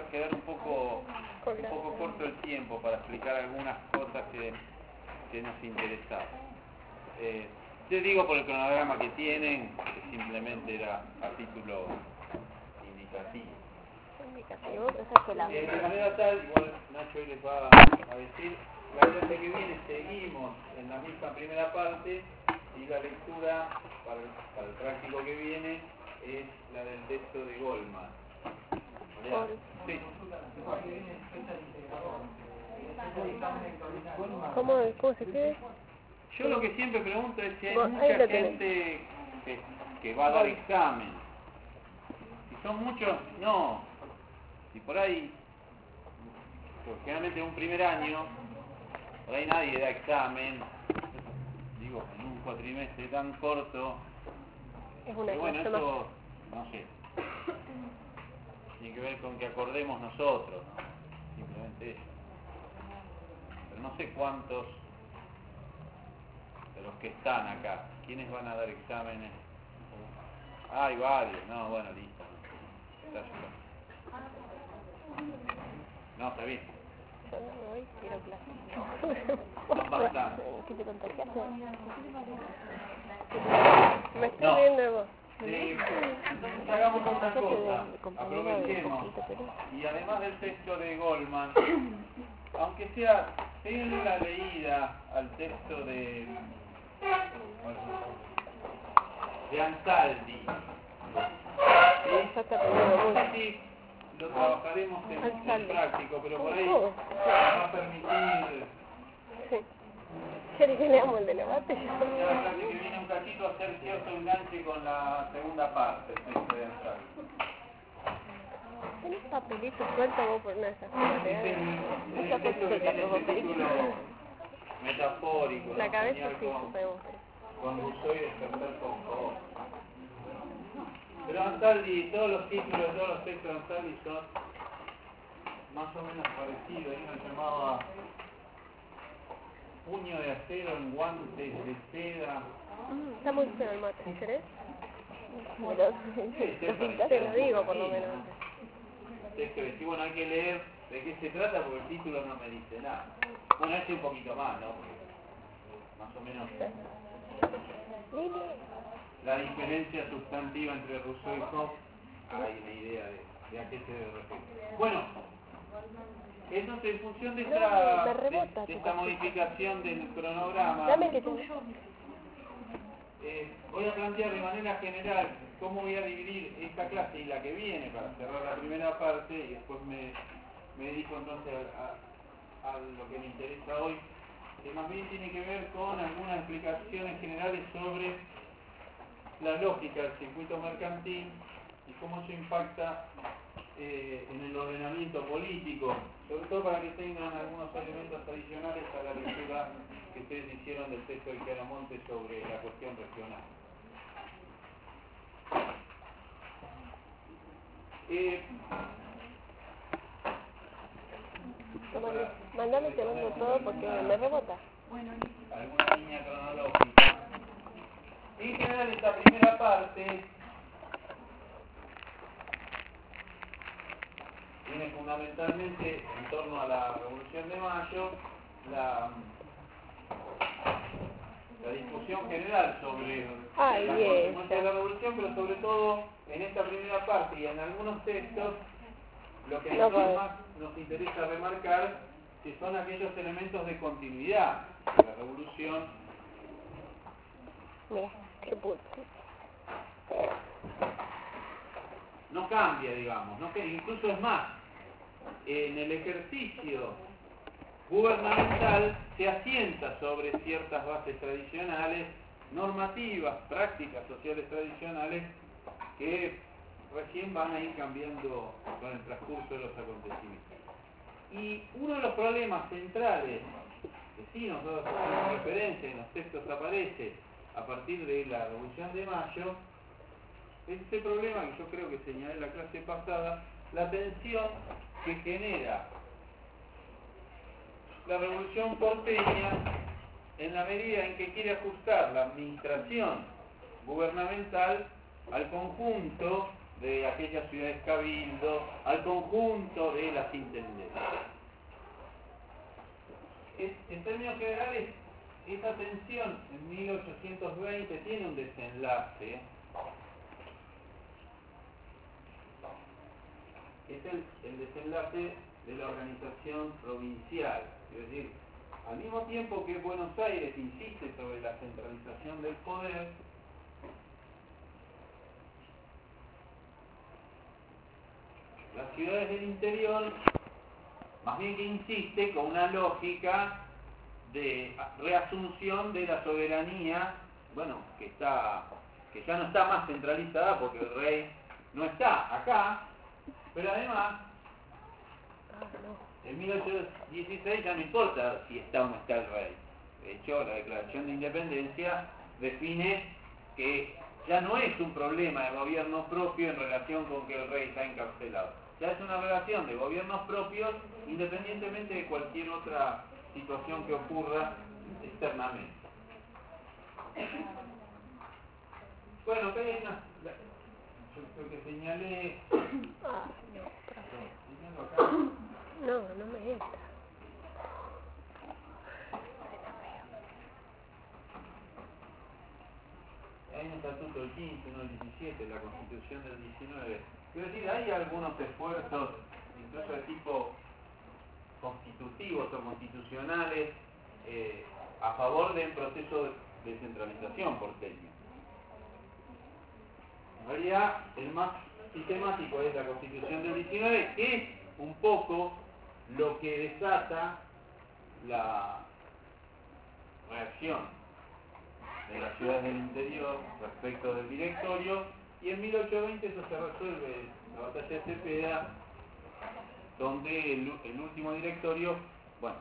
quedar un poco corto el tiempo para explicar algunas cosas que nos interesaban. Te digo por el cronograma que tienen, que simplemente era a título indicativo. De manera tal, igual Nacho hoy les va a decir, la clase que viene seguimos en la misma primera parte y la lectura para el práctico que viene es la del texto de Goldman. Sí. ¿Cómo se escribe? Yo lo que siempre pregunto es si hay mucha gente que va a dar examen. Si son muchos, no. Si por ahí, porque generalmente en un primer año, por ahí nadie da examen. Digo, en un cuatrimestre tan corto. Pero bueno, eso, no sé. Tiene que ver con que acordemos nosotros, ¿no? Simplemente eso. Pero no sé cuántos de los que están acá, ¿quiénes van a dar exámenes? Hay varios, no, bueno, listo. No, está bien. Yo no voy, quiero clase. Son bastantes. ¿Qué te contagiaste? Me estoy viendo de vos. Entonces hagamos una cosa, aprovechemos, y además del texto de Goldman, aunque sea, peguenle la leída al texto de Ansaldi. Sí, lo trabajaremos en práctico, pero por ahí nos va a permitir... Sí. ¿Quieres que leamos el de debate? Ya la clase que viene un cachito a hacer cierto enganche con la segunda parte del texto de Ansaldi. ¿Tenés papelitos sueltos vos por una de esas cosas? El texto que tiene ese título metafórico, la ¿no? cabeza sí, sabemos. Con Rousseau y despertar con Hobbes. Pero Ansaldi, todos los títulos de todos los textos de Ansaldi son más o menos parecidos. Hay uno llamaba Puño de acero en guantes de seda. Está muy feo el mate, ¿querés? Te lo digo por lo menos. Bueno, hay que leer de qué se trata porque el título no me dice nada. Bueno, este un poquito más, ¿no? Porque más o menos la diferencia sustantiva entre Rousseau y Hobbes, hay una idea de a qué se debe referir. Bueno, entonces en función de esta modificación del cronograma, voy a plantear de manera general cómo voy a dividir esta clase y la que viene para cerrar la primera parte y después me dedico entonces a lo que me interesa hoy, que más bien tiene que ver con algunas explicaciones generales sobre la lógica del circuito mercantil y cómo eso impacta en el ordenamiento político, sobre todo para que tengan algunos elementos adicionales a la lectura que ustedes hicieron del texto de Chiaramonte sobre la cuestión regional. Mándame segundo todo porque me rebota. Alguna línea cronológica. En general esta primera parte tiene fundamentalmente en torno a la Revolución de Mayo la discusión general sobre las consecuencias de la Revolución, pero sobre todo en esta primera parte y en algunos textos lo que a nosotros más nos interesa remarcar que son aquellos elementos de continuidad de la Revolución. Mira, qué puto. No cambia, digamos, ¿no? Que incluso es más, en el ejercicio gubernamental se asienta sobre ciertas bases tradicionales, normativas, prácticas sociales tradicionales, que recién van a ir cambiando con el transcurso de los acontecimientos. Y uno de los problemas centrales, que sí nosotros hacemos referencia en los textos aparece a partir de la Revolución de Mayo, es este problema que yo creo que señalé en la clase pasada, la tensión que genera la Revolución porteña en la medida en que quiere ajustar la administración gubernamental al conjunto de aquellas ciudades cabildo, al conjunto de las intendencias. En términos generales, esta tensión en 1820 tiene un desenlace. Es el desenlace de la organización provincial. Es decir, al mismo tiempo que Buenos Aires insiste sobre la centralización del poder, las ciudades del interior, más bien que insiste con una lógica de reasunción de la soberanía, bueno, que ya no está más centralizada porque el rey no está acá, pero además, en 1816 ya no importa si está o no está el rey. De hecho, la Declaración de Independencia define que ya no es un problema de gobierno propio en relación con que el rey está encarcelado. Ya es una relación de gobiernos propios independientemente de cualquier otra situación que ocurra externamente. Bueno, acá hay una... Yo creo que señalé... Señalo acá. No me entra. Hay un estatuto del 15, uno del 17, la Constitución del 19. Quiero decir, hay algunos esfuerzos, incluso de tipo constitutivos o constitucionales, a favor del proceso de descentralización porteño. En realidad, el más sistemático es la Constitución del 19, que es un poco lo que desata la reacción de las ciudades del interior respecto del directorio, y en 1820 eso se resuelve en la batalla de Cepeda, donde el último directorio, bueno,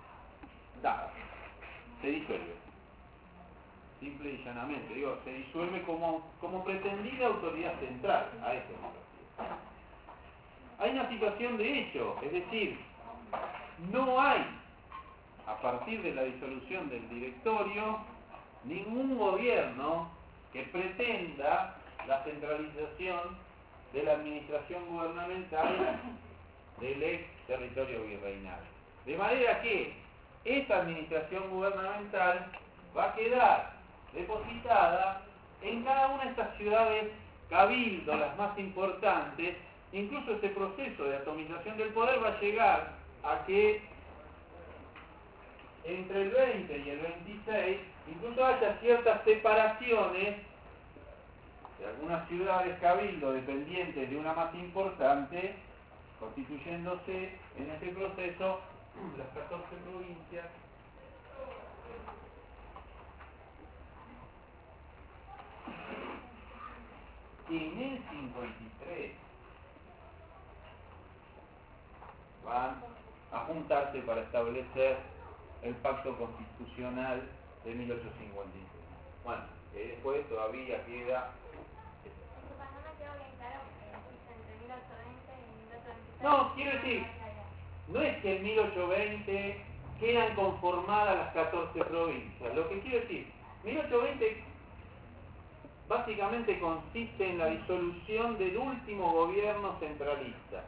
se disuelve, simple y llanamente, digo, se disuelve como pretendida autoridad central, a eso me refiero. Hay una situación de hecho, es decir, no hay, a partir de la disolución del directorio, ningún gobierno que pretenda la centralización de la administración gubernamental del ex territorio virreinal. De manera que esta administración gubernamental va a quedar depositada en cada una de estas ciudades cabildo, las más importantes. Incluso este proceso de atomización del poder va a llegar a que entre el 20 y el 26 incluso haya ciertas separaciones de algunas ciudades cabildo dependientes de una más importante, constituyéndose en este proceso las 14 provincias. Y en el 53 van a juntarse para establecer el pacto constitucional de 1853. Bueno, después todavía queda... No, quiero decir, no es que en 1820 quedan conformadas las 14 provincias. Lo que quiero decir, 1820 básicamente consiste en la disolución del último gobierno centralista.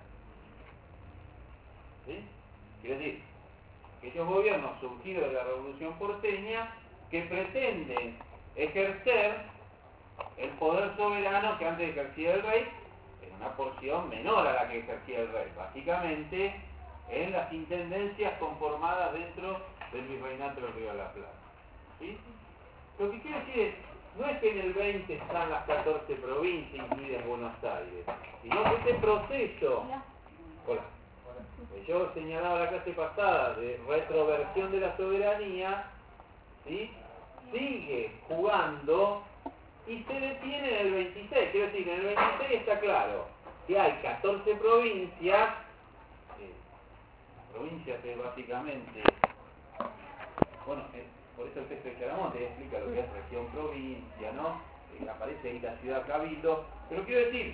¿Sí? Quiero decir, aquellos gobiernos surgidos de la Revolución porteña que pretenden ejercer el poder soberano que antes ejercía el rey en una porción menor a la que ejercía el rey, básicamente en las intendencias conformadas dentro del virreinato del Río de la Plata. ¿Sí? Lo que quiero decir es, no es que en el 20 están las 14 provincias incluidas Buenos Aires, sino que este proceso... Hola. Yo señalaba la clase pasada de retroversión de la soberanía, ¿sí? Sigue jugando y se detiene en el 26. Quiero decir que en el 26 está claro que hay 14 provincias, provincias que básicamente, bueno, por eso el texto de Claramonte explica lo que es región provincia, ¿no? Aparece ahí la ciudad cabildo, pero quiero decir,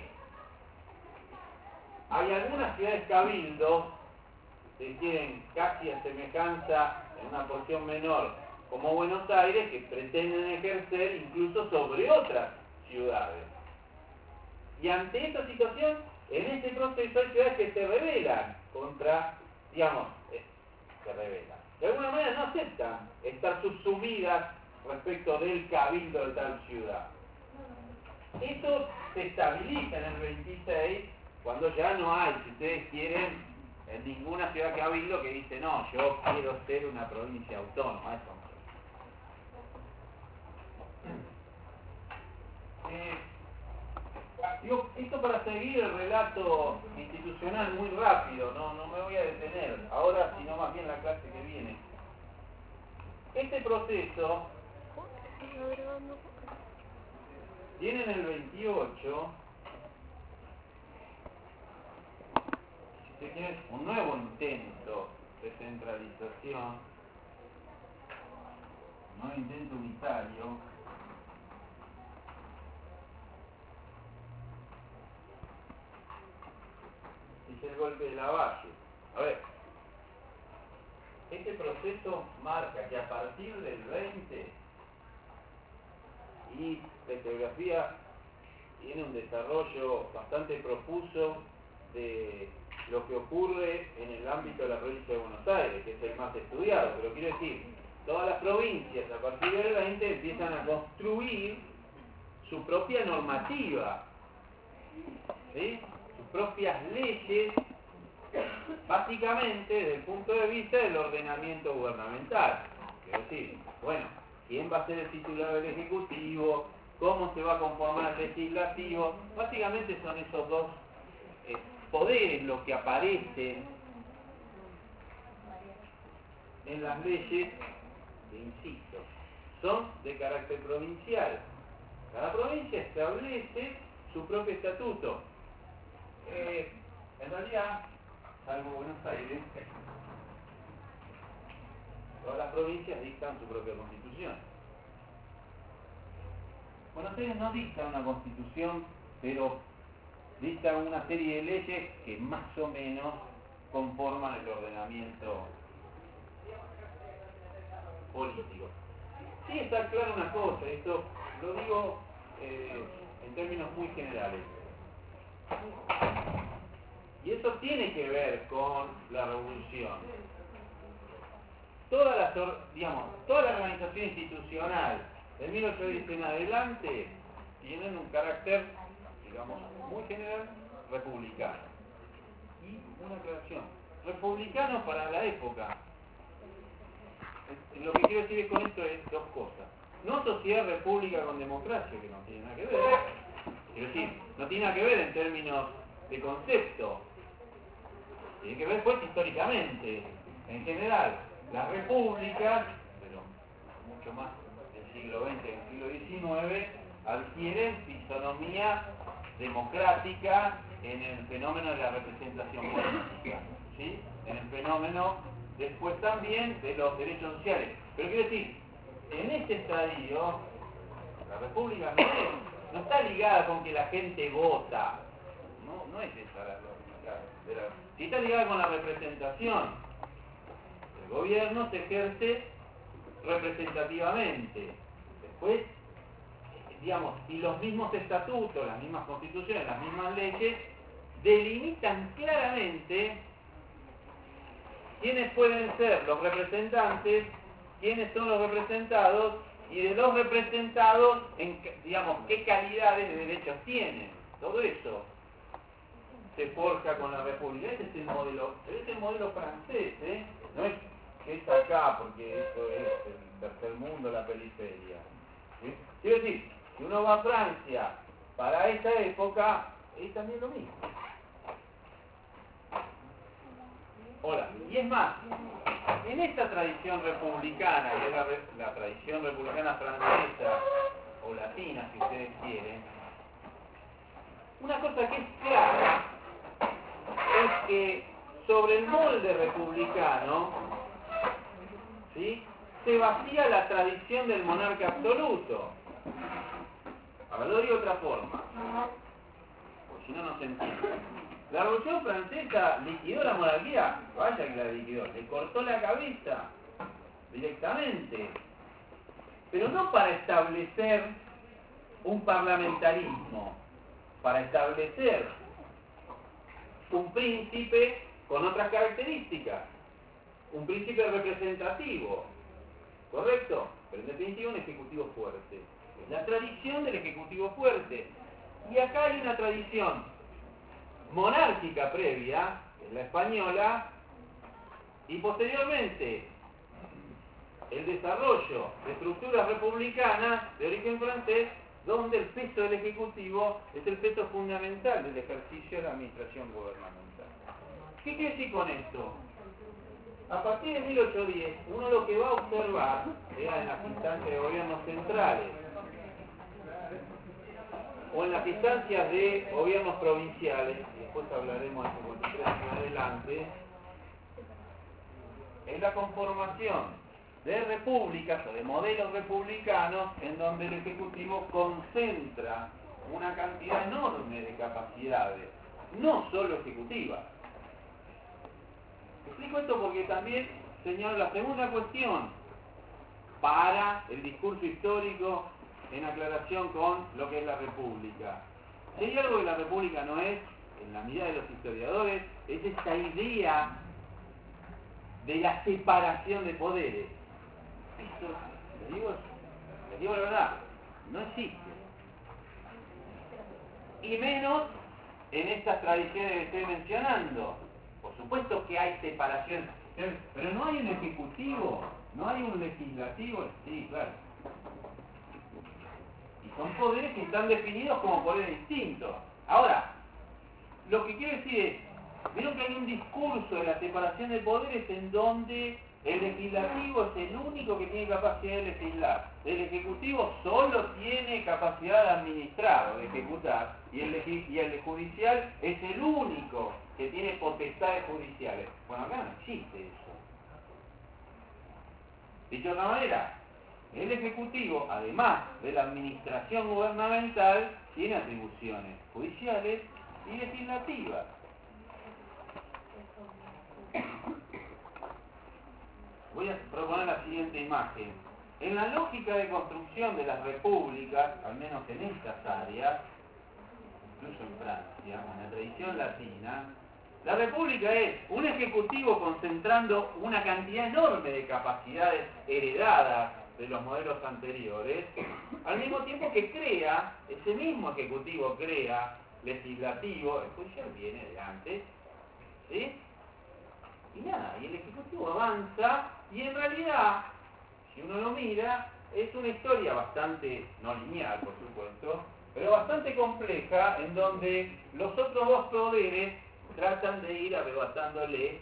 hay algunas ciudades cabildo que tienen casi a semejanza en una porción menor como Buenos Aires, que pretenden ejercer incluso sobre otras ciudades. Y ante esta situación, en este proceso hay ciudades que se rebelan contra, digamos, se rebelan. De alguna manera no aceptan estar subsumidas respecto del cabildo de tal ciudad. Esto se estabiliza en el 26, cuando ya no hay, si ustedes quieren, en ninguna ciudad cabildo que dice, no, yo quiero ser una provincia autónoma, eso no. Digo, esto para seguir el relato institucional muy rápido, no me voy a detener, ahora sino más bien la clase que viene. Este proceso viene en el 28, si se quiere, un nuevo intento de centralización, un nuevo intento unitario, es el golpe de Lavalle. A ver, este proceso marca que a partir del 20, y la historiografía tiene un desarrollo bastante profuso de lo que ocurre en el ámbito de la provincia de Buenos Aires, que es el más estudiado, pero quiero decir, todas las provincias a partir del 20 empiezan a construir su propia normativa, ¿sí? Sus propias leyes, básicamente desde el punto de vista del ordenamiento gubernamental. Quiero decir, bueno, ¿quién va a ser el titular del Ejecutivo? ¿Cómo se va a conformar el Legislativo? Básicamente son esos dos poderes los que aparecen en las leyes que, insisto, son de carácter provincial. Cada provincia establece su propio estatuto. En realidad, salvo Buenos Aires, todas las provincias dictan su propia constitución. Buenos Aires no dicta una constitución, pero dicta una serie de leyes que más o menos conforman el ordenamiento político. Sí está claro una cosa, esto lo digo en términos muy generales. Y eso tiene que ver con la revolución. Toda la organización institucional de 1810 en adelante tienen un carácter, digamos, muy general, republicano. Y una aclaración, republicano para la época. Lo que quiero decir con esto es dos cosas. No sociedad república con democracia, que no tiene nada que ver. Quiero decir, no tiene nada que ver en términos de concepto. Tiene que ver pues históricamente, en general. Las repúblicas, pero mucho más del siglo XX que del siglo XIX, adquieren fisonomía democrática en el fenómeno de la representación política, ¿sí? En el fenómeno después también de los derechos sociales. Pero quiero decir, en este estadio, la república no está ligada con que la gente vota, no es esa la lógica. Sí está ligada con la representación. El gobierno se ejerce representativamente. Después, digamos, y los mismos estatutos, las mismas constituciones, las mismas leyes, delimitan claramente quiénes pueden ser los representantes, quiénes son los representados, y de los representados, digamos, qué calidades de derechos tienen. Todo eso se forja con la República. Ese es el modelo francés, ¿eh? No es que es acá, porque esto es el tercer mundo, la periferia. ¿Sí? Quiero decir, si uno va a Francia para esa época, es también lo mismo. Ahora, y es más, en esta tradición republicana, que es la tradición republicana francesa, o latina, si ustedes quieren, una cosa que es clara es que sobre el molde republicano, ¿sí?, se vacía la tradición del monarca absoluto. A ver, lo digo de otra forma, porque si no, no se entiende. La Revolución Francesa liquidó la monarquía, vaya que la liquidó, le cortó la cabeza directamente, pero no para establecer un parlamentarismo, para establecer un príncipe con otras características, un príncipe representativo, ¿correcto? Pero en definitiva un ejecutivo fuerte. Es la tradición del ejecutivo fuerte. Y acá hay una tradición monárquica previa, en la española, y posteriormente el desarrollo de estructuras republicanas de origen francés, donde el peso del Ejecutivo es el peso fundamental del ejercicio de la administración gubernamental. ¿Qué quiere decir con esto? A partir de 1810, uno lo que va a observar, sea en las instancias de gobiernos centrales o en las instancias de gobiernos provinciales, y después hablaremos de 53 en adelante, es la conformación de repúblicas o de modelos republicanos en donde el Ejecutivo concentra una cantidad enorme de capacidades, no solo ejecutivas. Explico esto porque también señalo la segunda cuestión para el discurso histórico en aclaración con lo que es la República. Si hay algo que la República no es, en la mirada de los historiadores, es esta idea de la separación de poderes. Esto, les digo la verdad, no existe. Y menos en estas tradiciones que estoy mencionando. Por supuesto que hay separación, pero no hay un ejecutivo, no hay un legislativo, sí, claro. Y son poderes que están definidos como poderes distintos. Ahora, lo que quiero decir es, vieron que hay un discurso de la separación de poderes en donde el legislativo es el único que tiene capacidad de legislar. El ejecutivo solo tiene capacidad de administrar o de ejecutar. Y el judicial es el único que tiene potestades judiciales. Bueno, acá no existe eso. Dicho de otra manera, el ejecutivo, además de la administración gubernamental, tiene atribuciones judiciales y legislativas. Voy a proponer la siguiente imagen. En la lógica de construcción de las repúblicas, al menos en estas áreas, incluso en Francia, en la tradición latina, la república es un ejecutivo concentrando una cantidad enorme de capacidades heredadas de los modelos anteriores, al mismo tiempo que crea, ese mismo ejecutivo crea legislativo, el judicial viene de antes, ¿sí? Y nada, y el ejecutivo avanza, y en realidad, si uno lo mira, es una historia bastante, no lineal por supuesto, pero bastante compleja, en donde los otros dos poderes tratan de ir arrebatándole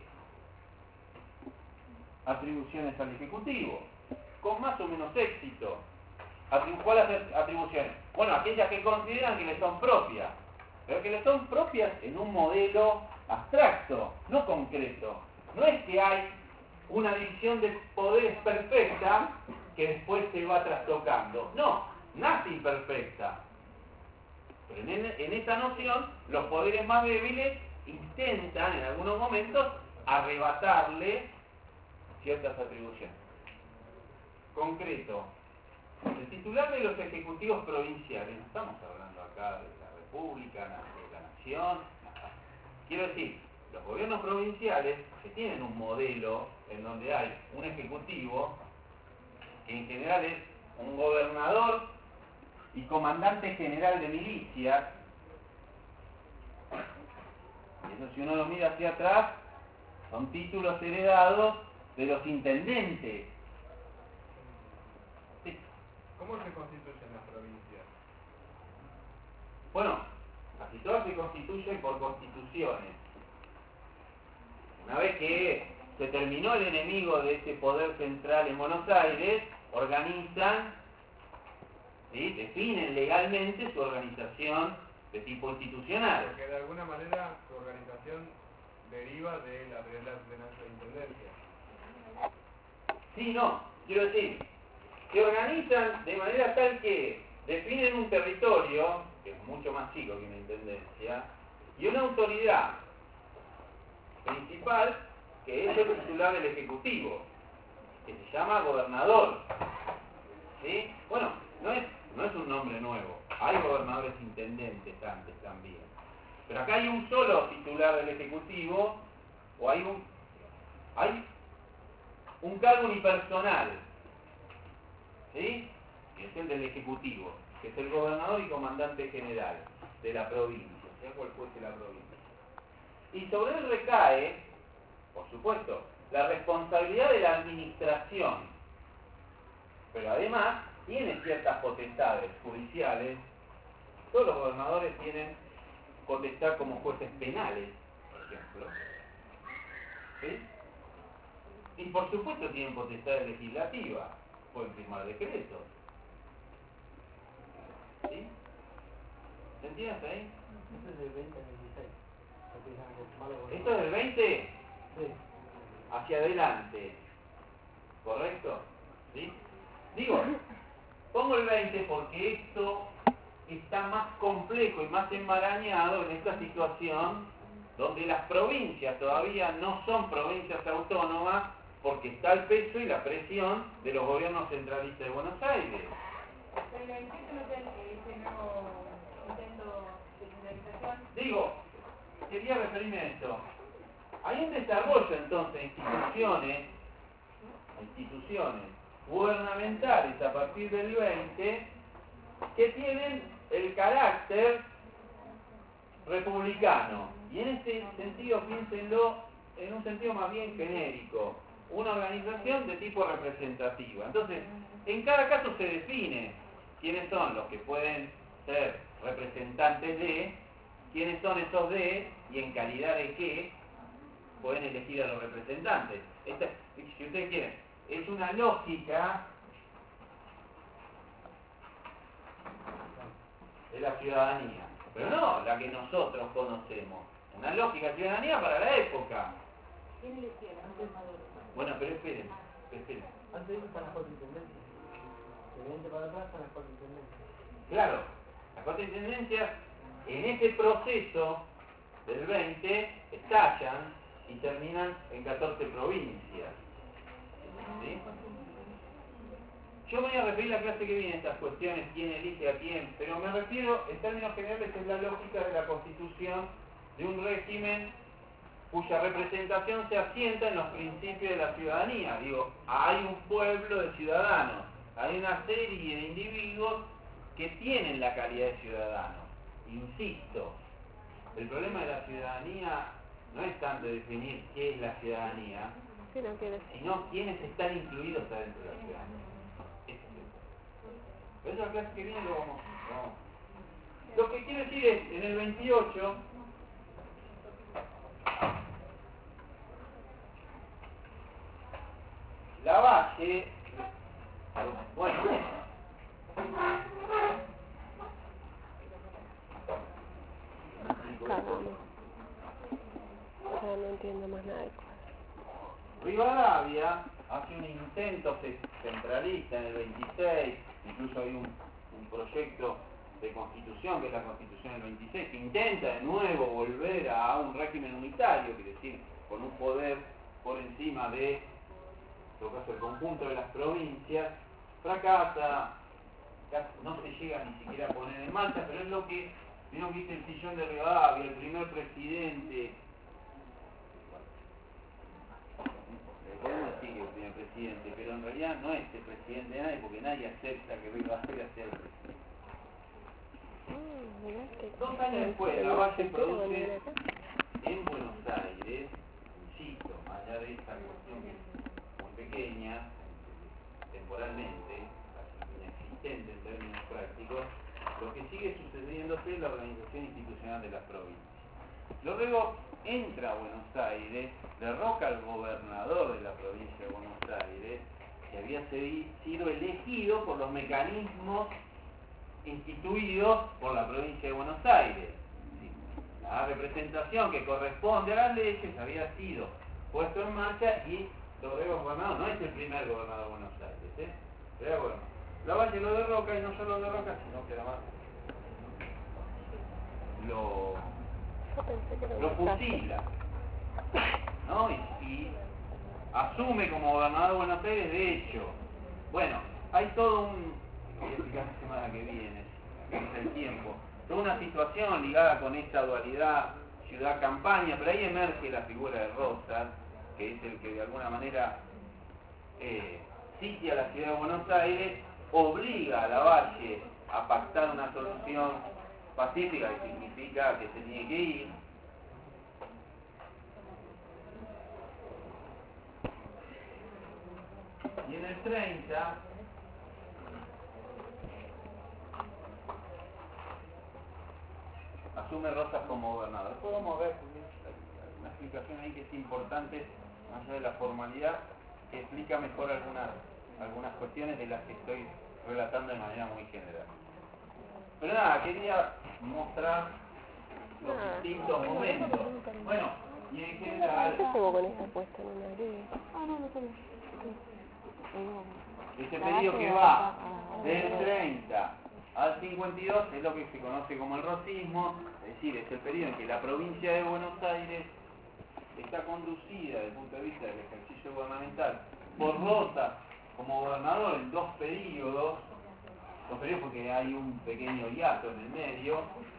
atribuciones al Ejecutivo, con más o menos éxito. ¿Cuáles atribuciones? Bueno, aquellas que consideran que le son propias, pero que le son propias en un modelo abstracto, no concreto. No es que hay una división de poderes perfecta que después se va trastocando. No, nace imperfecta. Pero en esta noción, los poderes más débiles intentan en algunos momentos arrebatarle ciertas atribuciones. Concreto, el titular de los ejecutivos provinciales, no estamos hablando acá de la República, de la Nación, quiero decir, los gobiernos provinciales que tienen un modelo en donde hay un ejecutivo que en general es un gobernador y comandante general de milicias. Y eso, si uno lo mira hacia atrás, son títulos heredados de los intendentes. Sí. ¿Cómo se constituyen las provincias? Bueno, casi todas se constituyen por constituciones. Una vez que se terminó el enemigo de ese poder central en Buenos Aires, organizan, ¿sí?, definen legalmente su organización de tipo institucional. Porque de alguna manera su organización deriva de la Real Ordenanza de Intendencia. Sí, no, quiero decir, se organizan de manera tal que definen un territorio, que es mucho más chico que una intendencia, y una autoridad principal, que es el titular del Ejecutivo, que se llama gobernador. ¿Sí? Bueno, no es un nombre nuevo. Hay gobernadores intendentes antes también. Pero acá hay un solo titular del Ejecutivo, o hay un cargo unipersonal, ¿sí? Que es el del Ejecutivo, que es el gobernador y comandante general de la provincia, sea cual fuese la provincia. Y sobre él recae, por supuesto, la responsabilidad de la administración, pero además tiene ciertas potestades judiciales. Todos los gobernadores tienen potestad como jueces penales, por ejemplo, ¿sí? Y por supuesto tienen potestad legislativa, pueden firmar decretos, ¿sí? ¿Se entiende hasta ahí? Esto es del 20 al 26. Esto es del 20 Sí. hacia adelante, ¿correcto? ¿Sí? Digo, pongo el 20 porque esto está más complejo y más enmarañado en esta situación donde las provincias todavía no son provincias autónomas porque está el peso y la presión de los gobiernos centralistas de Buenos Aires. Pero el 27 no es ese nuevo intento de centralización. Digo, quería referirme a esto. Hay un desarrollo entonces de instituciones gubernamentales a partir del 20 que tienen el carácter republicano. Y en este sentido piénsenlo en un sentido más bien genérico. Una organización de tipo representativa. Entonces, en cada caso se define quiénes son los que pueden ser representantes de, quiénes son esos de, y en calidad de qué pueden elegir a los representantes. Esta, si ustedes quieren, es una lógica de la ciudadanía, pero no la que nosotros conocemos. Una lógica de ciudadanía para la época. ¿Quién elegía a los gobernadores? Bueno, pero esperen. Antes de eso están las cuatro intendencias. De 20 para atrás están las cuatro intendencias. Claro, las cuatro intendencias en este proceso del 20 estallan y terminan en 14 provincias. ¿Sí? Yo voy a referir la clase que viene a estas cuestiones, quién elige a quién, pero me refiero en términos generales es la lógica de la constitución de un régimen cuya representación se asienta en los principios de la ciudadanía. Digo, hay un pueblo de ciudadanos, hay una serie de individuos que tienen la calidad de ciudadanos. Insisto, el problema de la ciudadanía no es tanto definir qué es la ciudadanía, Sí, no quiere. sino quiénes están incluidos adentro de la ciudadanía. Ese es el punto. Pero esa clase que viene lo vamos. Lo que quiero decir es, en el 28, Lavalle, bueno, Cagamos. Ya no entiendo más nada de cosas. Rivadavia hace un intento centralista en el 26, incluso hay un proyecto de constitución, que es la constitución del 26, que intenta de nuevo volver a un régimen unitario, es decir, con un poder por encima de, en todo caso, el conjunto de las provincias. Fracasa, no se llega ni siquiera a poner en marcha, pero es lo que, vieron que dice el sillón de Rivadavia, el primer presidente. Podemos decir que es el primer presidente, pero en realidad no es el presidente de nadie, porque nadie acepta que Rivadavia sea el presidente. Mirá que 2 años después, Lavalle produce en Buenos Aires, insisto, más allá de esta cuestión que es muy pequeña, temporalmente, casi inexistente en términos prácticos, lo que sigue sucediéndose es la organización institucional de las provincias. Luego entra a Buenos Aires, derroca al gobernador de la provincia de Buenos Aires, que había sido elegido por los mecanismos instituidos por la provincia de Buenos Aires. La representación que corresponde a las leyes había sido puesto en marcha y Lodero gobernador, no es el primer gobernador de Buenos Aires, pero bueno, Lavalle lo derroca y no solo lo derroca, sino que además Yo pensé que era lo una casa. fusila, ¿no? Y asume como gobernador de Buenos Aires, de hecho. Bueno, hay todo voy a explicar la semana que viene, es el tiempo. Toda una situación ligada con esta dualidad ciudad-campaña, pero ahí emerge la figura de Rosas, que es el que de alguna manera sitia la ciudad de Buenos Aires, obliga a Lavalle a pactar una solución pacífica, que significa que se tiene que ir. Y en el 30 asume Rosas como gobernador. Después vamos a ver una explicación ahí que es importante, más allá de la formalidad, que explica mejor algunas cuestiones de las que estoy relatando de manera muy general. Pero nada, quería mostrar los distintos momentos. Bueno, y en general, ¿Qué hacemos con esta puesta en una grilla? este periodo que va del 30 al 52 es lo que se conoce como el rosismo, es decir, es el periodo en que la provincia de Buenos Aires está conducida desde el punto de vista del ejercicio gubernamental por Rosas como gobernador en dos periodos porque hay un pequeño hiato en el medio,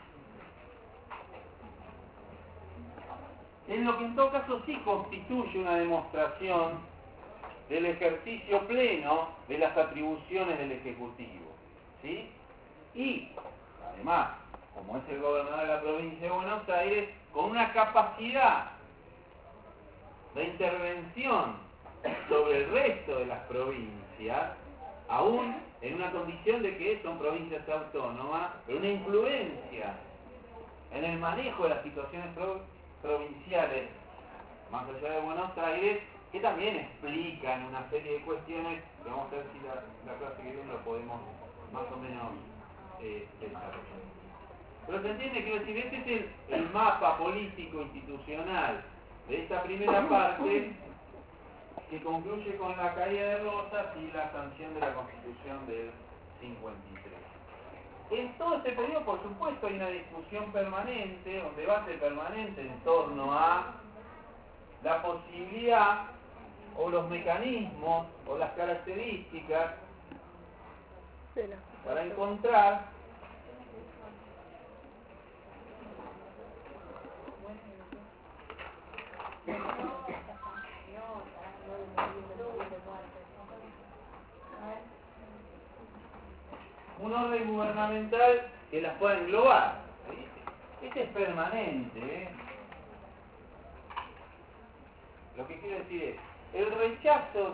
en lo que en todo caso sí constituye una demostración del ejercicio pleno de las atribuciones del Ejecutivo, ¿sí? Y, además, como es el gobernador de la provincia de Buenos Aires, con una capacidad de intervención sobre el resto de las provincias, aún en una condición de que son provincias autónomas, pero una influencia en el manejo de las situaciones provinciales más allá de Buenos Aires, que también explican una serie de cuestiones que vamos a ver si la clase que viene lo podemos más o menos desarrollar. Pero se entiende, quiero decir, este es el mapa político institucional de esta primera parte, que concluye con la caída de Rosas y la sanción de la Constitución del 53. En todo este periodo, por supuesto, hay una discusión permanente, un debate permanente en torno a la posibilidad o los mecanismos o las características para encontrar un orden gubernamental que las pueda englobar. Este es permanente, ¿eh? Lo que quiero decir es, el rechazo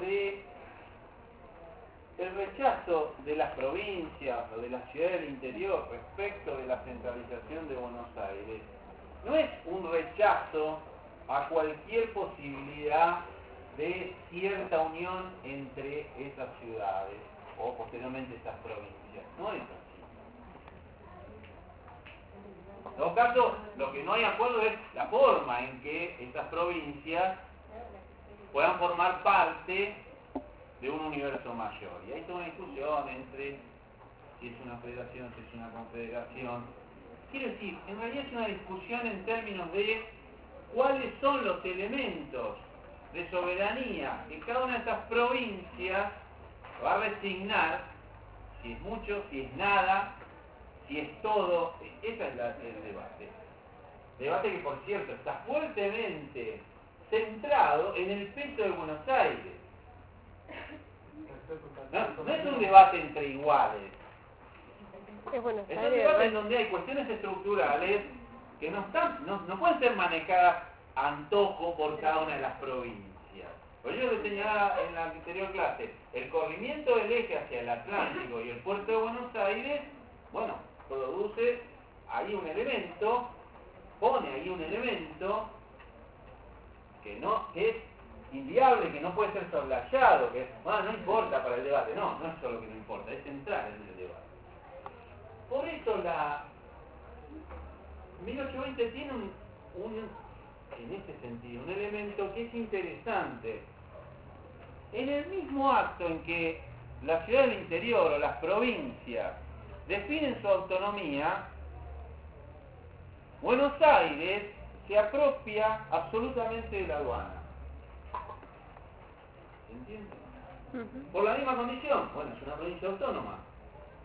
de las provincias o de las ciudades del interior respecto de la centralización de Buenos Aires no es un rechazo a cualquier posibilidad de cierta unión entre esas ciudades o posteriormente estas provincias. No es así. En todo caso, lo que no hay acuerdo es la forma en que estas provincias puedan formar parte de un universo mayor. Y hay toda una discusión entre si es una federación, si es una confederación. Quiero decir, en realidad es una discusión en términos de cuáles son los elementos de soberanía que cada una de estas provincias va a resignar, si es mucho, si es nada, si es todo. Ese es el debate. Debate que, por cierto, está fuertemente centrado en el peso de Buenos Aires. No es un debate entre iguales. Es Buenos Es un Aires, debate en donde hay cuestiones estructurales que no pueden ser manejadas a antojo por cada una de las provincias. Pues yo le señalaba en la anterior clase, el corrimiento del eje hacia el Atlántico y el puerto de Buenos Aires, bueno, produce ahí un elemento, pone ahí un elemento que es inviable, que no puede ser soslayado, que no importa para el debate. No es solo que no importa, es central en el debate. Por eso 1820 tiene en este sentido, un elemento que es interesante. En el mismo acto en que la ciudad del interior o las provincias definen su autonomía, Buenos Aires se apropia absolutamente de la aduana. ¿Se entiende? Por la misma condición. Bueno, es una provincia autónoma.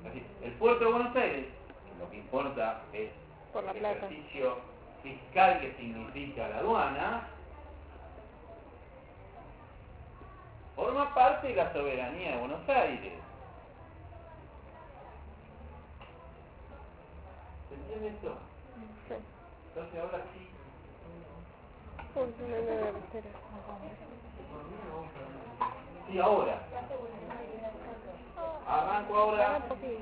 Así, el puerto de Buenos Aires, lo que importa es Por la el plata. ejercicio fiscal que significa la aduana, forma parte de la soberanía de Buenos Aires. ¿Se entiende esto? Sí. Entonces ahora sí. Sí, ahora. Arranco ahora. Un poquito.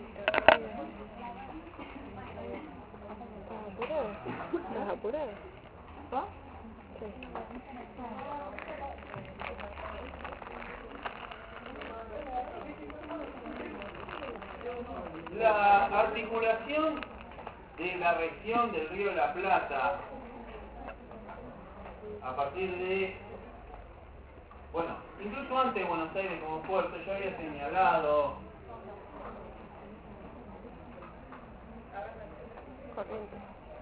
¿Estás apurado? ¿Estás apurado? ¿Ah? Sí. La articulación de la región del Río de la Plata a partir de, bueno, incluso antes de Buenos Aires como puerto, yo había señalado Corriente.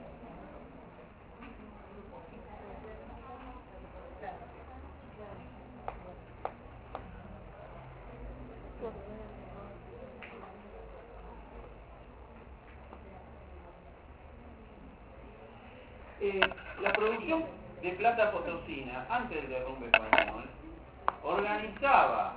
la producción de plata potosina antes del derrumbe español organizaba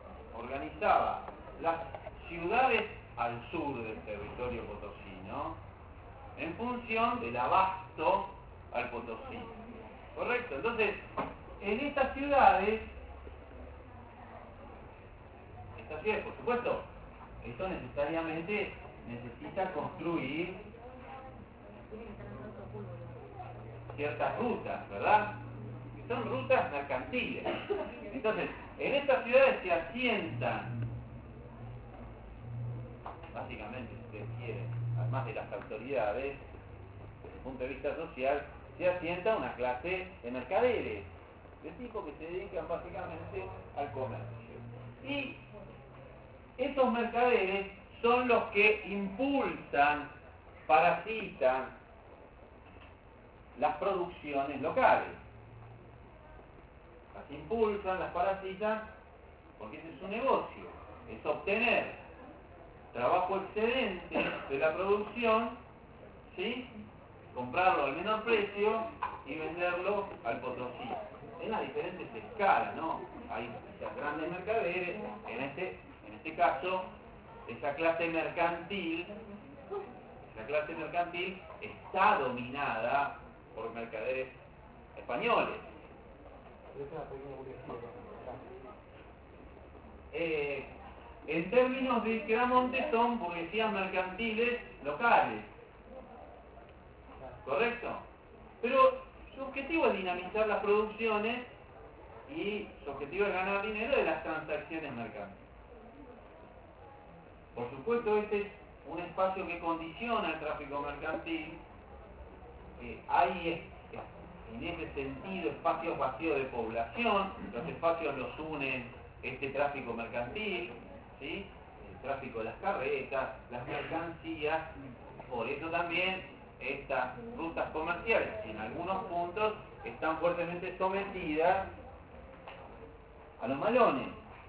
las ciudades al sur del territorio potosino en función del abasto al Potosí. ¿Correcto? Entonces, en estas ciudades, por supuesto, esto necesariamente necesita construir ciertas rutas, ¿verdad? Que son rutas mercantiles. Entonces, en estas ciudades se asientan, básicamente, si ustedes quieren, además de las autoridades, desde el punto de vista social, se asienta una clase de mercaderes, de tipo que se dedican básicamente al comercio. Y esos mercaderes son los que impulsan, parasitan las producciones locales. Las impulsan, las parasitan, porque ese es su negocio, es obtener trabajo excedente de la producción, ¿sí? Comprarlo al menor precio y venderlo al Potosí. En las diferentes escalas, ¿no? Hay quizás grandes mercaderes, en este caso, esa clase mercantil está dominada por mercaderes españoles. En términos de Quedamonte son burguesías mercantiles locales, ¿correcto? Pero su objetivo es dinamizar las producciones y su objetivo es ganar dinero de las transacciones mercantiles. Por supuesto, este es un espacio que condiciona el tráfico mercantil. Hay en ese sentido espacios vacíos de población, los espacios los unen este tráfico mercantil, ¿sí? El tráfico de las carretas, las mercancías, por eso también estas rutas comerciales en algunos puntos están fuertemente sometidas a los malones,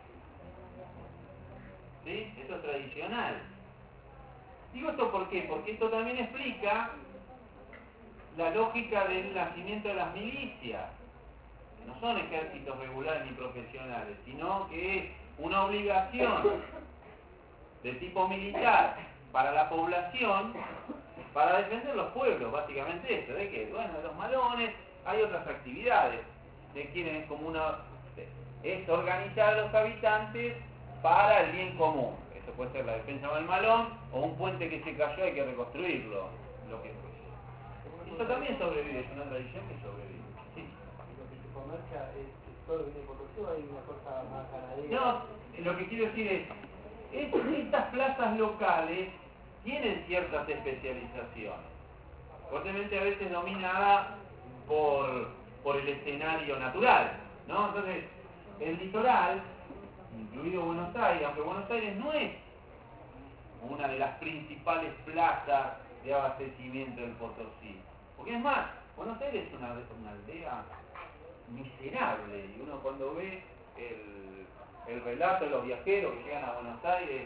¿sí? Eso es tradicional. Digo esto ¿por qué? Porque esto también explica la lógica del nacimiento de las milicias, que no son ejércitos regulares ni profesionales, sino que es una obligación de tipo militar para la población para defender los pueblos, básicamente esto, de que, bueno, los malones, hay otras actividades, de quienes como es organizar a los habitantes para el bien común. Eso puede ser la defensa del malón o un puente que se cayó, hay que reconstruirlo, lo que fuese. Eso también sobrevive, es una tradición que sobrevive. Sí. Lo que se comercia es todo viene por Potosí, hay una cosa más ganadera. No, lo que quiero decir es estas plazas locales tienen ciertas especializaciones, fuertemente a veces dominadas por el escenario natural, ¿no? Entonces, el litoral, incluido Buenos Aires, aunque Buenos Aires no es una de las principales plazas de abastecimiento del Potosí, porque es más, Buenos Aires es una aldea miserable, y uno cuando ve el relato de los viajeros que llegan a Buenos Aires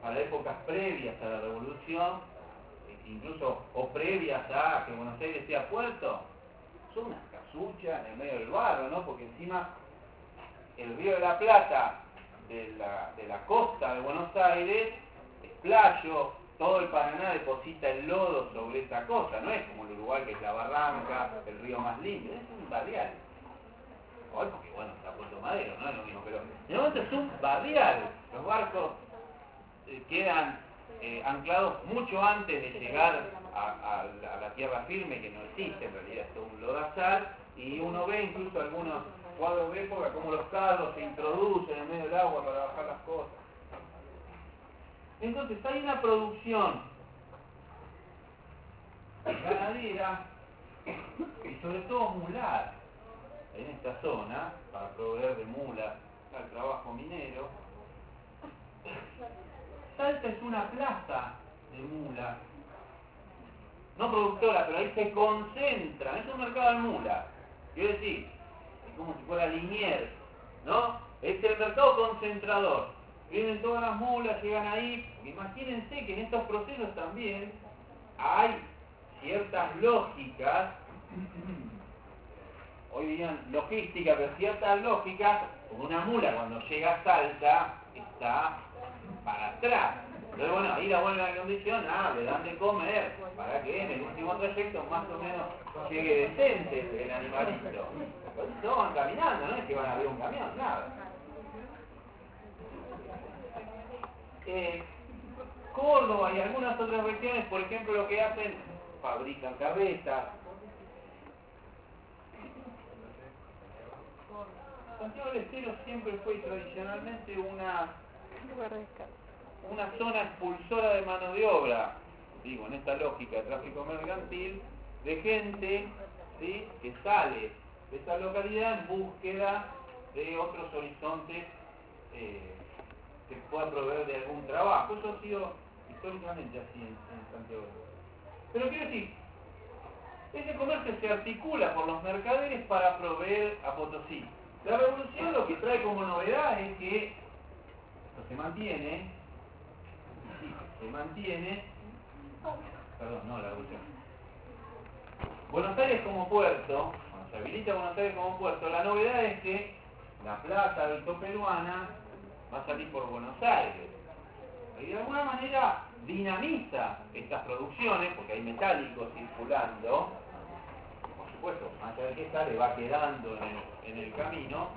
para épocas previas a la Revolución, incluso o previas a que Buenos Aires sea puerto, son unas casuchas en el medio del barro, ¿no? Porque encima el Río de la Plata de la costa de Buenos Aires es playo, todo el Paraná deposita el lodo sobre esa cosa, no es como el Uruguay que es la barranca, el río más limpio, es un barrial. Hoy porque bueno, está Puerto Madero, no es lo mismo, pero de momento es un barrial. Los barcos quedan anclados mucho antes de llegar a la tierra firme, que no existe, en realidad es todo un lodazal, y uno ve incluso algunos cuadros de época como los carros se introducen en medio del agua para bajar las cosas. Entonces hay una producción ganadera y sobre todo mular en esta zona, para proveer de mulas al trabajo minero. Salta es una plaza de mulas, no productora, pero ahí se concentran, es un mercado de mulas, quiero decir, es como si fuera Liniers, ¿no? Es el mercado concentrador, vienen todas las mulas, llegan ahí, imagínense que en estos procesos también hay ciertas lógicas, hoy dirían logística, pero ciertas lógicas, como una mula cuando llega a Salta está para atrás. Pero bueno, ahí la vuelven a condicionar, le dan de comer, para que en el último trayecto más o menos llegue decente el animalito. Pues todos van caminando, no es que van a ver un camión, nada. Córdoba y algunas otras regiones, por ejemplo, lo que hacen, fabrican carretas. Santiago del Estero siempre fue tradicionalmente una zona expulsora de mano de obra, digo, en esta lógica de tráfico mercantil, de gente, ¿sí?, que sale de esa localidad en búsqueda de otros horizontes que pueda proveer de algún trabajo. Eso ha sido históricamente así en Santiago del Estero. Pero quiero decir, ese comercio se articula por los mercaderes para proveer a Potosí. La revolución lo que trae como novedad es que esto se mantiene, la revolución. Buenos Aires como puerto, cuando se habilita Buenos Aires como puerto, la novedad es que la plata altoperuana va a salir por Buenos Aires. Y de alguna manera dinamiza estas producciones, porque hay metálicos circulando. Por supuesto, más allá de que sale, va quedando en el camino.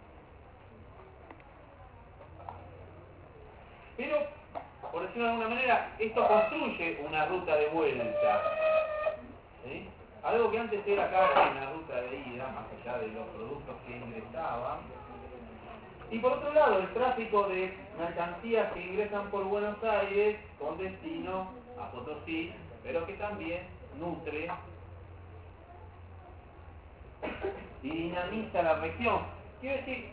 Pero, por decirlo de alguna manera, esto construye una ruta de vuelta, ¿sí? Algo que antes era casi una ruta de ida, más allá de los productos que ingresaban. Y por otro lado, el tráfico de mercancías que ingresan por Buenos Aires con destino a Potosí, pero que también nutre y dinamiza la región. Quiero decir,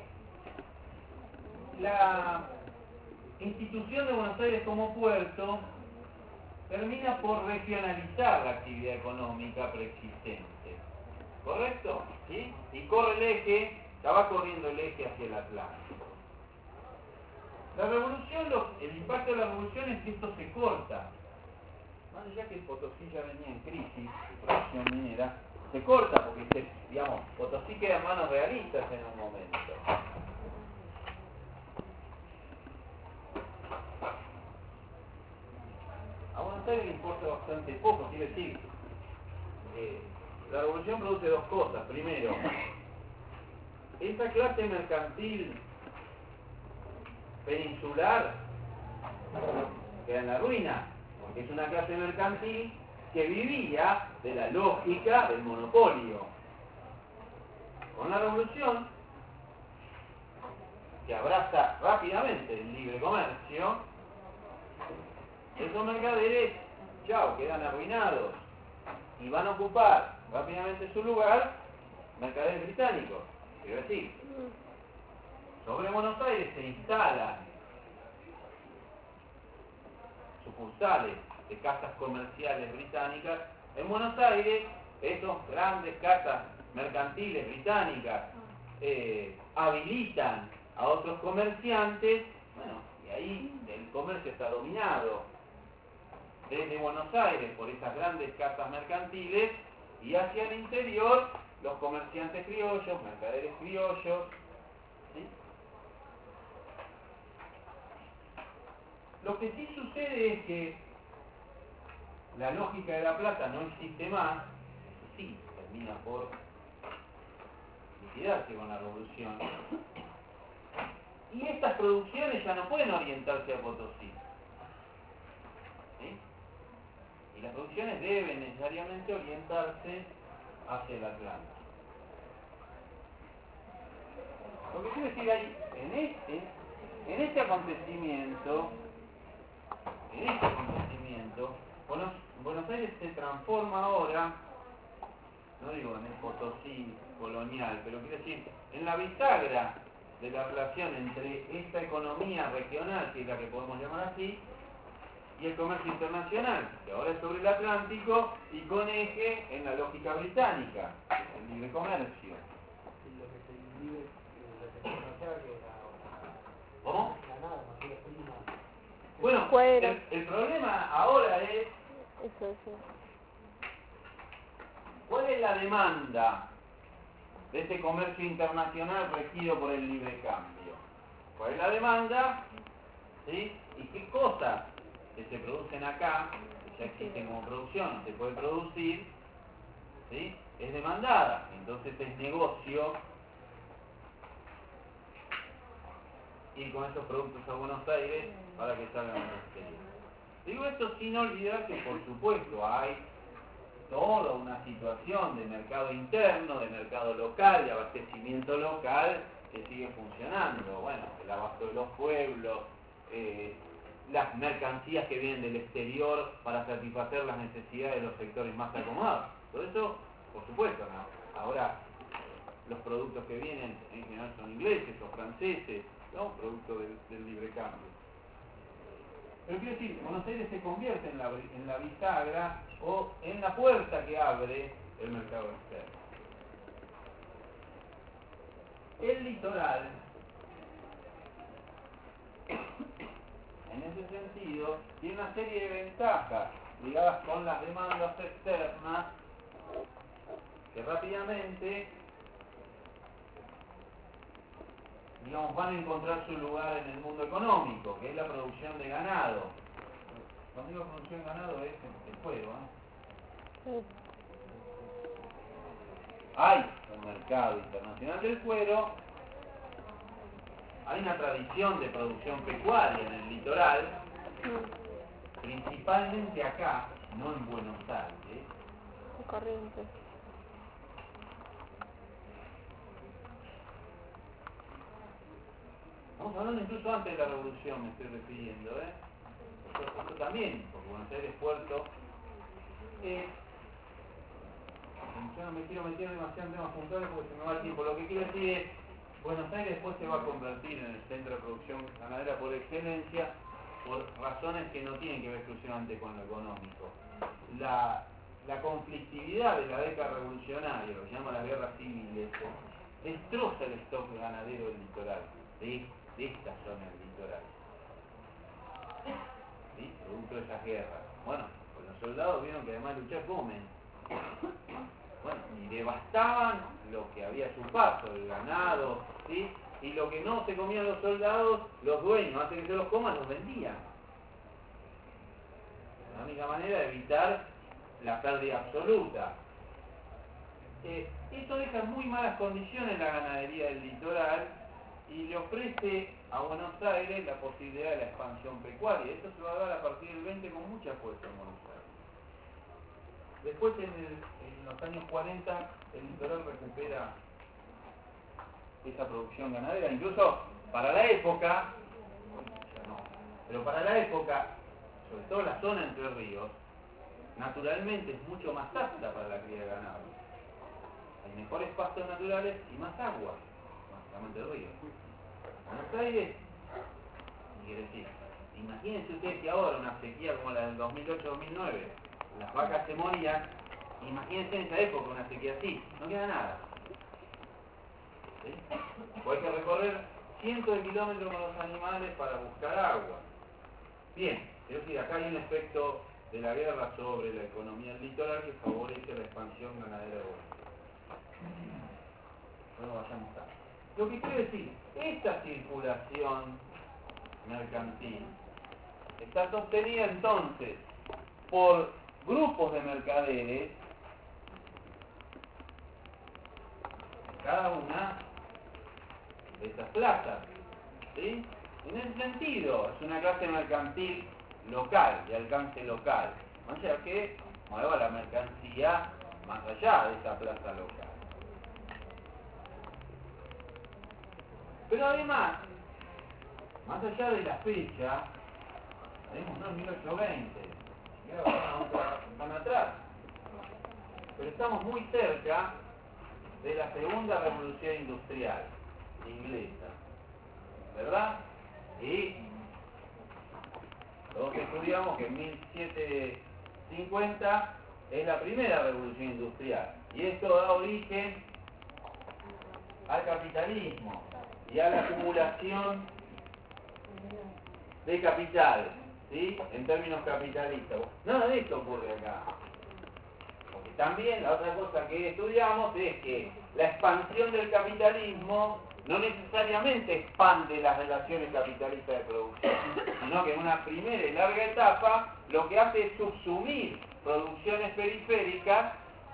la institución de Buenos Aires como puerto termina por regionalizar la actividad económica preexistente. ¿Correcto? ¿Sí? Y corre el eje, ya va corriendo el eje hacia el Atlántico. La revolución, el impacto de la revolución es que esto se corta. Más allá que Potosí ya venía en crisis, su producción minera, se corta porque, Potosí queda en manos realistas en un momento. A Buenos Aires le importa bastante poco, quiere decir, la revolución produce dos cosas. Primero, esa clase mercantil peninsular queda en la ruina, porque es una clase mercantil que vivía de la lógica del monopolio. Con la revolución, que abraza rápidamente el libre comercio, esos mercaderes, quedan arruinados y van a ocupar rápidamente su lugar mercaderes británicos. Quiero decir, sobre Buenos Aires se instalan sucursales de casas comerciales británicas. En Buenos Aires, esas grandes casas mercantiles británicas habilitan a otros comerciantes, y Y ahí el comercio está dominado desde Buenos Aires por esas grandes casas mercantiles y hacia el interior los comerciantes criollos, mercaderes criollos, ¿sí? Lo que sí sucede es que la lógica de la plata no existe más, eso sí, termina por liquidarse con la revolución. Y estas producciones ya no pueden orientarse a Potosí. ¿Sí? Y las producciones deben necesariamente orientarse hacia el Atlántico. Lo que quiero decir ahí, en este acontecimiento, Buenos Aires se transforma ahora, no digo en el Potosí colonial, pero quiero decir, en la bisagra de la relación entre esta economía regional, que es la que podemos llamar así, y el comercio internacional, que ahora es sobre el Atlántico y con eje en la lógica británica, que es el libre comercio. Y lo que se vive, lo que se comerciaba que era ¿Cómo? la nada, materia prima. Bueno, Cuero. el problema ahora es Eso sí. ¿cuál es la demanda de este comercio internacional regido por el libre cambio? ¿Cuál es la demanda? ¿Sí? ¿Y qué cosas que se producen acá, que ya existen como producción, se puede producir, ¿sí? Es demandada? Entonces es negocio ir con esos productos a Buenos Aires para que salgan al exterior. Digo esto sin olvidar que, por supuesto, hay toda una situación de mercado interno, de mercado local, de abastecimiento local, que sigue funcionando. Bueno, el abasto de los pueblos, las mercancías que vienen del exterior para satisfacer las necesidades de los sectores más acomodados. Todo eso, por supuesto, ¿no? Ahora, los productos que vienen en general son ingleses o franceses, ¿no? Producto del libre cambio. Pero quiero decir, Buenos Aires se convierte en la bisagra o en la puerta que abre el mercado externo. El litoral, en ese sentido, tiene una serie de ventajas ligadas con las demandas externas que rápidamente, digamos, van a encontrar su lugar en el mundo económico, que es la producción de ganado. Cuando digo producción de ganado es el cuero, ¿eh? Hay un mercado internacional del cuero, hay una tradición de producción pecuaria en el litoral, principalmente acá, no en Buenos Aires. Corriente. Estamos hablando incluso antes de la revolución, me estoy refiriendo, ¿eh? Esto también, porque Buenos Aires puerto. Yo no me quiero meter demasiado en temas puntuales porque se me va el tiempo. Lo que quiero decir es, Buenos Aires después se va a convertir en el centro de producción ganadera por excelencia, por razones que no tienen que ver exclusivamente con lo económico. La conflictividad de la década revolucionaria, lo que se llama las guerras civiles, destroza el stock ganadero del litoral, de esta zona del litoral. ¿Sí? Producto de esas guerras. Bueno, pues los soldados vieron que además de luchar comen. Bueno, y devastaban lo que había a su paso, el ganado, ¿sí? Y lo que no se comían los soldados, los dueños, antes de que se los coman, los vendían. La única manera de evitar la pérdida absoluta. Esto deja en muy malas condiciones la ganadería del litoral y le ofrece a Buenos Aires la posibilidad de la expansión pecuaria. Esto se va a dar a partir del 20 con mucha fuerza en Buenos Aires. Después, en los años 40, el litoral recupera esa producción ganadera, incluso para la época, ya no, pero para la época, sobre todo la zona entre ríos, naturalmente es mucho más apta para la cría de ganado. Hay mejores pastos naturales y más agua, básicamente el río. Buenos Aires, quiere decir, imagínense ustedes que ahora una sequía como la del 2008-2009, las vacas se morían, imagínense en esa época una sequía así, no queda nada. ¿Sí? O hay que recorrer cientos de kilómetros con los animales para buscar agua. Bien, es decir, acá hay un efecto de la guerra sobre la economía del litoral que favorece la expansión ganadera de Buenos Aires. Bueno, vayamos acá. Lo que quiere decir, esta circulación mercantil está sostenida entonces por grupos de mercaderes, cada una de estas plazas, ¿sí? En ese sentido, es una clase mercantil local, de alcance local, o sea que mueva la mercancía más allá de esa plaza local. Pero además, más allá de la fecha, tenemos no 1820, ni siquiera van atrás, pero estamos muy cerca de la segunda revolución industrial inglesa, ¿verdad? Y todos estudiamos que en 1750 es la primera revolución industrial, y esto da origen al capitalismo y a la acumulación de capital, ¿sí? En términos capitalistas. Nada de esto ocurre acá. Porque también la otra cosa que estudiamos es que la expansión del capitalismo no necesariamente expande las relaciones capitalistas de producción, sino que en una primera y larga etapa lo que hace es subsumir producciones periféricas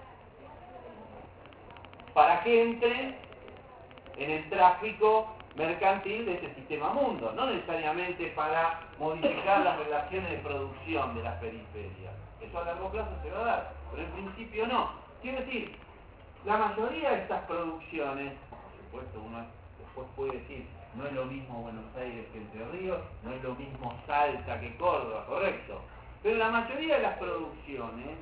para que entren en el tráfico mercantil de ese sistema mundo, no necesariamente para modificar las relaciones de producción de las periferias. Eso a largo plazo se va a dar, pero en principio no. Quiero decir, la mayoría de estas producciones, por supuesto uno después puede decir, no es lo mismo Buenos Aires que Entre Ríos, no es lo mismo Salta que Córdoba, correcto, pero la mayoría de las producciones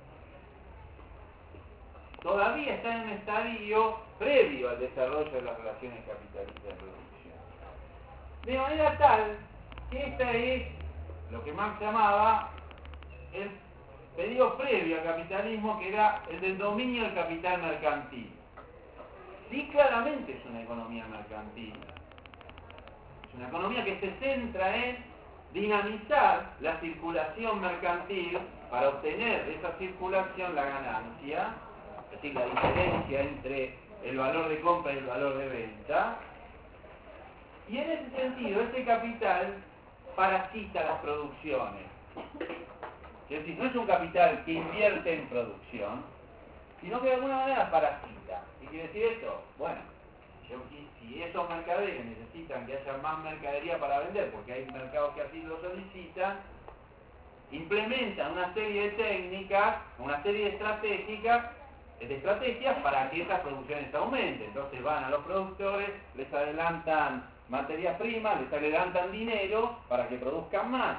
todavía está en un estadio previo al desarrollo de las relaciones capitalistas de producción. De manera tal que esta es lo que Marx llamaba el periodo previo al capitalismo, que era el del dominio del capital mercantil. Sí, claramente es una economía mercantil. Es una economía que se centra en dinamizar la circulación mercantil para obtener de esa circulación la ganancia, es decir, la diferencia entre el valor de compra y el valor de venta. Y en ese sentido, este capital parasita las producciones. Es decir, no es un capital que invierte en producción, sino que de alguna manera parasita. ¿Qué quiere decir esto? Bueno, si esos mercaderes necesitan que haya más mercadería para vender, porque hay mercados que así lo solicitan, implementan una serie de técnicas, una serie de estrategias para que esas producciones aumenten. Entonces van a los productores, les adelantan materia prima, les adelantan dinero para que produzcan más.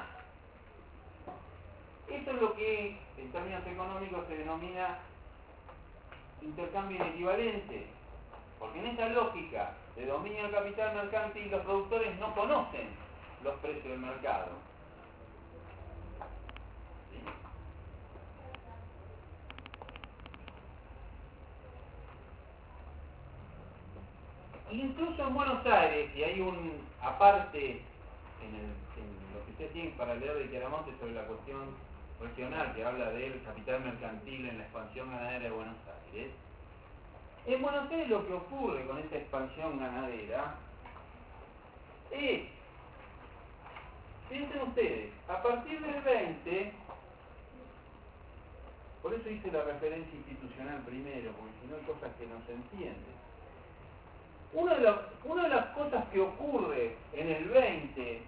Eso es lo que en términos económicos se denomina intercambio inequivalente, porque en esa lógica de dominio del capital mercantil los productores no conocen los precios del mercado. ¿Sí? Incluso en Buenos Aires, y hay un aparte en lo que ustedes tienen para leer de Chiaramonte sobre la cuestión regional que habla del capital mercantil en la expansión ganadera de Buenos Aires. En Buenos Aires lo que ocurre con esta expansión ganadera es, piensen ustedes, a partir del 20, por eso hice la referencia institucional primero, porque si no hay cosas que no se entienden. Una de las cosas que ocurre en el 20,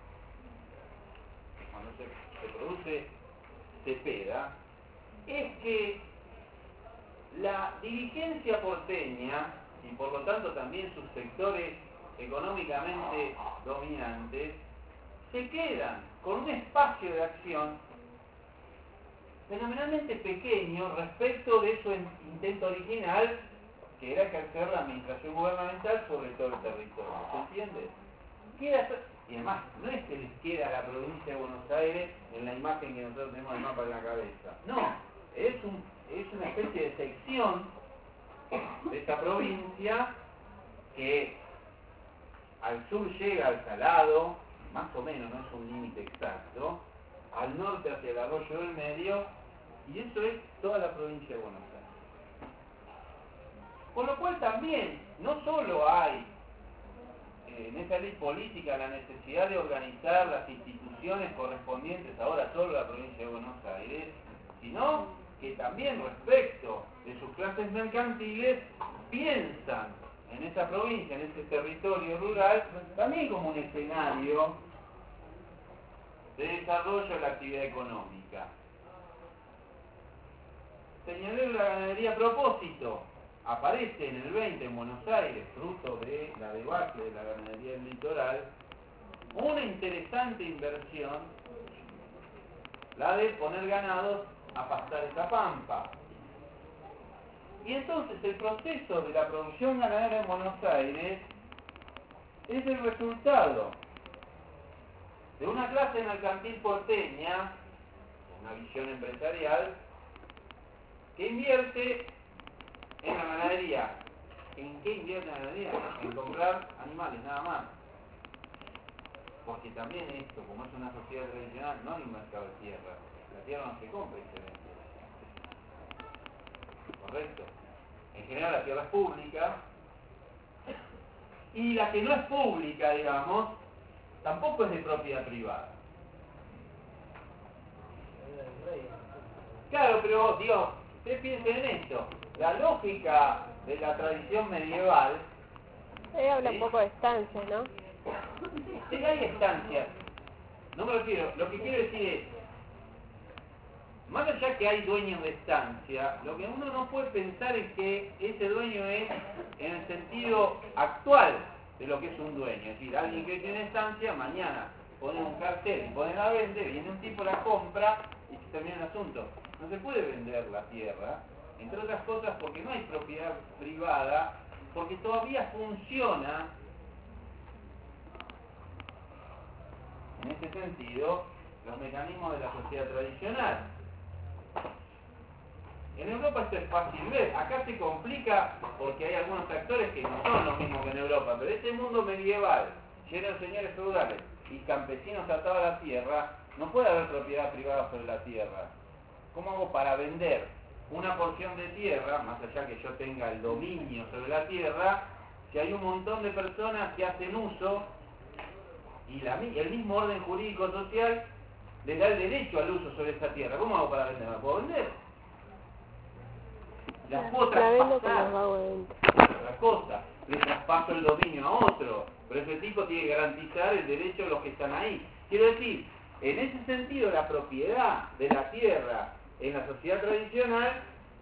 cuando se produce Cepeda, es que la dirigencia porteña, y por lo tanto también sus sectores económicamente dominantes, se quedan con un espacio de acción fenomenalmente pequeño respecto de su intento original, que era ejercer la administración gubernamental sobre todo el territorio. ¿Se entiende? Y además, no es que les queda la provincia de Buenos Aires en la imagen que nosotros tenemos el mapa en la cabeza. No, es una especie de sección de esta provincia que al sur llega al Salado, más o menos, no es un límite exacto, al norte hacia el Arroyo del Medio, y eso es toda la provincia de Buenos Aires. Con lo cual también, no solo hay en esa ley política la necesidad de organizar las instituciones correspondientes ahora solo a la provincia de Buenos Aires, sino que también respecto de sus clases mercantiles piensan en esa provincia, en ese territorio rural, también como un escenario de desarrollo de la actividad económica. Señalé la ganadería a propósito. Aparece en el 20 en Buenos Aires, fruto de la debacle de la ganadería del litoral, una interesante inversión, la de poner ganados a pastar esa pampa. Y entonces el proceso de la producción ganadera en Buenos Aires es el resultado de una clase mercantil porteña, una visión empresarial, que invierte en la ganadería. ¿En qué invierte la ganadería? En comprar animales, nada más. Porque también esto, como es una sociedad tradicional, no hay un mercado de tierra. La tierra no se compra y se vende. ¿Correcto? En general la tierra es pública. Y la que no es pública, digamos, tampoco es de propiedad privada. Claro, pero, digo, ustedes piensen en esto. La lógica de la tradición medieval... Ahí habla ¿sí? un poco de estancia, ¿no? Sí, hay estancias. No me refiero, lo que quiero decir es, más allá que hay dueños de estancia, lo que uno no puede pensar es que ese dueño es en el sentido actual de lo que es un dueño. Es decir, alguien que tiene estancia, mañana pone un cartel y pone la vende, viene un tipo, la compra y se termina el asunto. No se puede vender la tierra, entre otras cosas porque no hay propiedad privada, porque todavía funciona, en ese sentido, los mecanismos de la sociedad tradicional. En Europa esto es fácil ver, acá se complica porque hay algunos actores que no son los mismos que en Europa, pero este mundo medieval, lleno de señores feudales y campesinos atados a la tierra, no puede haber propiedad privada sobre la tierra. ¿Cómo hago para vender una porción de tierra, más allá que yo tenga el dominio sobre la tierra, si hay un montón de personas que hacen uso y el mismo orden jurídico social les da el derecho al uso sobre esa tierra? ¿Cómo hago para vender? ¿No la puedo vender? Las puedo La vendo con traspasar. los vagos de venta. Otra cosa, le traspaso el dominio a otro, pero ese tipo tiene que garantizar el derecho de los que están ahí. Quiero decir, en ese sentido, la propiedad de la tierra en la sociedad tradicional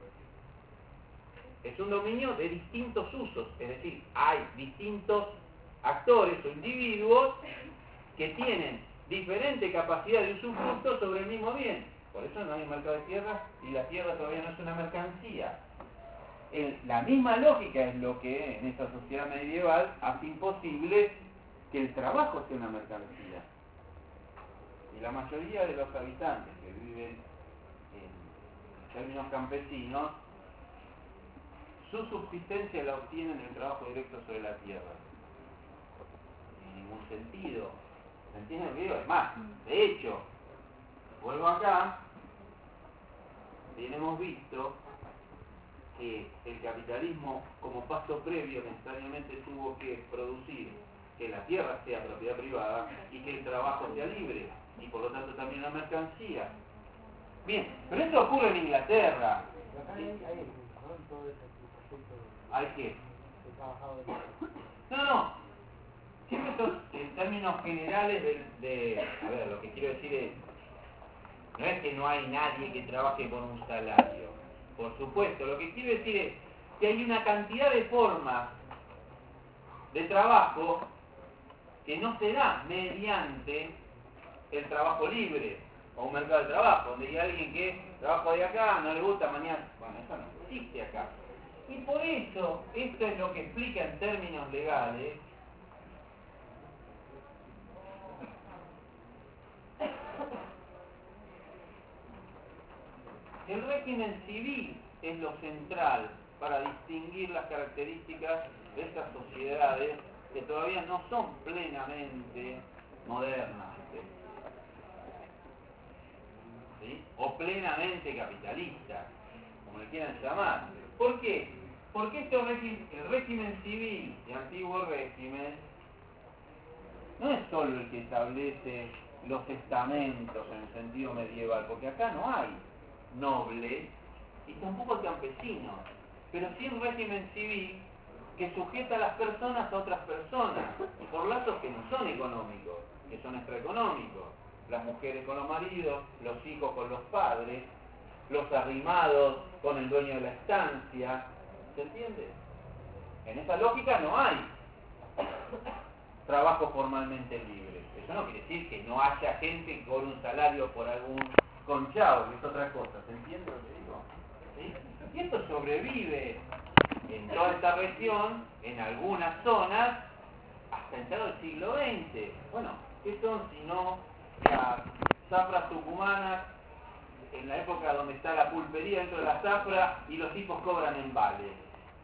es un dominio de distintos usos, es decir, hay distintos actores o individuos que tienen diferente capacidad de usufructo sobre el mismo bien. Por eso no hay un mercado de tierra y la tierra todavía no es una mercancía. La misma lógica es lo que en esta sociedad medieval hace imposible que el trabajo sea una mercancía. Y la mayoría de los habitantes que viven en términos campesinos, su subsistencia la obtienen del trabajo directo sobre la tierra. En ningún sentido. ¿Se entiende lo que digo? Es más, de hecho, vuelvo acá, bien hemos visto que el capitalismo como paso previo necesariamente tuvo que producir que la tierra sea propiedad privada y que el trabajo sea libre y por lo tanto también la mercancía. Bien, pero esto ocurre en Inglaterra. ¿Hay qué? No. Siempre estos en términos generales a ver, lo que quiero decir es, no es que no hay nadie que trabaje con un salario. Por supuesto, lo que quiero decir es que hay una cantidad de formas de trabajo que no se da mediante el trabajo libre o un mercado de trabajo, donde hay alguien que trabaja de acá, no le gusta, mañana, bueno, eso no existe acá. Y por eso, esto es lo que explica en términos legales el régimen civil es lo central para distinguir las características de estas sociedades que todavía no son plenamente modernas, ¿sí? O plenamente capitalistas, como le quieran llamar. ¿Por qué? Porque el régimen civil, el antiguo régimen, no es solo el que establece los estamentos en el sentido medieval, porque acá no hay nobles y tampoco campesinos, pero sí un régimen civil que sujeta a las personas a otras personas por lazos que no son económicos, que son extraeconómicos. Las mujeres con los maridos, los hijos con los padres, los arrimados con el dueño de la estancia. ¿Se entiende? En esa lógica no hay trabajo formalmente libre. Eso no quiere decir que no haya gente que cobre un salario por algún conchavo, que es otra cosa. ¿Se entiende lo que digo? ¿Sí? Y esto sobrevive en toda esta región, en algunas zonas, hasta entrado el siglo XX. Bueno, ¿qué son si no las zafras tucumanas en la época donde está la pulpería dentro de la zafra y los tipos cobran en vales?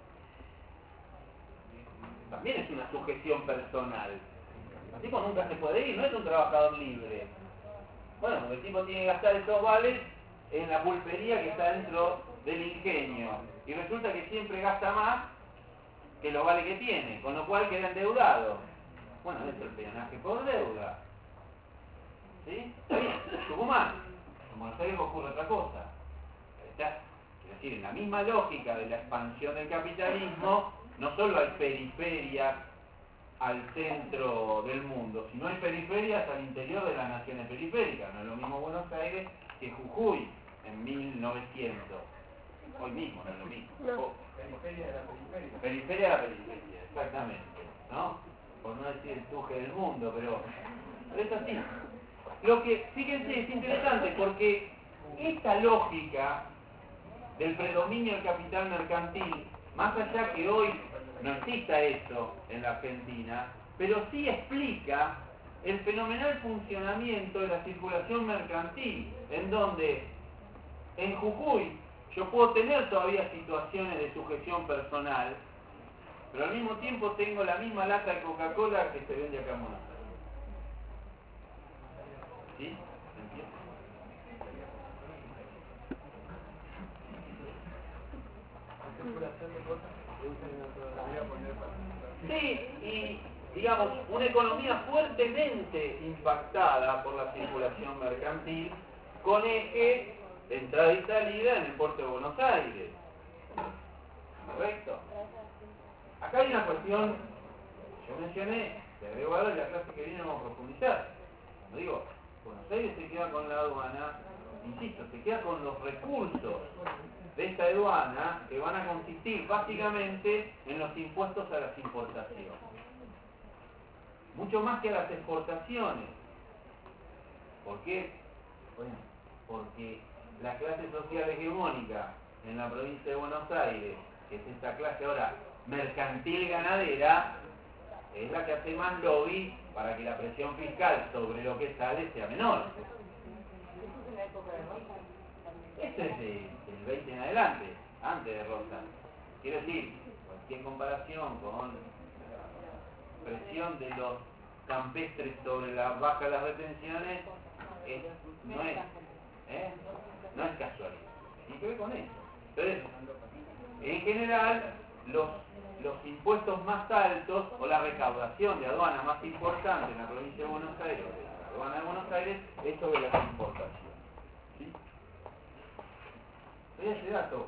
También es una sujeción personal. El tipo nunca se puede ir, no es un trabajador libre. Bueno, porque el tipo tiene que gastar esos vales en la pulpería que está dentro del ingenio. Y resulta que siempre gasta más que los vales que tiene, con lo cual queda endeudado. Bueno, esto es el peonaje por deuda. ¿Sí? Está bien, Tucumán. En Buenos Aires ocurre otra cosa. Es decir, en la misma lógica de la expansión del capitalismo, no solo hay periferias al centro del mundo, sino hay periferias al interior de las naciones periféricas. No es lo mismo Buenos Aires que Jujuy en 1900. Hoy mismo no es lo mismo. No. Periferia de la periferia. Periferia de la periferia, exactamente, ¿no? Por no decir el tuje del mundo, pero es así. Lo que, fíjense, es interesante porque esta lógica del predominio del capital mercantil, más allá que hoy no exista eso en la Argentina, pero sí explica el fenomenal funcionamiento de la circulación mercantil, en donde en Jujuy yo puedo tener todavía situaciones de sujeción personal, pero al mismo tiempo tengo la misma lata de Coca-Cola que se vende acá en Buenos Aires. ¿Sí? ¿Se entiende? Circulación de cosas que usan en otro lado. Sí, y digamos, una economía fuertemente impactada por la circulación mercantil, con eje de entrada y salida en el puerto de Buenos Aires. ¿Correcto? Acá hay una cuestión, yo mencioné, te agrego algo en la clase que viene vamos a profundizar. No digo, Buenos Aires se queda con la aduana, insisto, se queda con los recursos de esta aduana que van a consistir básicamente en los impuestos a las importaciones. Mucho más que a las exportaciones. ¿Por qué? Bueno, porque la clase social hegemónica en la provincia de Buenos Aires, que es esta clase ahora mercantil ganadera, es la que hace más lobby para que la presión fiscal sobre lo que sale sea menor. Esto es del 20 en adelante, antes de Rosa. Quiero decir, cualquier comparación con la presión de los campestres sobre la baja de las retenciones no es casualidad. Tiene que ver con eso. Entonces, en general, los impuestos más altos o la recaudación de aduana más importante en la provincia de Buenos Aires, la aduana de Buenos Aires, es sobre las importaciones. ¿Sí? Vean ese dato.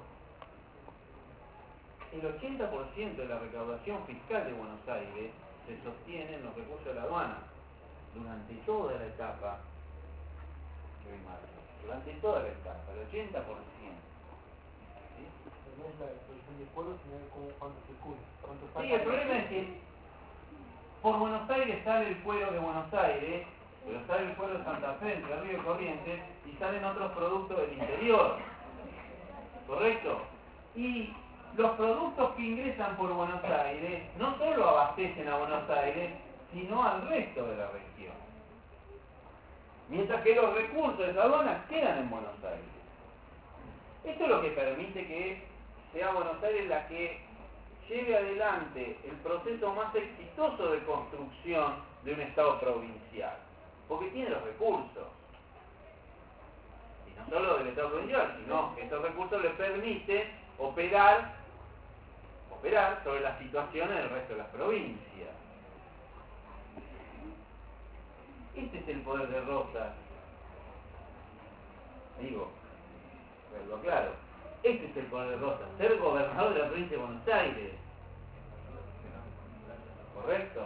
El 80% de la recaudación fiscal de Buenos Aires se sostiene en los recursos de la aduana durante toda la etapa que hoy marca. Durante toda la etapa, el 80%. ¿Sí? No es la exposición de pueblo, sino como cuánto circula. Sí, el problema es que por Buenos Aires sale el fuero de Buenos Aires, pero sale el fuero de Santa Fe, entre Río y Corrientes, y salen otros productos del interior. ¿Correcto? Y los productos que ingresan por Buenos Aires no solo abastecen a Buenos Aires, sino al resto de la región. Mientras que los recursos de esa aduana quedan en Buenos Aires. Esto es lo que permite que sea Buenos Aires la que lleve adelante el proceso más exitoso de construcción de un Estado provincial, porque tiene los recursos. Y no solo del Estado provincial, sino que estos recursos le permiten operar sobre las situaciones del resto de las provincias. Este es el poder de Rosas. Digo, verlo claro. Este es el poder de Rosas, ser gobernador de la provincia de Buenos Aires. ¿Correcto?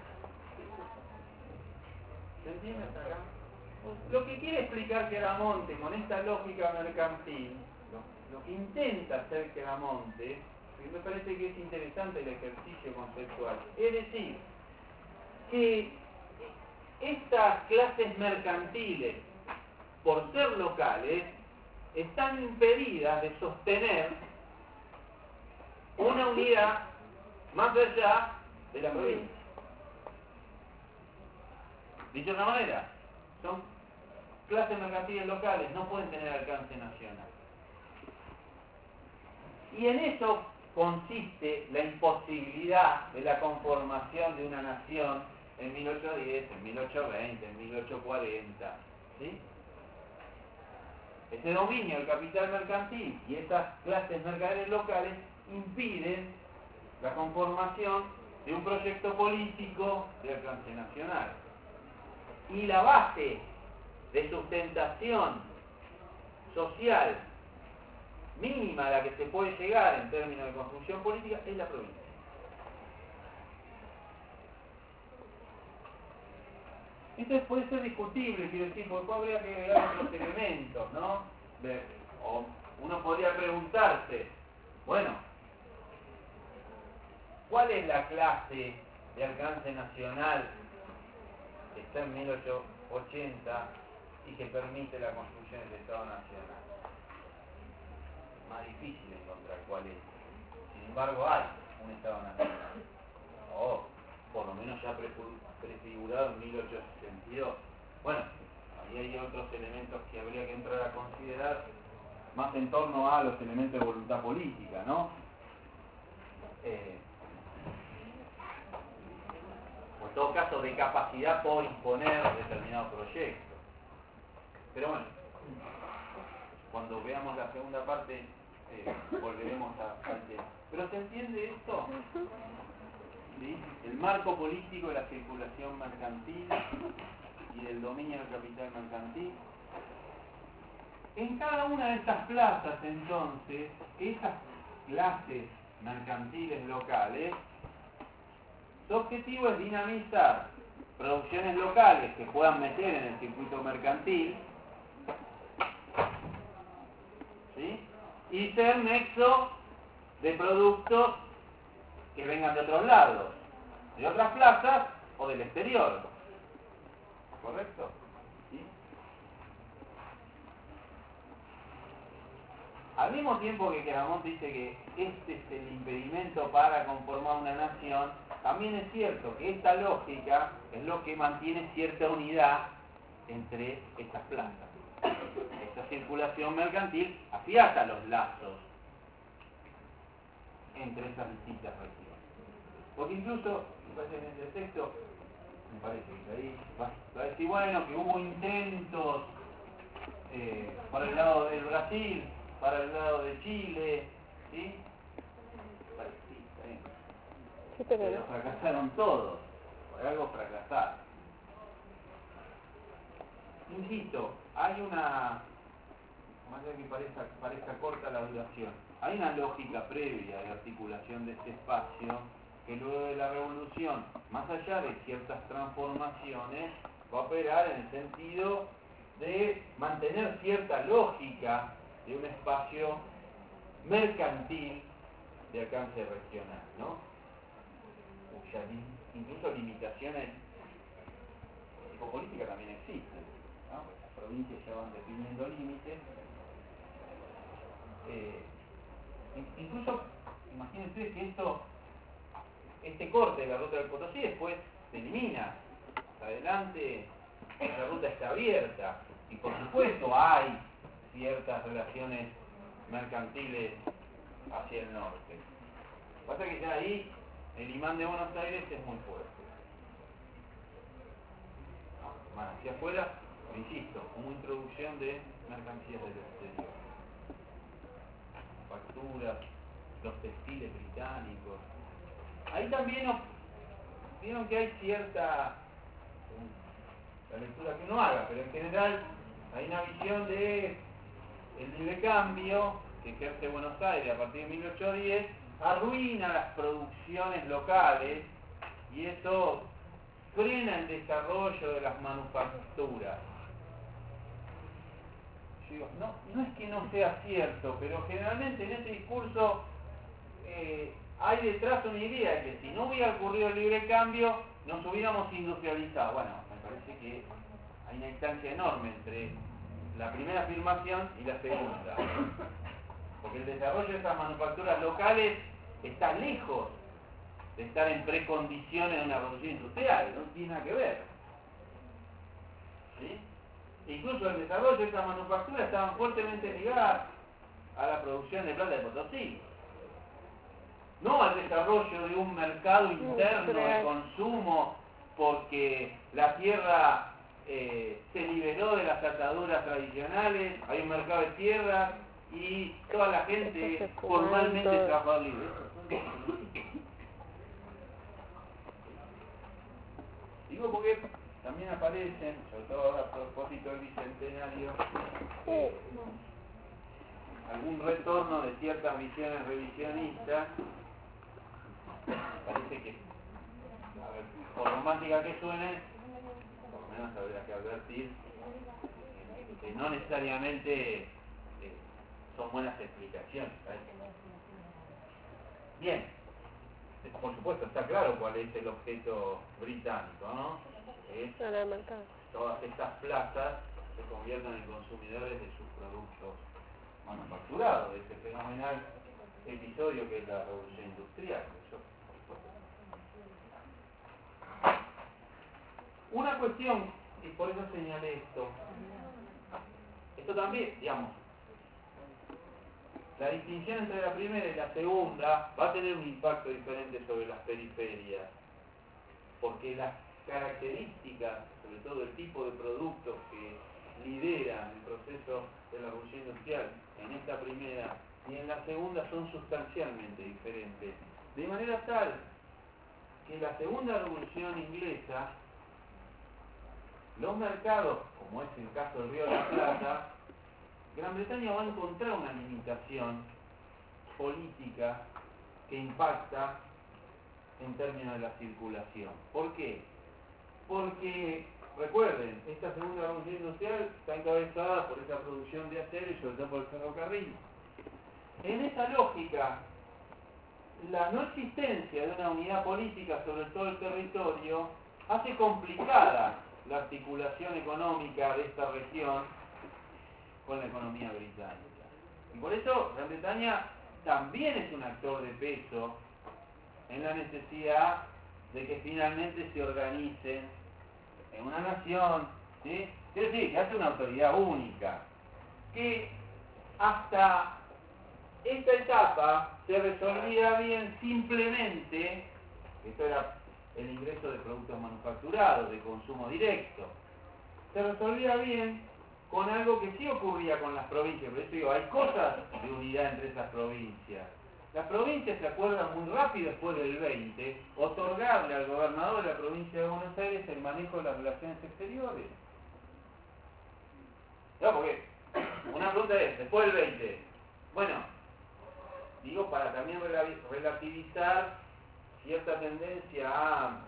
¿Se entiende hasta acá? Lo que quiere explicar Chiaramonte con esta lógica mercantil, lo que intenta hacer Chiaramonte, y me parece que es interesante el ejercicio conceptual, es decir, que estas clases mercantiles, por ser locales, están impedidas de sostener una unidad más allá de la provincia. Dicho de otra manera, son clases mercantiles locales, no pueden tener alcance nacional. Y en eso consiste la imposibilidad de la conformación de una nación en 1810, en 1820, en 1840. ¿Sí? Ese dominio del capital mercantil y esas clases mercantiles locales impiden la conformación de un proyecto político de alcance nacional. Y la base de sustentación social mínima a la que se puede llegar en términos de construcción política es la provincia. Esto puede ser discutible, quiero decir, porque habría que agregar otros elementos, ¿no? O uno podría preguntarse, bueno, ¿cuál es la clase de alcance nacional que está en 1880 y que permite la construcción del Estado Nacional? Más difícil encontrar cuál es. Sin embargo, hay un Estado Nacional. O por lo menos ya prefigurado en 1862. Bueno, ahí hay otros elementos que habría que entrar a considerar, más en torno a los elementos de voluntad política, ¿no? O en todo caso de capacidad por imponer determinado proyecto. Pero bueno, cuando veamos la segunda parte volveremos al tema. ¿Pero se entiende esto? ¿Sí? El marco político de la circulación mercantil y del dominio del capital mercantil. En cada una de estas plazas, entonces, esas clases mercantiles locales, su objetivo es dinamizar producciones locales que puedan meter en el circuito mercantil, ¿sí? Y ser nexo de productos que vengan de otros lados, de otras plazas o del exterior. ¿Correcto? ¿Sí? Al mismo tiempo que Chiaramonte dice que este es el impedimento para conformar una nación, también es cierto que esta lógica es lo que mantiene cierta unidad entre estas plazas. Esta circulación mercantil afiata los lazos entre esas distintas regiones. Porque incluso, en el texto, me parece que ahí va a decir, bueno, que hubo intentos para el lado del Brasil, para el lado de Chile, ¿sí? Sí, pero fracasaron todos, por algo fracasaron. Insisto, hay una, más allá que parezca corta la duración, hay una lógica previa de articulación de este espacio que luego de la revolución, más allá de ciertas transformaciones, va a operar en el sentido de mantener cierta lógica de un espacio mercantil de alcance regional, ¿no? Cuya incluso limitaciones psicopolíticas también existen, ¿no? Las provincias ya van definiendo límites. Incluso, imagínense que este corte de la ruta del Potosí después se elimina. Más adelante esa ruta está abierta y por supuesto hay ciertas relaciones mercantiles hacia el norte. Pasa que ya ahí el imán de Buenos Aires es muy fuerte. ¿No? Más hacia afuera, insisto, como introducción de mercancías del exterior. Facturas, los textiles británicos. Ahí también vieron que hay cierta, la lectura que uno haga, pero en general hay una visión de el libre cambio que ejerce Buenos Aires a partir de 1810, arruina las producciones locales y eso frena el desarrollo de las manufacturas. Yo digo, no es que no sea cierto, pero generalmente en este discurso hay detrás una idea de que si no hubiera ocurrido el libre cambio, nos hubiéramos industrializado. Bueno, me parece que hay una distancia enorme entre la primera afirmación y la segunda. Porque el desarrollo de estas manufacturas locales está lejos de estar en precondiciones de una revolución industrial, no tiene nada que ver. ¿Sí? E incluso el desarrollo de estas manufacturas estaban fuertemente ligadas a la producción de plata de Potosí. No al desarrollo de un mercado interno de consumo porque la tierra se liberó de las ataduras tradicionales, hay un mercado de tierra y toda la gente formalmente es trabajador libre. Digo porque también aparecen, sobre todo a propósito del bicentenario, algún retorno de ciertas visiones revisionistas. Parece que, a ver, por romántica que suene, por lo menos habría que advertir que no necesariamente son buenas explicaciones. ¿Sabes? Bien, por supuesto, está claro cuál es el objeto británico, ¿no? Es todas estas plazas se conviertan en consumidores de sus productos manufacturados, de ese fenomenal episodio que es la revolución industrial. Eso, por supuesto. Una cuestión, y por eso señalé esto también, digamos, la distinción entre la primera y la segunda va a tener un impacto diferente sobre las periferias, porque las características, sobre todo el tipo de productos que lideran el proceso de la revolución industrial en esta primera y en la segunda son sustancialmente diferentes, de manera tal que la segunda revolución inglesa, los mercados, como es el caso del Río de la Plata, Gran Bretaña va a encontrar una limitación política que impacta en términos de la circulación. ¿Por qué? Porque, recuerden, esta segunda revolución industrial está encabezada por esa producción de acero y sobre todo por el ferrocarril. En esa lógica, la no existencia de una unidad política sobre todo el territorio hace complicada la articulación económica de esta región con la economía británica. Y por eso Gran Bretaña también es un actor de peso en la necesidad de que finalmente se organicen en una nación, ¿sí? Quiere decir, que hace una autoridad única, que hasta esta etapa se resolvía bien simplemente, esto era el ingreso de productos manufacturados, de consumo directo, se resolvía bien con algo que sí ocurría con las provincias. Por eso digo, hay cosas de unidad entre esas provincias. Las provincias se acuerdan muy rápido después del 20, otorgarle al gobernador de la provincia de Buenos Aires el manejo de las relaciones exteriores. No, porque una pregunta es, después del 20, bueno, digo para también relativizar cierta tendencia a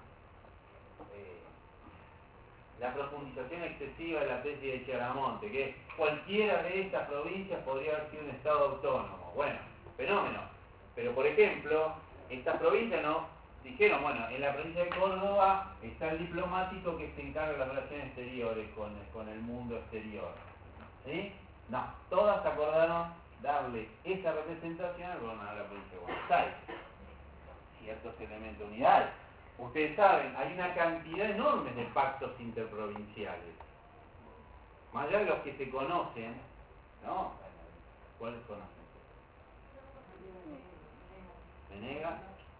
la profundización excesiva de la tesis de Chiaramonte, que cualquiera de estas provincias podría haber sido un estado autónomo. Bueno, fenómeno. Pero por ejemplo, estas provincias no dijeron, bueno, en la provincia de Córdoba está el diplomático que se encarga de las relaciones exteriores con el mundo exterior. ¿Sí? No, todas acordaron darle esa representación al gobernador de la provincia de Buenos Aires. Ciertos elementos de unidad. Ustedes saben, hay una cantidad enorme de pactos interprovinciales. Más allá de los que se conocen, ¿no? ¿Cuáles conocen? Venegas,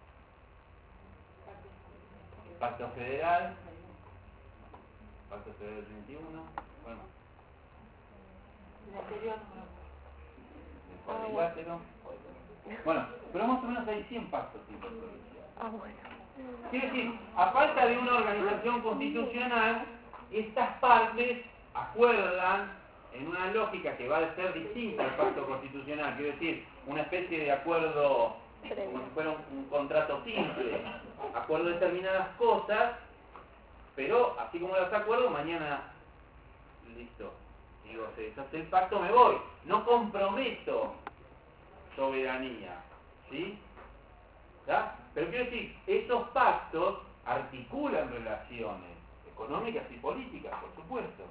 el Pacto Federal, Pacto Federal 31, bueno, El anterior, el cuadrilátero. Bueno, pero más o menos hay 100 pactos interprovinciales. Ah, bueno. Quiere decir, a falta de una organización constitucional, estas partes acuerdan en una lógica que va a ser distinta al pacto constitucional, quiero decir, una especie de acuerdo como si fuera un contrato simple, acuerdo determinadas cosas, pero así como las acuerdo, mañana, listo, digo, se deshace el pacto, me voy, no comprometo soberanía, ¿sí? ¿Ya? Pero quiero decir, esos pactos articulan relaciones económicas y políticas, por supuesto.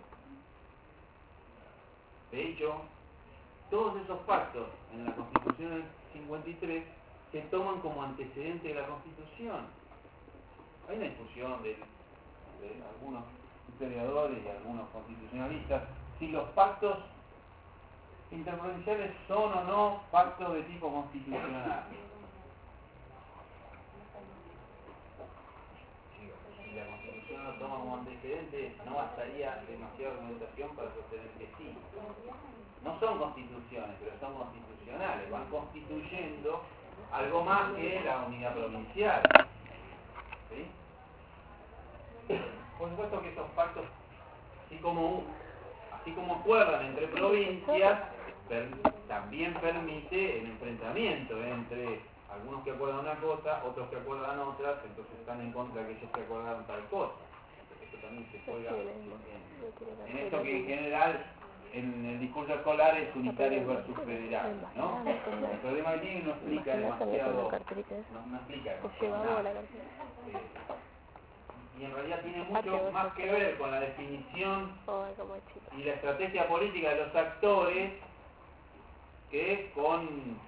De hecho, todos esos pactos en la Constitución del 53 se toman como antecedente de la Constitución. Hay una discusión de algunos historiadores y algunos constitucionalistas si los pactos interprovinciales son o no pactos de tipo constitucional. Si la Constitución lo toma como antecedente, no bastaría demasiada argumentación para sostener que sí. No son constituciones, pero son constitucionales, van constituyendo algo más que la unidad provincial. ¿Sí? Por supuesto que esos pactos, así como acuerdan entre provincias, también permite el enfrentamiento entre algunos que acuerdan una cosa, otros que acuerdan otras, entonces están en contra de aquellos que acordaron tal cosa. Esto también se juega en esto que en general en el discurso escolar es unitarios versus federales, ¿no? El problema que tiene no explica demasiado, no explica demasiado nada. Y en realidad tiene mucho más que ver con la definición y la estrategia política de los actores que con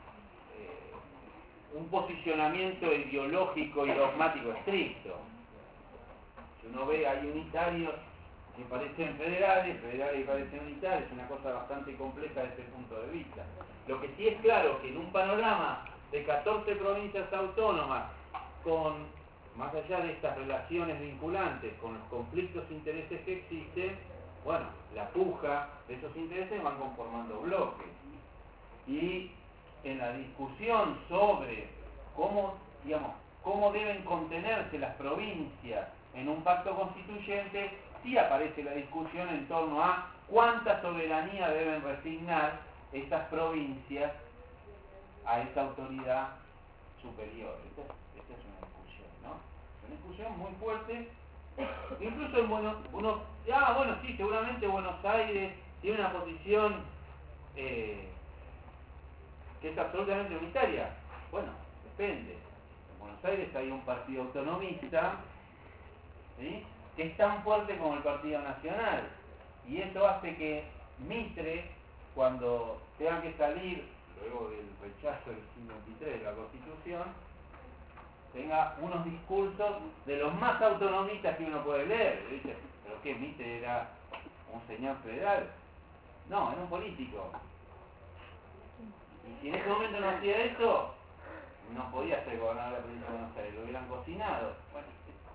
un posicionamiento ideológico y dogmático estricto. Si uno ve, hay unitarios que parecen federales que parecen unitarios, es una cosa bastante compleja desde ese punto de vista. Lo que sí es claro que en un panorama de 14 provincias autónomas, con más allá de estas relaciones vinculantes, con los conflictos de intereses que existen, bueno, la puja de esos intereses van conformando bloques. Y en la discusión sobre cómo deben contenerse las provincias en un pacto constituyente, sí aparece la discusión en torno a cuánta soberanía deben resignar estas provincias a esa autoridad superior. Esta es una discusión, ¿no? Es una discusión muy fuerte. Incluso en bueno, sí, seguramente Buenos Aires tiene una posición que es absolutamente unitaria. Bueno, depende. En Buenos Aires hay un partido autonomista, ¿sí?, que es tan fuerte como el Partido Nacional. Y eso hace que Mitre, cuando tenga que salir, luego del rechazo del 53 de la Constitución, tenga unos discursos de los más autonomistas que uno puede leer. ¿Dice? ¿Pero qué? ¿Mitre era un señor federal? No, era un político. Y si en ese momento no hacía eso, no podía ser gobernador de la provincia de Buenos Aires, lo hubieran cocinado. Bueno,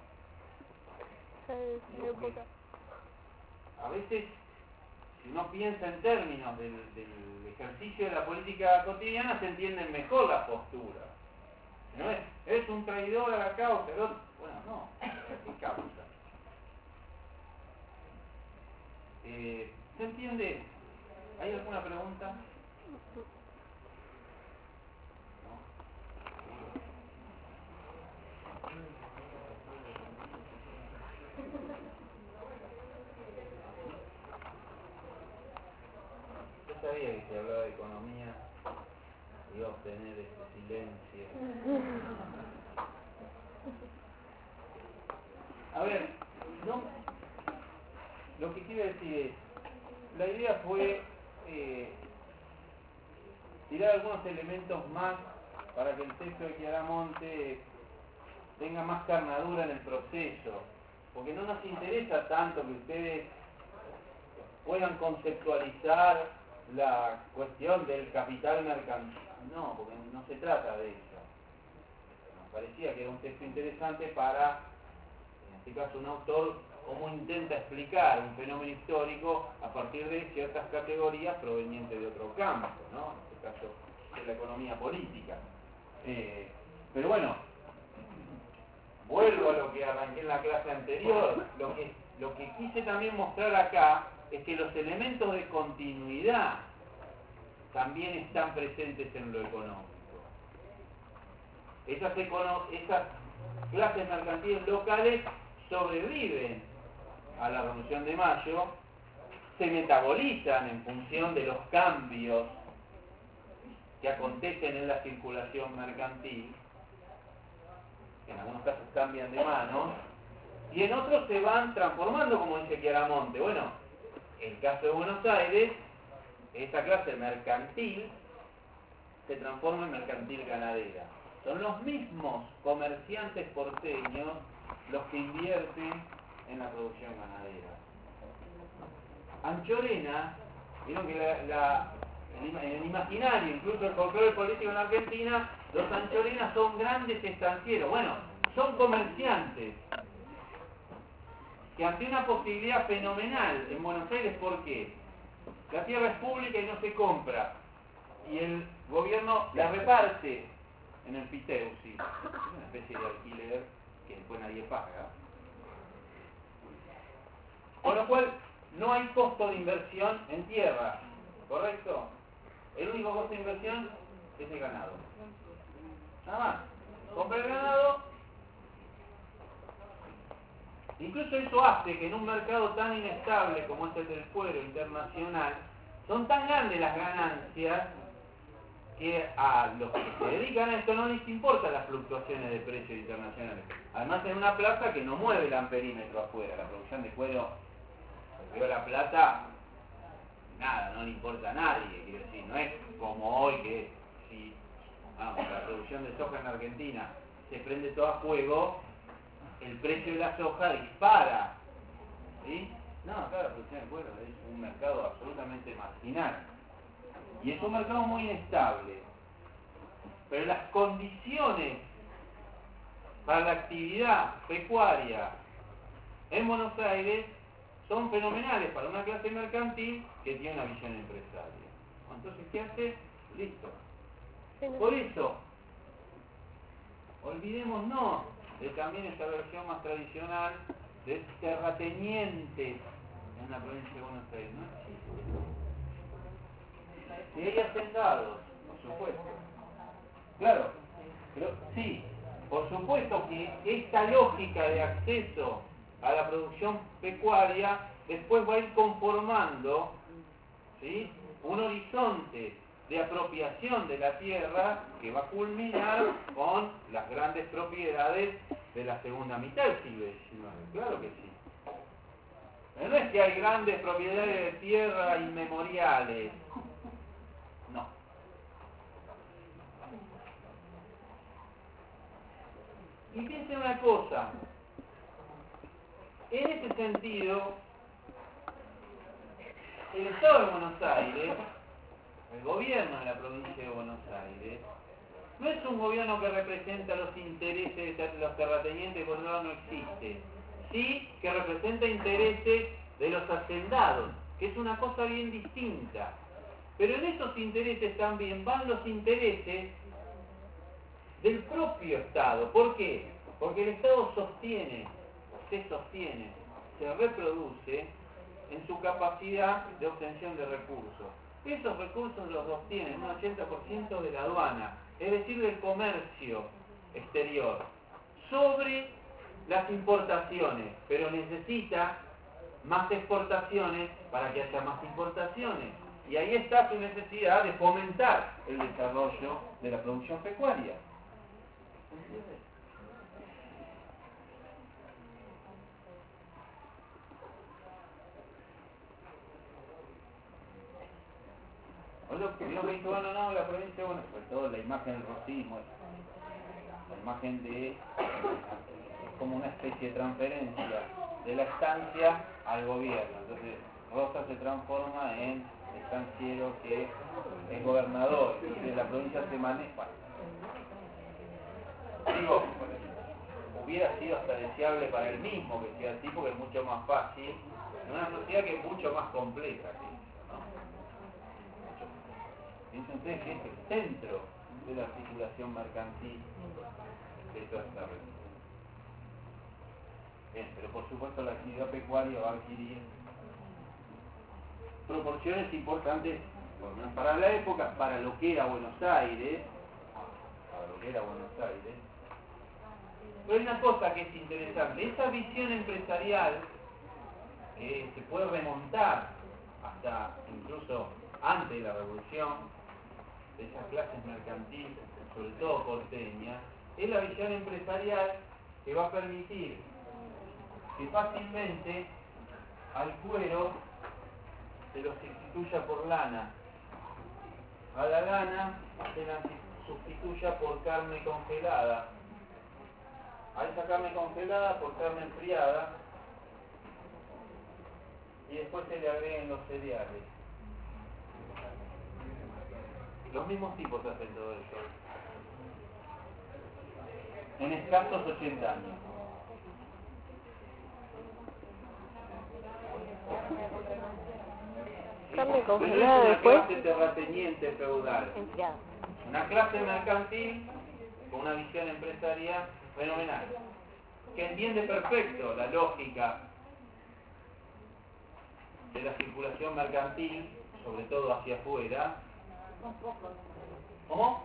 a veces, si uno piensa en términos del ejercicio de la política cotidiana, se entienden mejor las posturas. No es un traidor a la causa, bueno, no, ¿qué causa? ¿Se entiende? ¿Hay alguna pregunta? Yo sabía que si hablaba de economía iba a obtener este silencio. A ver, no, lo que quiero decir es, la idea fue tirar algunos elementos más para que el texto de Chiaramonte tenga más carnadura en el proceso, porque no nos interesa tanto que ustedes puedan conceptualizar la cuestión del capital mercantil, no, porque no se trata de eso. parecía que era un texto interesante para, en este caso, un autor cómo intenta explicar un fenómeno histórico a partir de ciertas categorías provenientes de otro campo, ¿no? En este caso, de la economía política. Pero bueno, vuelvo a lo que arranqué en la clase anterior. Lo que quise también mostrar acá es que los elementos de continuidad también están presentes en lo económico. Esas clases mercantiles locales sobreviven a la Revolución de Mayo, se metabolizan en función de los cambios que acontecen en la circulación mercantil, que en algunos casos cambian de manos, y en otros se van transformando, como dice Chiaramonte. Bueno, el caso de Buenos Aires, esta clase mercantil se transforma en mercantil ganadera. Son los mismos comerciantes porteños los que invierten en la producción ganadera. Anchorena, vieron que en el imaginario, incluso el folclore político en Argentina, los anchorenas son grandes estancieros. Bueno, son comerciantes que ante una posibilidad fenomenal en Buenos Aires, ¿por qué? La tierra es pública y no se compra, y el gobierno la reparte en el piteusi, es una especie de alquiler que después nadie paga. Con lo cual, no hay costo de inversión en tierra, ¿correcto? El único costo de inversión es el ganado. Nada más. Compra el ganado. Incluso eso hace que en un mercado tan inestable como es el del cuero internacional, son tan grandes las ganancias que a los que se dedican a esto no les importan las fluctuaciones de precios internacionales. Además, en una plaza que no mueve el amperímetro afuera, la producción de cuero, el Río de la Plata, nada, no le importa a nadie, quiero decir, no es como hoy que si la producción de soja en Argentina se prende todo a fuego, el precio de la soja dispara, ¿sí? No, acá la producción de cuero es un mercado absolutamente marginal. Y es un mercado muy inestable. Pero las condiciones para la actividad pecuaria en Buenos Aires son fenomenales para una clase mercantil que tiene una visión empresaria. Entonces, ¿qué hace? Listo. Por eso, olvidémonos de también esta versión más tradicional de terratenientes en la provincia de Buenos Aires. No existe. Y hay hacendados, por supuesto. Claro, pero sí, por supuesto que esta lógica de acceso a la producción pecuaria después va a ir conformando, ¿sí?, un horizonte de apropiación de la tierra que va a culminar con las grandes propiedades de la segunda mitad del siglo XIX. Claro que sí. Pero no es que hay grandes propiedades de tierra inmemoriales. No. Y piensen una cosa. En ese sentido, el Estado de Buenos Aires, el gobierno de la provincia de Buenos Aires, no es un gobierno que representa los intereses de los terratenientes, por otro lado no existe. Sí que representa intereses de los hacendados, que es una cosa bien distinta. Pero en esos intereses también van los intereses del propio Estado. ¿Por qué? Porque el Estado se reproduce en su capacidad de obtención de recursos. Esos recursos los obtienen un 80% de la aduana, es decir, del comercio exterior, sobre las importaciones, pero necesita más exportaciones para que haya más importaciones. Y ahí está su necesidad de fomentar el desarrollo de la producción pecuaria. ¿Entiendes? Digo que dice, bueno, no, la provincia, bueno, sobre todo la imagen del rosismo, la imagen de, es como una especie de transferencia de la estancia al gobierno. Entonces, Rosa se transforma en estanciero que es gobernador, entonces la provincia se maneja. Digo, hubiera sido hasta deseable para él mismo que sea así, porque es mucho más fácil, en una sociedad que es mucho más compleja que esto, ¿no? Piensen ustedes que es el centro de la articulación mercantil de toda esta región. Bien, pero por supuesto la actividad pecuaria va a adquirir proporciones importantes, por lo menos para la época, para lo que era Buenos Aires, Pero hay una cosa que es interesante, esa visión empresarial que se puede remontar hasta incluso antes de la revolución, de esas clases mercantiles, sobre todo porteñas, es la visión empresarial que va a permitir que fácilmente al cuero se lo sustituya por lana, a la lana se la sustituya por carne congelada, a esa carne congelada por carne enfriada, y después se le agreguen los cereales. Los mismos tipos hacen todo eso. En escasos 80 años. Carne Pero congelada es una después. clase terrateniente feudal. Enfriada. Una clase mercantil con una visión empresarial fenomenal, que entiende perfecto la lógica de la circulación mercantil, sobre todo hacia afuera. ¿Cómo?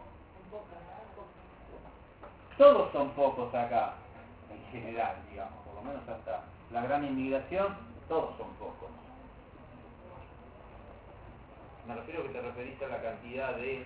Todos son pocos acá, en general, digamos, por lo menos hasta la gran inmigración, todos son pocos. Me refiero que te referiste a la cantidad de...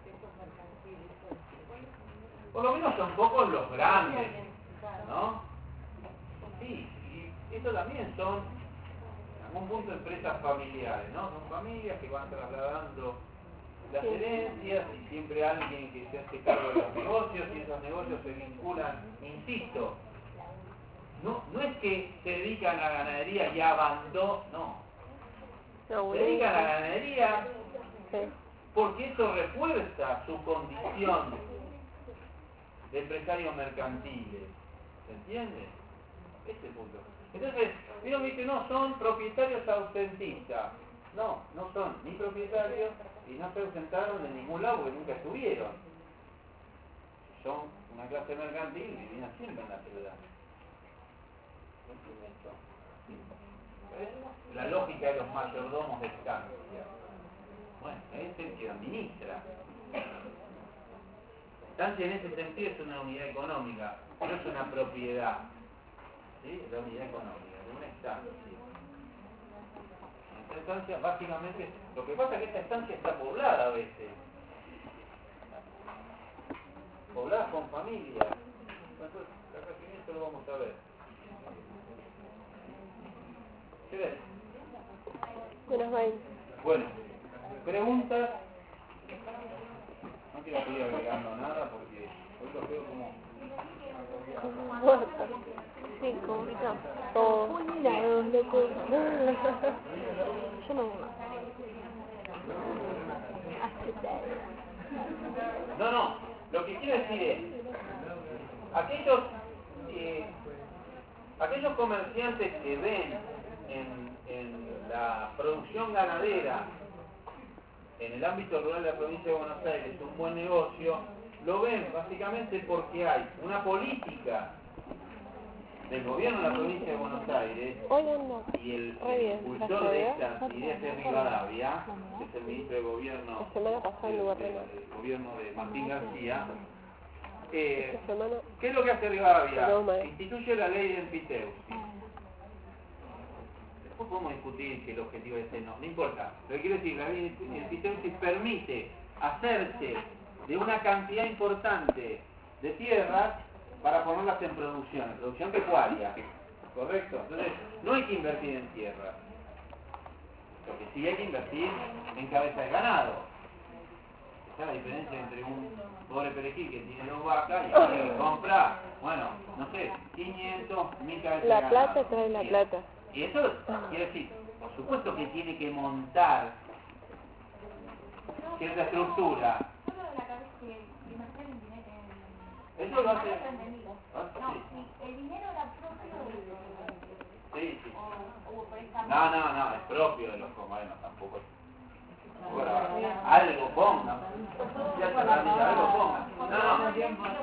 Por lo menos son pocos los grandes, ¿no? Sí, y eso también son, en algún punto, empresas familiares, ¿no? Son familias que van trasladando las herencias y siempre alguien que se hace cargo de los negocios, y esos negocios se vinculan, insisto, no es que se dedican a la ganadería y abandonan, no. Se dedican a la ganadería porque eso refuerza su condición de empresarios mercantiles. ¿Se entiende? Este es el punto. Entonces, digo que no son propietarios ausentistas. No son ni propietarios y no se ausentaron de ningún lado porque nunca estuvieron. Son una clase mercantil y vivían siempre en la ciudad. ¿Entiende esto? ¿Ves? La lógica de los mayordomos de estancia. Bueno, es el que administra. Estancia en ese sentido es una unidad económica, no es una propiedad. ¿Sí? Es la unidad económica, de una estancia. Esta estancia, básicamente, lo que pasa es que esta estancia está poblada a veces. Poblada con familias. Entonces, esto lo vamos a ver. ¿Qué ves? Menos 20. Bueno, preguntas. No quiero seguir agregando nada porque hoy lo veo como... Muerto. Sí, como todo. Jubilados, loco. Yo no voy más. No, lo que quiero decir es, aquellos comerciantes que ven en la producción ganadera en el ámbito rural de la provincia de Buenos Aires un buen negocio, lo ven básicamente porque hay una política del gobierno de la provincia de Buenos Aires y el impulsor de estas ideas de Rivadavia, que es el ministro de gobierno del gobierno de Martín García. ¿Qué es lo que hace Rivadavia? Instituye la ley de empiteusis. Después podemos discutir si el objetivo es ese, no importa. Lo que quiero decir, la ley de empiteusis permite hacerse de una cantidad importante de tierras para ponerlas en producción pecuaria, ¿correcto? Entonces, no hay que invertir en tierra. Lo que sí hay que invertir en cabeza de ganado. Esa es la diferencia entre un pobre perejil que tiene 2 vacas y alguien que compra, bueno, no sé, 500, 1000 cabezas de ganado. La plata trae la plata. Y eso quiere decir, por supuesto que tiene que montar cierta estructura. eso lo hace... No, si el dinero era propio de Sí, sí. o por esta No, es propio de los comunes, tampoco es... Ahora, algo ponga. Ya está, algo ponga. No.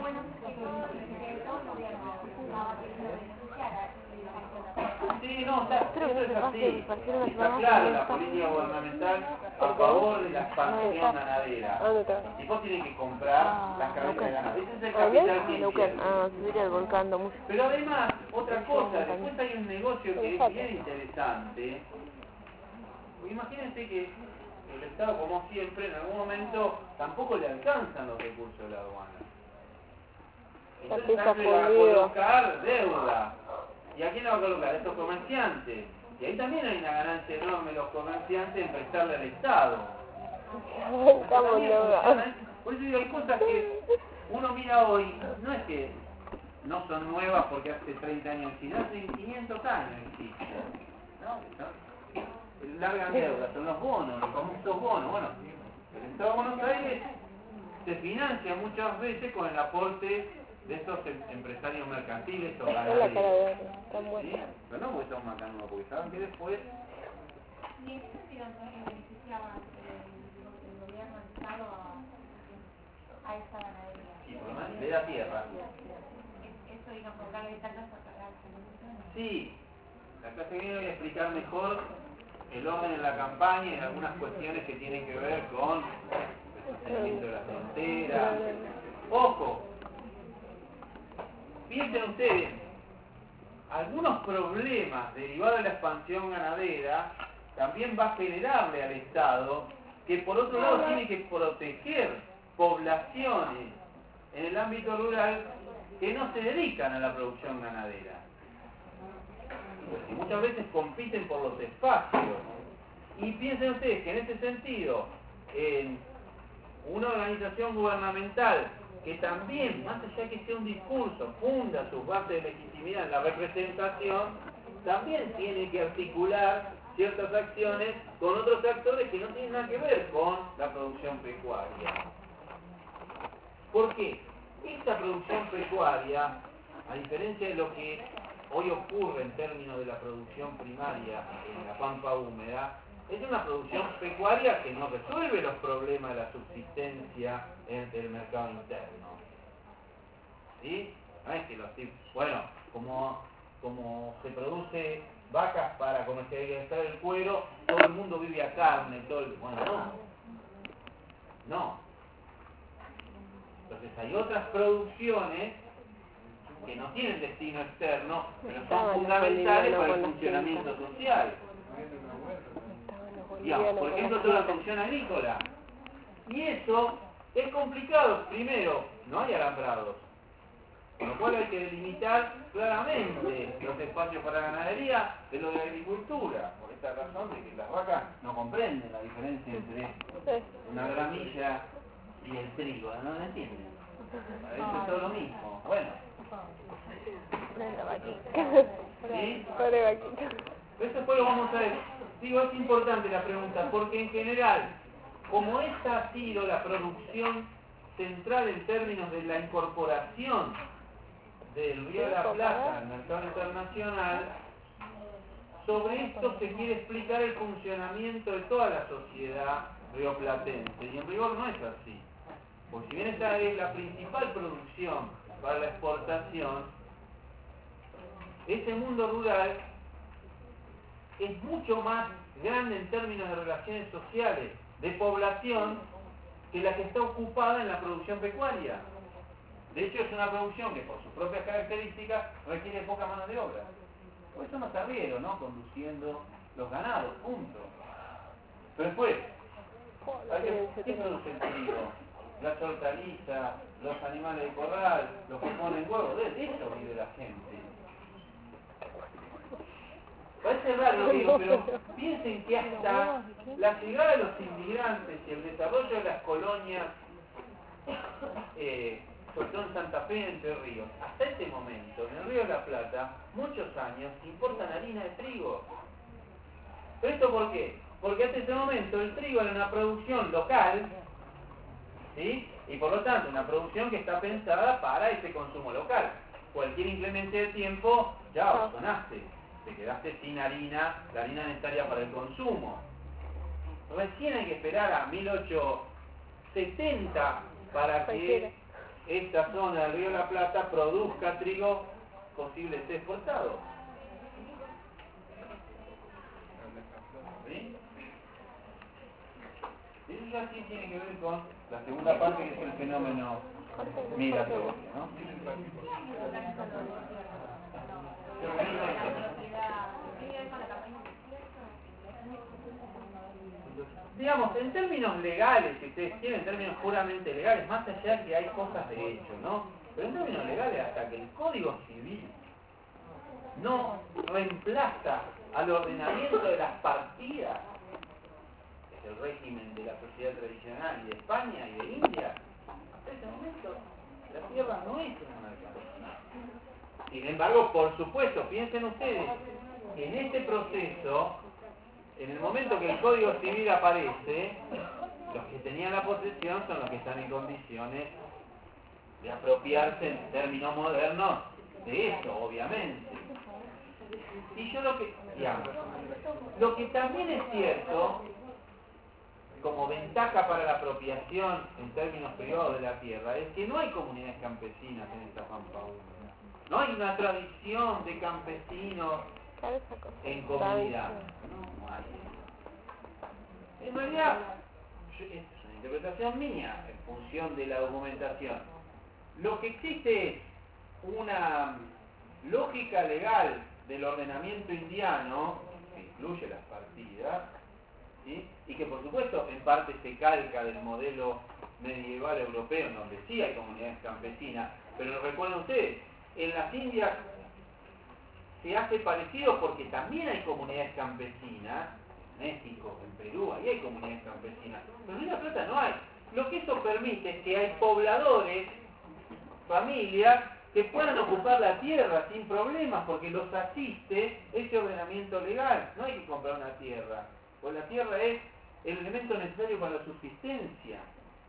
Sí, no, eso es así. Está claro la política gubernamental a favor de la expansión ganadera. Y vos tenés que comprar las cabezas de ganado. Ese es el capital que invierte. Subir el volcán mucho. Pero además, otra cosa, después hay un negocio que es bien interesante. Imagínense que el Estado, como siempre, en algún momento tampoco le alcanzan los recursos de la aduana. Entonces va a colocar deuda. ¿Y a quién le va a colocar? A estos comerciantes. Y ahí también hay una ganancia enorme de los comerciantes en prestarle al Estado. Estamos endeudados. Por eso digo, hay cosas que uno mira hoy, no es que no son nuevas porque hace 30 años sino hace 500 años existen. ¿No? Largan deuda, son los bonos, los famosos bonos. Bueno, el Estado de Buenos Aires se financia muchas veces con el aporte de estos empresarios mercantiles o ganaderos. ¿Sí? Pero no porque estamos matando, porque saben que después... ¿Y en qué sentido entonces beneficiaba el gobierno, el Estado a esa ganadería? Sí, porque le da tierra. Eso, digamos, darle tantas a Sí, la clase que viene voy a explicar mejor el orden en la campaña y algunas cuestiones que tienen que ver con el sostenimiento de la frontera. ¡Ojo! Piensen ustedes, algunos problemas derivados de la expansión ganadera también va a generarle al Estado que por otro lado tiene que proteger poblaciones en el ámbito rural que no se dedican a la producción ganadera. Porque muchas veces compiten por los espacios. Y piensen ustedes que en ese sentido, en una organización gubernamental que también, más allá que sea un discurso, funda sus bases de legitimidad en la representación, también tiene que articular ciertas acciones con otros actores que no tienen nada que ver con la producción pecuaria. ¿Por qué? Esta producción pecuaria, a diferencia de lo que hoy ocurre en términos de la producción primaria en la pampa húmeda, es una producción pecuaria que no resuelve los problemas de la subsistencia del mercado interno. ¿Sí? No es que los tipos, bueno, como se produce vacas para comercializar el cuero, todo el mundo vive a carne, bueno, no. Entonces hay otras producciones que no tienen destino externo, pero son fundamentales para el funcionamiento social. Digamos, por ejemplo, toda la producción agrícola. Y eso es complicado. Primero, no hay alambrados, con lo cual hay que delimitar claramente los espacios para ganadería de lo de la agricultura, por esta razón de que las vacas no comprenden la diferencia entre una gramilla y el trigo, no lo entienden. Para eso es todo lo mismo. Bueno. ¿Sí? Eso después lo vamos a ver. Digo, es importante la pregunta, porque en general, como esta ha sido la producción central en términos de la incorporación del Río de la Plata al mercado internacional, sobre esto se quiere explicar el funcionamiento de toda la sociedad rioplatense, y en rigor no es así. Porque si bien esta es la principal producción para la exportación, ese mundo rural es mucho más grande en términos de relaciones sociales, de población, que la que está ocupada en la producción pecuaria. De hecho, es una producción que por sus propias características requiere poca mano de obra. Por eso no se arrieron, ¿no? Conduciendo los ganados, punto. Pero después, ¿qué produce el trigo? Las hortalizas, los animales de corral, los que ponen huevos, de eso vive la gente. Parece raro, digo, pero piensen que hasta la llegada de los inmigrantes y el desarrollo de las colonias, sobre todo en Santa Fe y en Entre Ríos, hasta este momento, en el Río de la Plata, muchos años importan harina de trigo. ¿Pero esto por qué? Porque hasta ese momento el trigo era una producción local ¿sí? Y por lo tanto, una producción que está pensada para ese consumo local. Cualquier incremento de tiempo, ya sonaste, te quedaste sin harina, la harina necesaria para el consumo. Recién hay que esperar a 1870 para que esta zona del Río de la Plata produzca trigo posible ser exportado. ¿Sí? Eso ya sí tiene que ver con la segunda parte, que es el fenómeno migratorio, ¿no? Digamos, en términos legales, si ustedes quieren, en términos puramente legales, más allá que hay cosas de hecho, ¿no? Pero en términos legales, hasta que el Código Civil no reemplaza al ordenamiento de las partidas, que es el régimen de la sociedad tradicional y de España y de India, hasta ese momento la tierra no es una mercancía. Sin embargo, por supuesto, piensen ustedes que en este proceso, en el momento que el Código Civil aparece, los que tenían la posesión son los que están en condiciones de apropiarse en términos modernos de eso, obviamente. Y yo lo que también es cierto, como ventaja para la apropiación en términos privados de la tierra, es que no hay comunidades campesinas en esta Pampa húmeda. No hay una tradición de campesinos en comunidad. No hay. En realidad, esta es una interpretación mía en función de la documentación. Lo que existe es una lógica legal del ordenamiento indiano, que incluye las partidas, ¿sí? Y que por supuesto en parte se calca del modelo medieval europeo, en donde sí hay comunidades campesinas, pero recuerden ustedes, en las Indias se hace parecido porque también hay comunidades campesinas, en México, en Perú, ahí hay comunidades campesinas, pero en La Plata no hay. Lo que eso permite es que hay pobladores, familias, que puedan ocupar la tierra sin problemas, porque los asiste ese ordenamiento legal. No hay que comprar una tierra, pues la tierra es el elemento necesario para la subsistencia.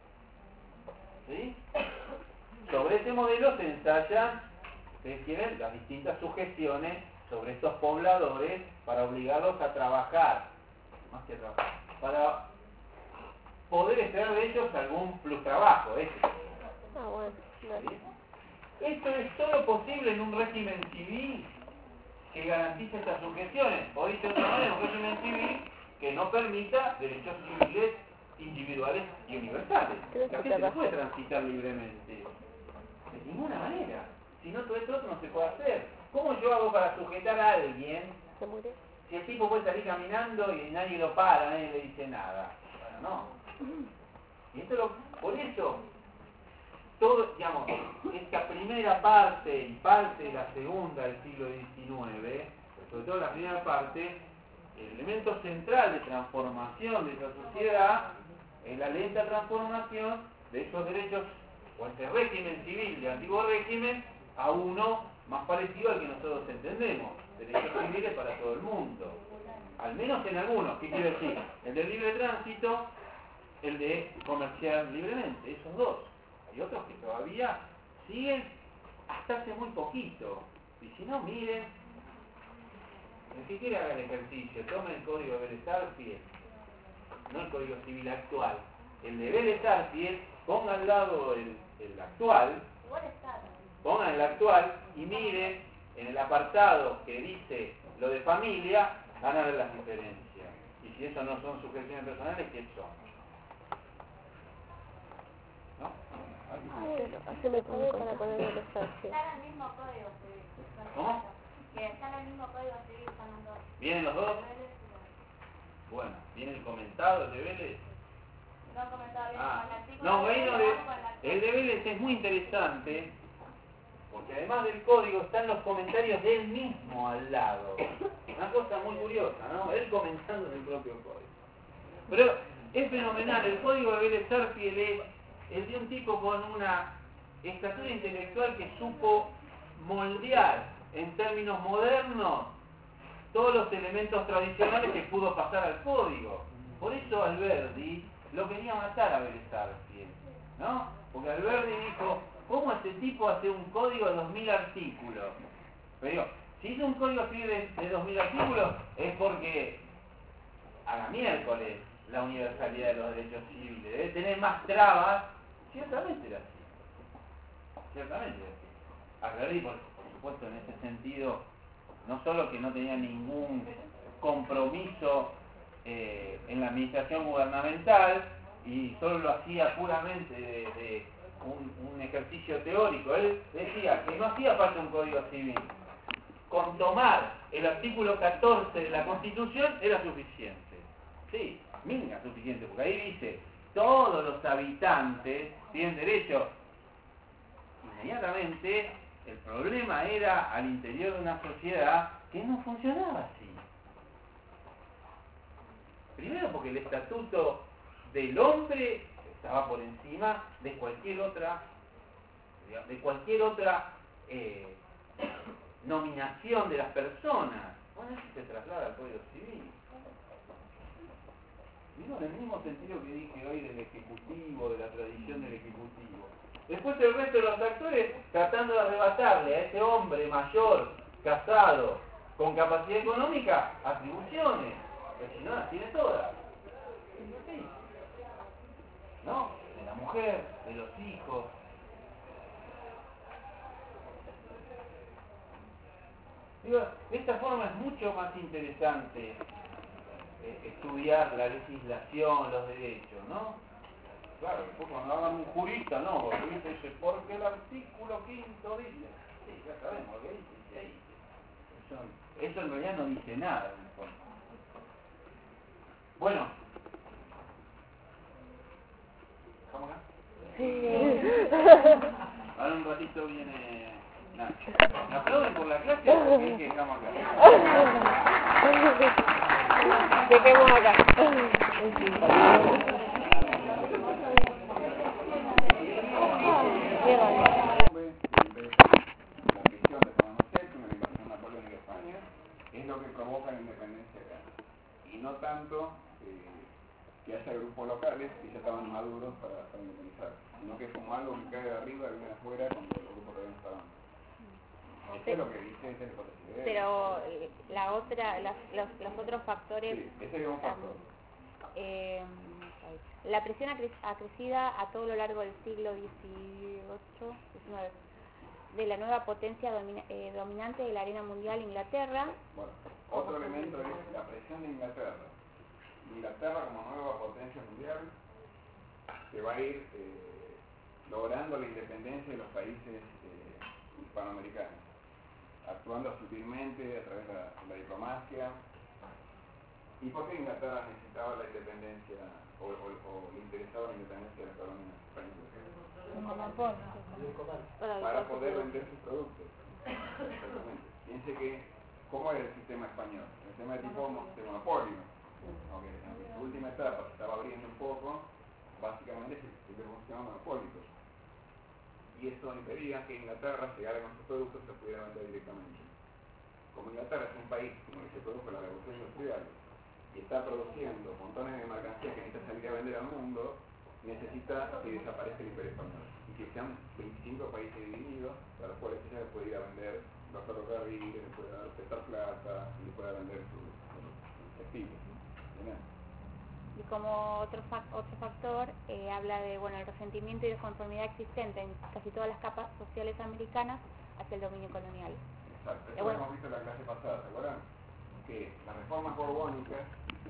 ¿Sí? Sobre ese modelo se ensayan, ustedes tienen las distintas sugestiones sobre estos pobladores para obligarlos a trabajar, más que trabajar, para poder extraer de ellos algún plus trabajo. Bueno, ¿Sí? Esto es solo posible en un régimen civil que garantice estas sujeciones, o dicho de otra manera, un régimen civil que no permita derechos civiles individuales y universales. La gente no puede transitar libremente, de ninguna manera. Si no, todo esto no se puede hacer. ¿Cómo yo hago para sujetar a alguien se murió. si el tipo puede salir caminando y nadie lo para, nadie le dice nada? Bueno, no. Y esto por eso, todo, digamos, esta primera parte y parte de la segunda del siglo XIX, sobre todo la primera parte, el elemento central de transformación de esa sociedad es la lenta transformación de esos derechos, o este régimen civil de antiguo régimen, a uno más parecido al que nosotros entendemos, derechos civiles para todo el mundo. Al menos en algunos, ¿qué quiero decir? El del libre tránsito, el de comerciar libremente, esos dos. Hay otros que todavía siguen hasta hace muy poquito. Y si no, miren, el que quiera hacer el ejercicio, tome el código de Vélez Sarsfield, no el código civil actual, el de Vélez Sarsfield, ponga al lado el actual, pongan el actual y miren en el apartado que dice lo de familia, van a ver las diferencias. Y si eso no son sugestiones personales, ¿qué son? ¿No? Así me pongo para poner el espacio. Está en el mismo código civil. ¿Cómo? Que está en el mismo código civil, están los dos. ¿Vienen los dos? Bueno, ¿viene el comentado el de Vélez? No he comentado bien con el artículo. No, ahí el de Vélez es muy interesante, porque además del código están los comentarios de él mismo al lado. Una cosa muy curiosa, ¿no? Él comentando en el propio código. Pero es fenomenal, el código de Vélez Sarsfield es el de un tipo con una estatura intelectual que supo moldear en términos modernos todos los elementos tradicionales que pudo pasar al código. Por eso Alberti lo quería matar a Vélez Sarsfield, ¿no? Porque Alberti dijo, ¿cómo este tipo hace un código de 2000 artículos? Pero digo, si hizo un código civil de 2000 artículos es porque a la miércoles la universalidad de los derechos civiles debe tener más trabas. Ciertamente era así. Ciertamente era así. Alberti, por supuesto, en ese sentido, no solo que no tenía ningún compromiso en la administración gubernamental y solo lo hacía puramente de un ejercicio teórico. Él decía que no hacía falta un código civil. Con tomar el artículo 14 de la Constitución era suficiente. Sí, minga suficiente, porque ahí dice, todos los habitantes tienen derecho. Inmediatamente, el problema era al interior de una sociedad que no funcionaba así. Primero porque el estatuto del hombre estaba por encima de cualquier otra nominación de las personas. Bueno, eso se traslada al Código Civil. Digo, en el mismo sentido que dije hoy del Ejecutivo, de la tradición del Ejecutivo. Después el resto de los actores tratando de arrebatarle a ese hombre mayor, casado, con capacidad económica, atribuciones. Pero si no las tiene todas. Sí. ¿No? De la mujer, de los hijos. Digo, de esta forma es mucho más interesante estudiar la legislación, los derechos, ¿no? Claro, después cuando hagan un jurista, no, porque el jurista dice, porque el artículo 5 dice, sí, ya sabemos lo que dice, ahí. Eso en realidad no dice nada, en el fondo. Bueno, ¿estamos acá? Sí. Ahora un ratito viene Nacho. ¿Me aplauden por la clase o porque es que estamos acá? Dejemos acá. La prisión de Fernando VII, la invasión napoleónica de España, es lo que provoca la independencia acá. Y no tanto que haya grupos locales que ya estaban maduros para independizar, sino que es como algo que cae de arriba, viene de afuera cuando los grupos todavía no estaban. Eso es lo que dice esta hipótesis. Pero los otros factores... Sí, ese es un factor. La presión acrecida a todo lo largo del siglo XVIII, XIX, de la nueva potencia dominante de la arena mundial, Inglaterra. Bueno, otro elemento es la presión de Inglaterra. Inglaterra como nueva potencia mundial se va a ir logrando la independencia de los países hispanoamericanos, actuando sutilmente a través de la diplomacia. ¿Y por qué Inglaterra necesitaba la independencia o le interesaba la independencia de las colonias españolas? Para poder vender sus productos. Exactamente. Piense que, ¿cómo era el sistema español? El sistema de tipo de monopolio. Aunque en su última etapa se estaba abriendo un poco, básicamente es un sistema monopólico. Y eso impedía que Inglaterra llegara con sus productos y los pudiera vender directamente. Como Inglaterra es un país como el que se produjo la revolución industrial y está produciendo montones de mercancías que necesita salir a vender al mundo, necesita que desaparezca el imperio español y que sean 25 países divididos para los cuales ella puede ir a vender los ferrocarriles, le pueda prestar plata y le pueda vender sus textiles. Y como otro factor, habla de el resentimiento y desconformidad existente en casi todas las capas sociales americanas hacia el dominio colonial. Exacto, eso lo hemos visto en la clase pasada, ¿se acuerdan? Que las reformas borbónicas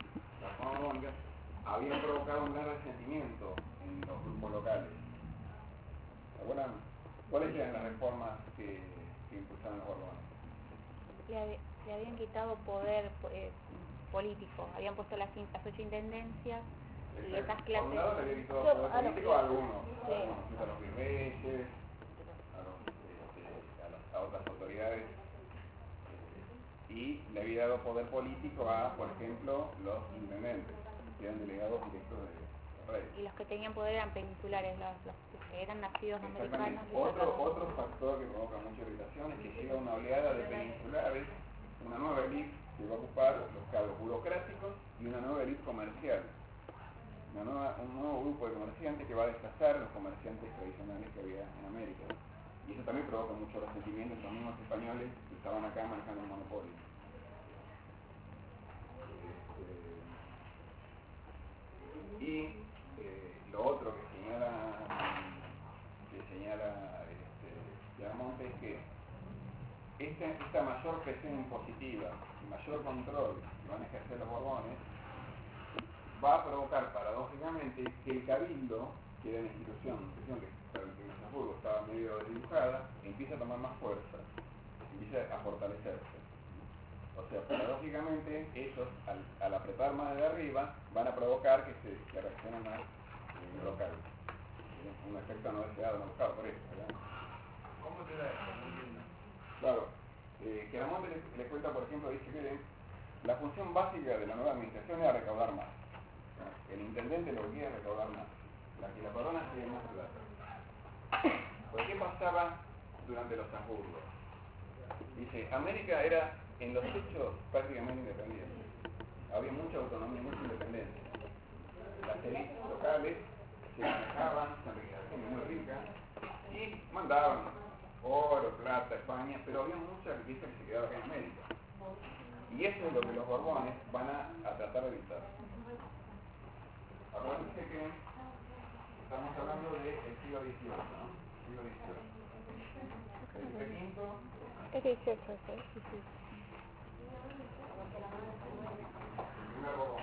habían provocado un gran resentimiento en los grupos locales. ¿Se acuerdan? ¿Cuáles eran las reformas que impulsaron los borbones? Le habían quitado poder político, habían puesto las 8 intendencias y esas clases. Por un lado le habían quitado poder político a algunos, sí. A los virreyes, a otras autoridades, y le había dado poder político a, por ejemplo, los intendentes, que eran delegados directos del rey. Y los que tenían poder eran peninsulares, los que eran nacidos americanos. Otro factor que provoca mucha irritación es que llega una oleada de peninsulares, una nueva élite que va a ocupar los cargos burocráticos y una nueva élite comercial. un nuevo grupo de comerciantes que va a desplazar a los comerciantes tradicionales que había en América. Y eso también provoca mucho resentimiento entre los mismos españoles que estaban acá manejando el monopolio. Lo otro que señala Piamonte es que esta mayor presión impositiva y mayor control que van a ejercer los Borbones va a provocar paradójicamente que el cabildo, que era una institución que en Estrasburgo estaba medio desdibujada, empieza a tomar más fuerza, empieza a fortalecerse. O sea, paradójicamente ellos, al apretar más de arriba, van a provocar que reaccione más local. Un efecto no deseado, no buscado por eso, ¿verdad? ¿Cómo te da eso? No entiendo. Claro, Piamonte le cuenta, por ejemplo, dice que la función básica de la nueva administración era recaudar más. El intendente lo que quiere es recaudar más. Que la corona tiene más plata. ¿Por qué pasaba durante los Habsburgos? Dice, América era en los hechos prácticamente independiente. Había mucha autonomía, mucha independencia. Las élites locales se manejaban, se enriquecían muy ricas y mandaban oro, plata, España, pero había mucha riqueza que se quedaba acá en América. Y eso es lo que los Borbones van a tratar de evitar. Acuérdense que estamos hablando del siglo XVIII, ¿no? Siglo XVIII. Felipe V. Es 18, sí. El primer Borbón.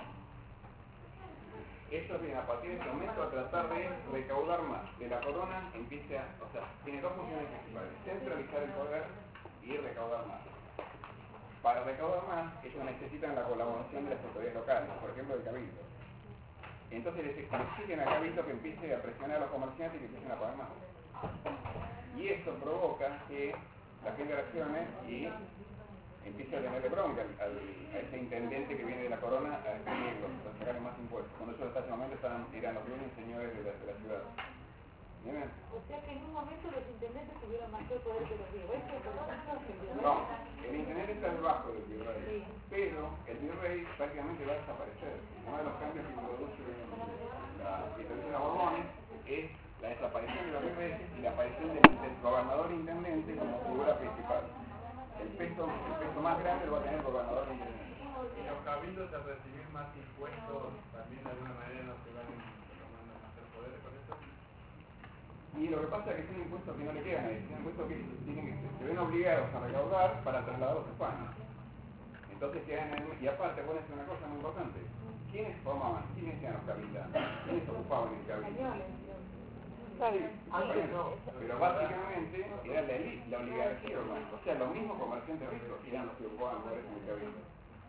Ellos vienen a partir de este momento a tratar de recaudar más. Que la corona empiece o sea, tiene dos funciones principales: centralizar el poder y recaudar más. Para recaudar más, ellos necesitan la colaboración de las autoridades locales, por ejemplo, del cabildo. Entonces les exigen al cabildo que empiece a presionar a los comerciantes y que empiecen a pagar más. Y esto provoca que la gente reaccione y empiece a tenerle bronca a ese intendente que viene de la corona a exprimirlos, a sacarle más impuestos. Cuando ellos hasta ese momento eran los dueños y señores de la ciudad. ¿Bien? O sea que en un momento los intendentes tuvieron mayor poder que los virreyes, No, el intendente está debajo del virrey, pero el virrey prácticamente va a desaparecer. Uno de los cambios que introduce la institución de Borbones es la desaparición de los virreyes y la aparición del gobernador intendente como figura principal. El peso más grande lo va a tener el gobernador intendente. ¿Y los cabildos al recibir más impuestos también de alguna manera no se van a hacer poder con eso? Y lo que pasa es que son impuestos que no le quedan ahí, son impuestos que se ven obligados a recaudar para trasladarlos a España. Entonces quedan y aparte, voy a decir una cosa muy importante: ¿quiénes formaban? ¿Quiénes eran los cabildanos? ¿Quiénes ocupaban el cabildo? Pero básicamente era la élite, la oligarquía, o sea, los mismos comerciantes ricos eran los que ocupaban lugares en el cabildo.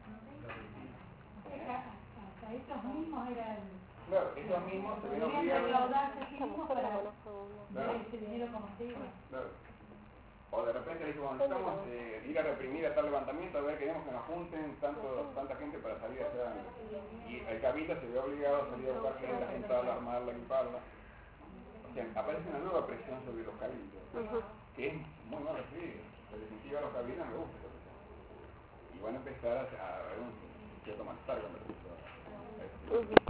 hasta estos mismos eran... Claro, esos mismos se ven Podrían obligados. recaudarse sí mismos para Claro. ver ese dinero como se iba. Claro. O de repente le dijo, necesitamos ir a reprimir a tal levantamiento, a ver, queremos que nos junten tanta gente para salir allá. Y el cabildo se ve obligado a salir a buscar gente, a juntarla, a armarla, a equiparla. O sea, aparece una nueva presión sobre los cabildos, que es muy mal recibida. En definitiva, a los cabildos no les gusta esa presión. Y van a empezar a haber un cierto malestar con respecto a esto.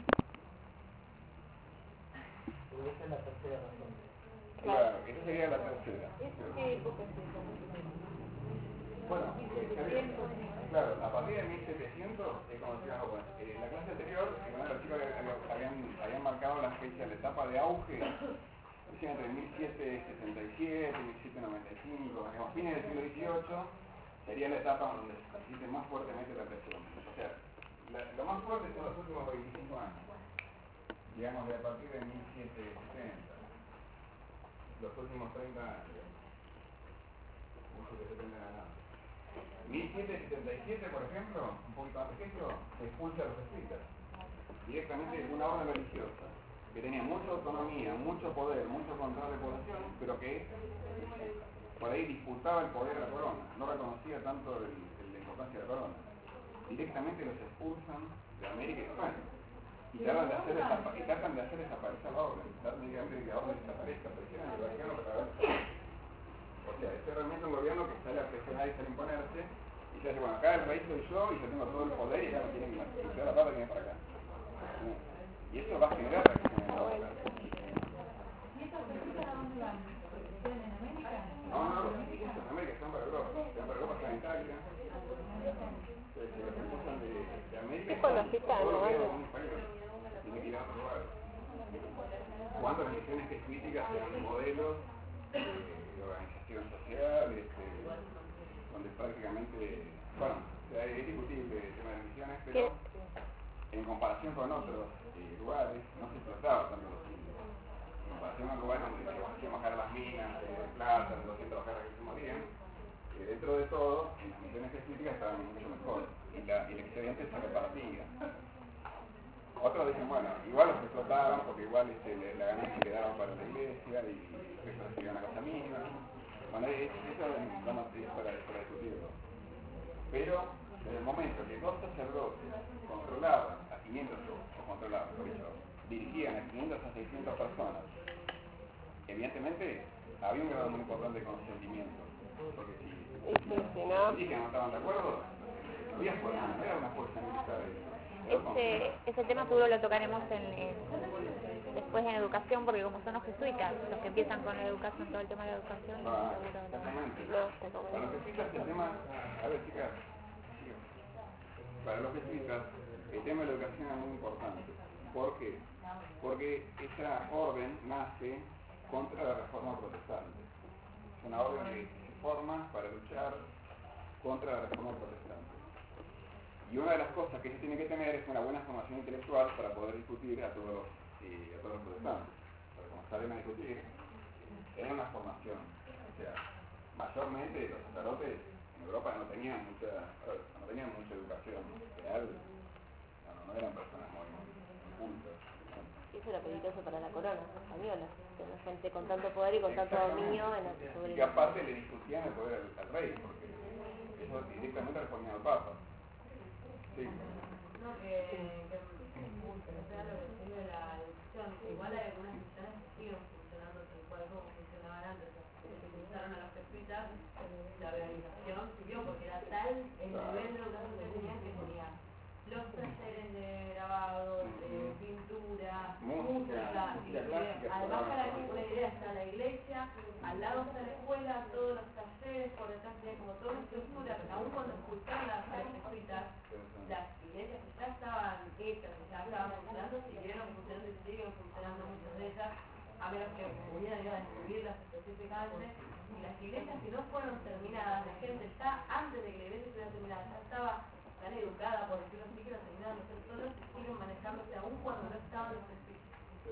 Esa es la tercera razón. Claro, esa sería la tercera. ¿Qué época es esa? Bueno, claro, a partir de 1700 es como decía la clase anterior, los chicos habían marcado la fecha, la etapa de auge, decían entre 1767 y 1795, digamos, fines del siglo XVIII sería la etapa donde se siente más fuertemente la presión. O sea, lo más fuerte son los últimos 25 años, digamos de a partir de 1770, los últimos 30 años, mucho que se prenden a nada. 1777, por ejemplo, un poquito antes que esto, se expulsa a los escritas, directamente de una orden religiosa, que tenía mucha autonomía, mucho poder, mucho control de población, pero que por ahí disputaba el poder a la corona, no reconocía tanto la importancia de la corona. Directamente los expulsan de América y España. Y tratan de hacer desaparecer la orden, tratan de que la orden desaparezca, presionan al Vaticano para ver. O sea, es realmente un gobierno que sale a presionar y sale a imponerse y se hace, bueno, acá el rey soy yo y yo tengo todo el poder y acá no tienen más. Y se da la plata que viene para acá. Y eso va a generar reacciones en la otra. ¿Y estos jesuitas a dónde van? ¿Quedan en América? No, los jesuitas en América están para Europa. Están para Europa, están en Italia. Los que pasan de América. Es con los gitanos, todo lo que es ¿no? un español. Tiene que ir a otro lugar. Cuando las misiones jesuíticas sean modelos de organización social, donde prácticamente, bueno, es discutible el tema de las misiones, pero en comparación con otros lugares no se explotaba tanto los indios. En comparación con lugares donde se hacían bajar a las minas de plata, donde hacían trabajar a que se morían, dentro de todo, en las misiones jesuíticas estaban mucho mejor y el excedente se repartía. Otros dicen, bueno, igual los explotaban porque igual la ganancia quedaba para la iglesia y eso recibía una cosa mínima. Bueno, eso es para discutirlo. Pero desde el momento que dos sacerdotes controlaban a 500, dirigían a 500 a 600 personas, evidentemente había un grado muy importante de consentimiento. Porque si ¿no? los indígenas no estaban de acuerdo, no había fuerza, no era una fuerza militar. Ese tema seguro lo tocaremos después en educación, porque como son los jesuitas los que empiezan con la educación, todo el tema de la educación, Exactamente. seguro Para los jesuitas el tema, a ver chicas, para los jesuitas el tema de la educación es muy importante. ¿Por qué? Porque esa orden nace contra la reforma protestante. Es una orden que se forma para luchar contra la reforma protestante. Y una de las cosas que se tiene que tener es una buena formación intelectual para poder discutir a todos los protestantes. Porque como salen a discutir, es una formación. O sea, mayormente los sacerdotes en Europa no tenían mucha educación real, no eran personas muy cultas. Eso era peligroso para la corona española, tener gente con tanto poder y con tanto dominio en la y que aparte le discutían el poder al rey, porque eso directamente respondía al Papa. Sí. No, que sea lo que sigue la educación. Igual hay algunas misiones que siguen funcionando tal cual como funcionaban antes. Se utilizaron a los jesuitas, la organización siguió porque era tal el nivel de educación que tenían los talleres de grabado, de pintura, música, además para que una idea está la iglesia, al lado está la escuela, todos los talleres, por detrás tiene como toda una estructura, aún cuando expulsaron a los jesuitas, las iglesias que ya estaban hechas, que ya estaban funcionando, siguieron funcionando y siguen funcionando muchas de ellas, a menos que pudieran ir a destruirlas específicamente, y las iglesias que no fueron terminadas, la gente ya antes de que la iglesia estuviera terminada, ya estaba tan educada, por decirlo así, que lo terminaron de hacer solos y siguen manejándose aún cuando no estaban los jesuitas.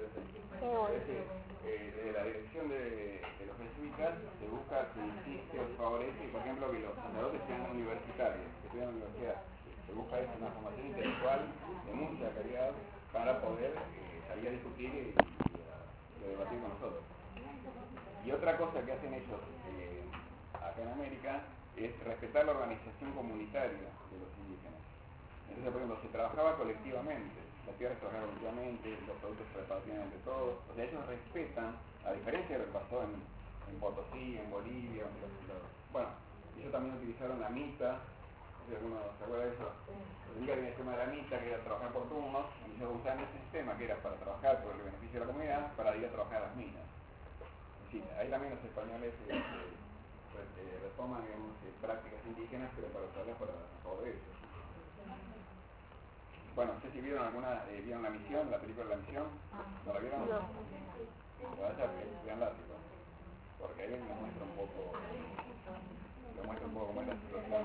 Desde la dirección de los jesuitas se busca que se favorece, por ejemplo, que los sacerdotes sean universitarios, que estudian en la universidad. Se busca eso, una formación intelectual de mucha calidad para poder salir a discutir y a debatir con nosotros. Y otra cosa que hacen ellos acá en América es respetar la organización comunitaria de los indígenas. Entonces, por ejemplo, se trabajaba colectivamente, las tierras se trabajaban colectivamente, los productos se repartían entre todos. O sea, ellos respetan, a diferencia de lo que pasó en Potosí, en Bolivia, bueno, ellos también utilizaron la mita, no sé si alguno se acuerda de eso. Los indígenas tenían el sistema de la mita, que era trabajar por turnos, y ellos usaban ese sistema, que era para trabajar por el beneficio de la comunidad, para ir a trabajar a las minas. Es decir, ahí también los españoles retoman, digamos, prácticas indígenas, pero para usarlas para favor de ellos. Bueno, no sé si vieron vieron La Misión, la película La Misión. ¿No la vieron? No. Veanla, porque ahí nos muestra un poco cómo es la situación.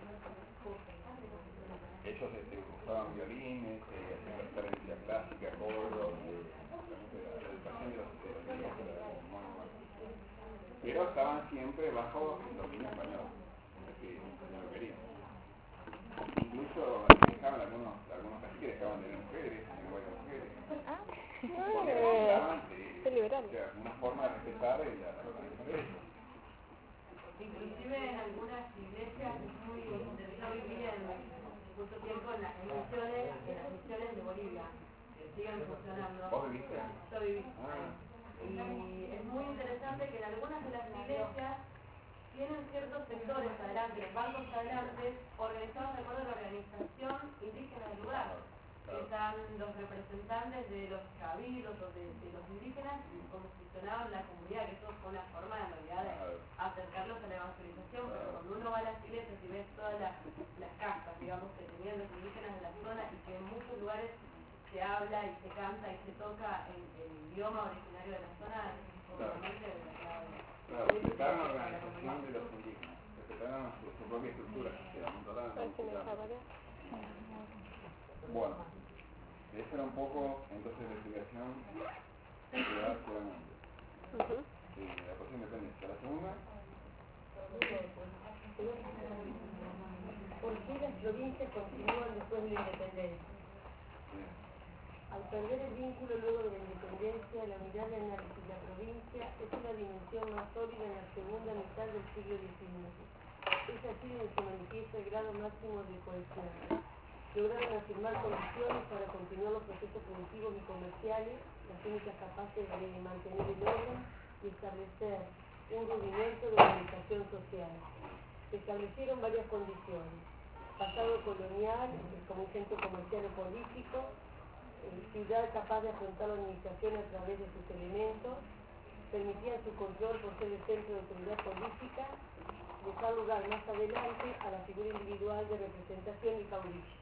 Ellos usaban violines, hacían recitar música clásica, coros, la educación de los indígenas era muy buena. Pero estaban siempre bajo el dominio español, que no lo querían. Incluso dejaban algunos caciques dejaban de mujeres, de mujeres. Porque necesitaban una forma de respetar la organización de ellos. Inclusive en algunas iglesias es muy interesante vivir mucho tiempo en las misiones de Bolivia, que siguen funcionando. ¿Vos viviste? Yo viví. Y es muy interesante que en algunas de las iglesias tienen ciertos sectores adelante, bancos adelante, organizados de acuerdo a la organización indígena del lugar. están los representantes de los cabildos o de los indígenas y cómo funcionaba la comunidad, que eso fue una forma en realidad de acercarlos a la evangelización, pero cuando uno va a las iglesias y ves todas las castas, digamos, que tenían los indígenas de la zona y que en muchos lugares se habla y se canta y se toca en el idioma originario de la zona, es obviamente Claro, respetaron la organización de los indígenas, respetaron su propia estructura, que era totalmente. Bueno, esa era un poco entonces la explicación que da puramente. La cuestión de independencia. La segunda. ¿Por qué las provincias continúan después de la independencia? Al perder el vínculo luego de la independencia, la unidad de análisis de la provincia es una dimensión más sólida en la segunda mitad del siglo XIX. Es así donde se manifiesta el grado máximo de cohesión. Lograron afirmar condiciones para continuar los procesos productivos y comerciales, las únicas capaces de mantener el orden y establecer un rudimento de organización social. Se establecieron varias condiciones: pasado colonial, como un centro comercial o político, ciudad capaz de afrontar la administración a través de sus elementos, permitían su control por ser el centro de autoridad política, dejar lugar más adelante a la figura individual de representación y caudillo.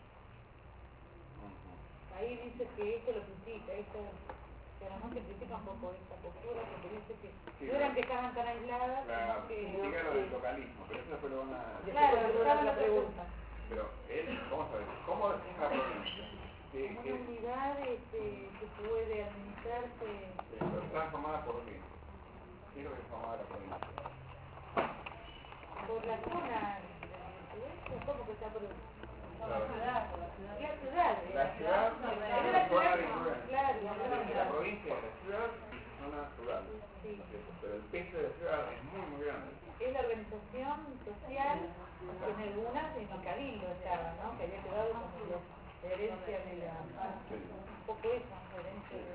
Ahí dice que esto lo critica, que además se critica un poco esta postura, porque dice que no eran que estaban tan aisladas, Claro, critica lo del localismo, pero eso fue una... Claro, estaban la pregunta. Pero él, vamos a ver, ¿cómo define la provincia? Una unidad que puede administrarse... Pero está formada por qué? ¿Qué es lo que es formada la provincia? Por la zona, ¿cómo que está por...? La ciudad. La ciudad, claro. La provincia de la ciudad y su zona rural. Sí. Pero el peso de la ciudad es muy grande. Es la organización social, que en algunas en el cabildo estaba, ¿no? Que había quedado como la herencia de la... Un poco esa, herencia de...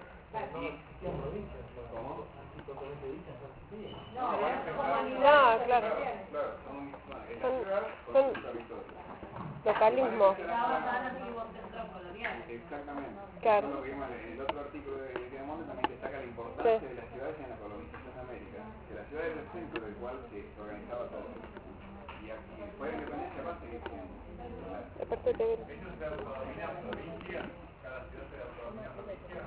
¿Cómo? No, eran claro. comunidades Claro, son en la ciudad con su territorio. Localismo. estaba basada en antiguos centros coloniales. Exactamente. Claro. Eso es lo que vimos en el otro artículo de Diamonde, también destaca la importancia de las ciudades en la colonización de América. Que la ciudad era el centro del cual se organizaba todo. Y aquí, después de la independencia va a seguir siendo. Ellos se autodominan provincia, cada ciudad se autodomina provincia.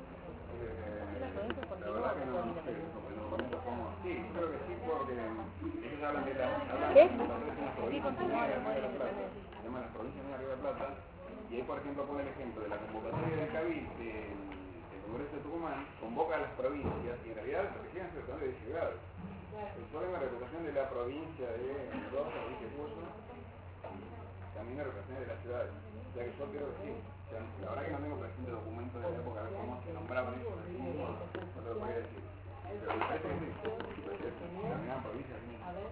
La verdad que no sé, sí, creo que sí, porque ellos hablan de las provincias en la Río de la Plata, se llaman las provincias en la Río de la Plata, y ahí por ejemplo pone el ejemplo de la convocatoria del Cabildo, del Congreso de Tucumán, convoca a las provincias, y en realidad lo que llegan es de ciudades. El problema de la representación de la provincia de Mendoza, de Cuyo, también la representación de las ciudades. O sea que yo creo que sí. O sea, la verdad que no tengo presente documentos de la época, a ver cómo se nombraban eso, no te lo podría decir. Pero me parece que sí, terminaban provincias. A ver,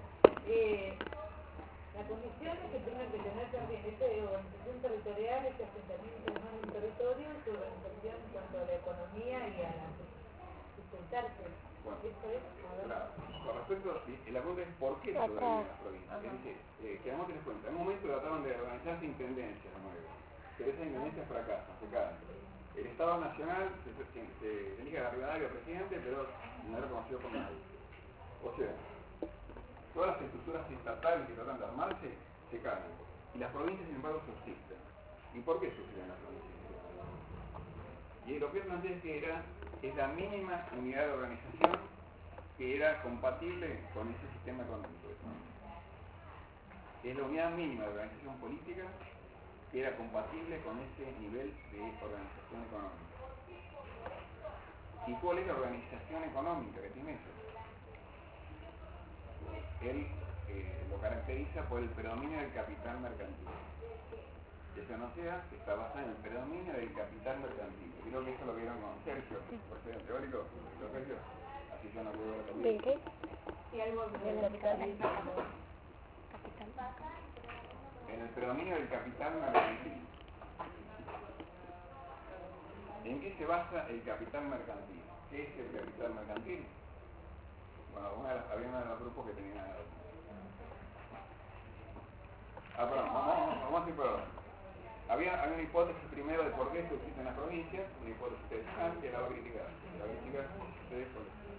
la condición es que tengan que tener también esta organización territorial, este asentamiento en un territorio, su organización en cuanto a la economía y a la sustentarse. Bueno, ¿Esto es? claro. Con respecto, la pregunta es ¿por qué sobreviven las provincias? Es decir, que además tenés cuenta, en un momento trataron de organizarse intendencias nuevas, pero esas intendencias fracasan, se caen. El Estado Nacional se elige a Rivadavia presidente, pero no es reconocido por nadie. O sea, todas las estructuras estatales que tratan de armarse se caen. Y las provincias, sin embargo, subsisten. ¿Y por qué subsisten las provincias? Y lo que plantea es que es la mínima unidad de organización que era compatible con ese sistema económico. Es la unidad mínima de organización política que era compatible con ese nivel de organización económica. ¿Y cuál es la organización económica que tiene eso? Él lo caracteriza por el predominio del capital mercantil. Eso no sea que está basado en el predominio del capital mercantil. Creo que eso lo vieron con Sergio, por ser teórico, ¿lo Sergio? Así yo no puedo ver también. ¿De qué? Y algo El capital. En el predominio del capital mercantil. ¿En qué se basa el capital mercantil? ¿Qué es el capital mercantil? Bueno, había uno de los grupos que tenía... perdón, vamos a ir por orden. Había una hipótesis primero de por qué esto existe en las provincias, una hipótesis interesante que la va a criticar. La va a criticar ustedes por eso.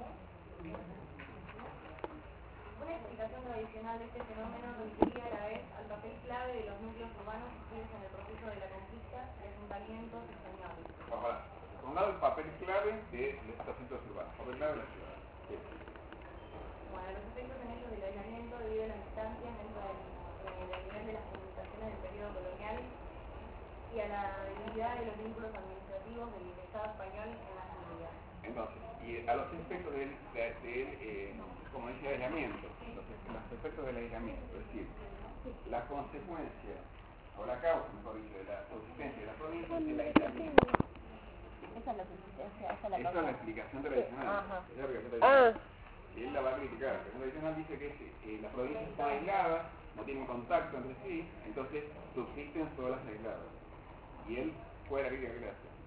Una explicación tradicional de este fenómeno referiría a la vez al papel clave de los núcleos urbanos incluidos en el proceso de la conquista y asentamientos españoles. Ahora, por un lado el papel clave de estos centros urbanos, papel clave de la ciudad. Sí. Bueno, los efectos en ellos del aislamiento debido a las distancias dentro del nivel de las comunicaciones del periodo colonial y a la debilidad de los vínculos administrativos del Estado español en las comunidades. Entonces, y a los efectos como dice, aislamiento, los efectos del aislamiento, es decir, la consecuencia, o la causa, mejor dicho, de la subsistencia de la provincia es el aislamiento. Esa es la subsistencia, esa es la Esta causa. es la explicación tradicional. Ajá. Esa es la explicación tradicional. Y él la va a criticar. La explicación tradicional dice que las provincias están aisladas, no tienen contacto entre sí, entonces subsisten solas aisladas. Y él fue la crítica que le hace.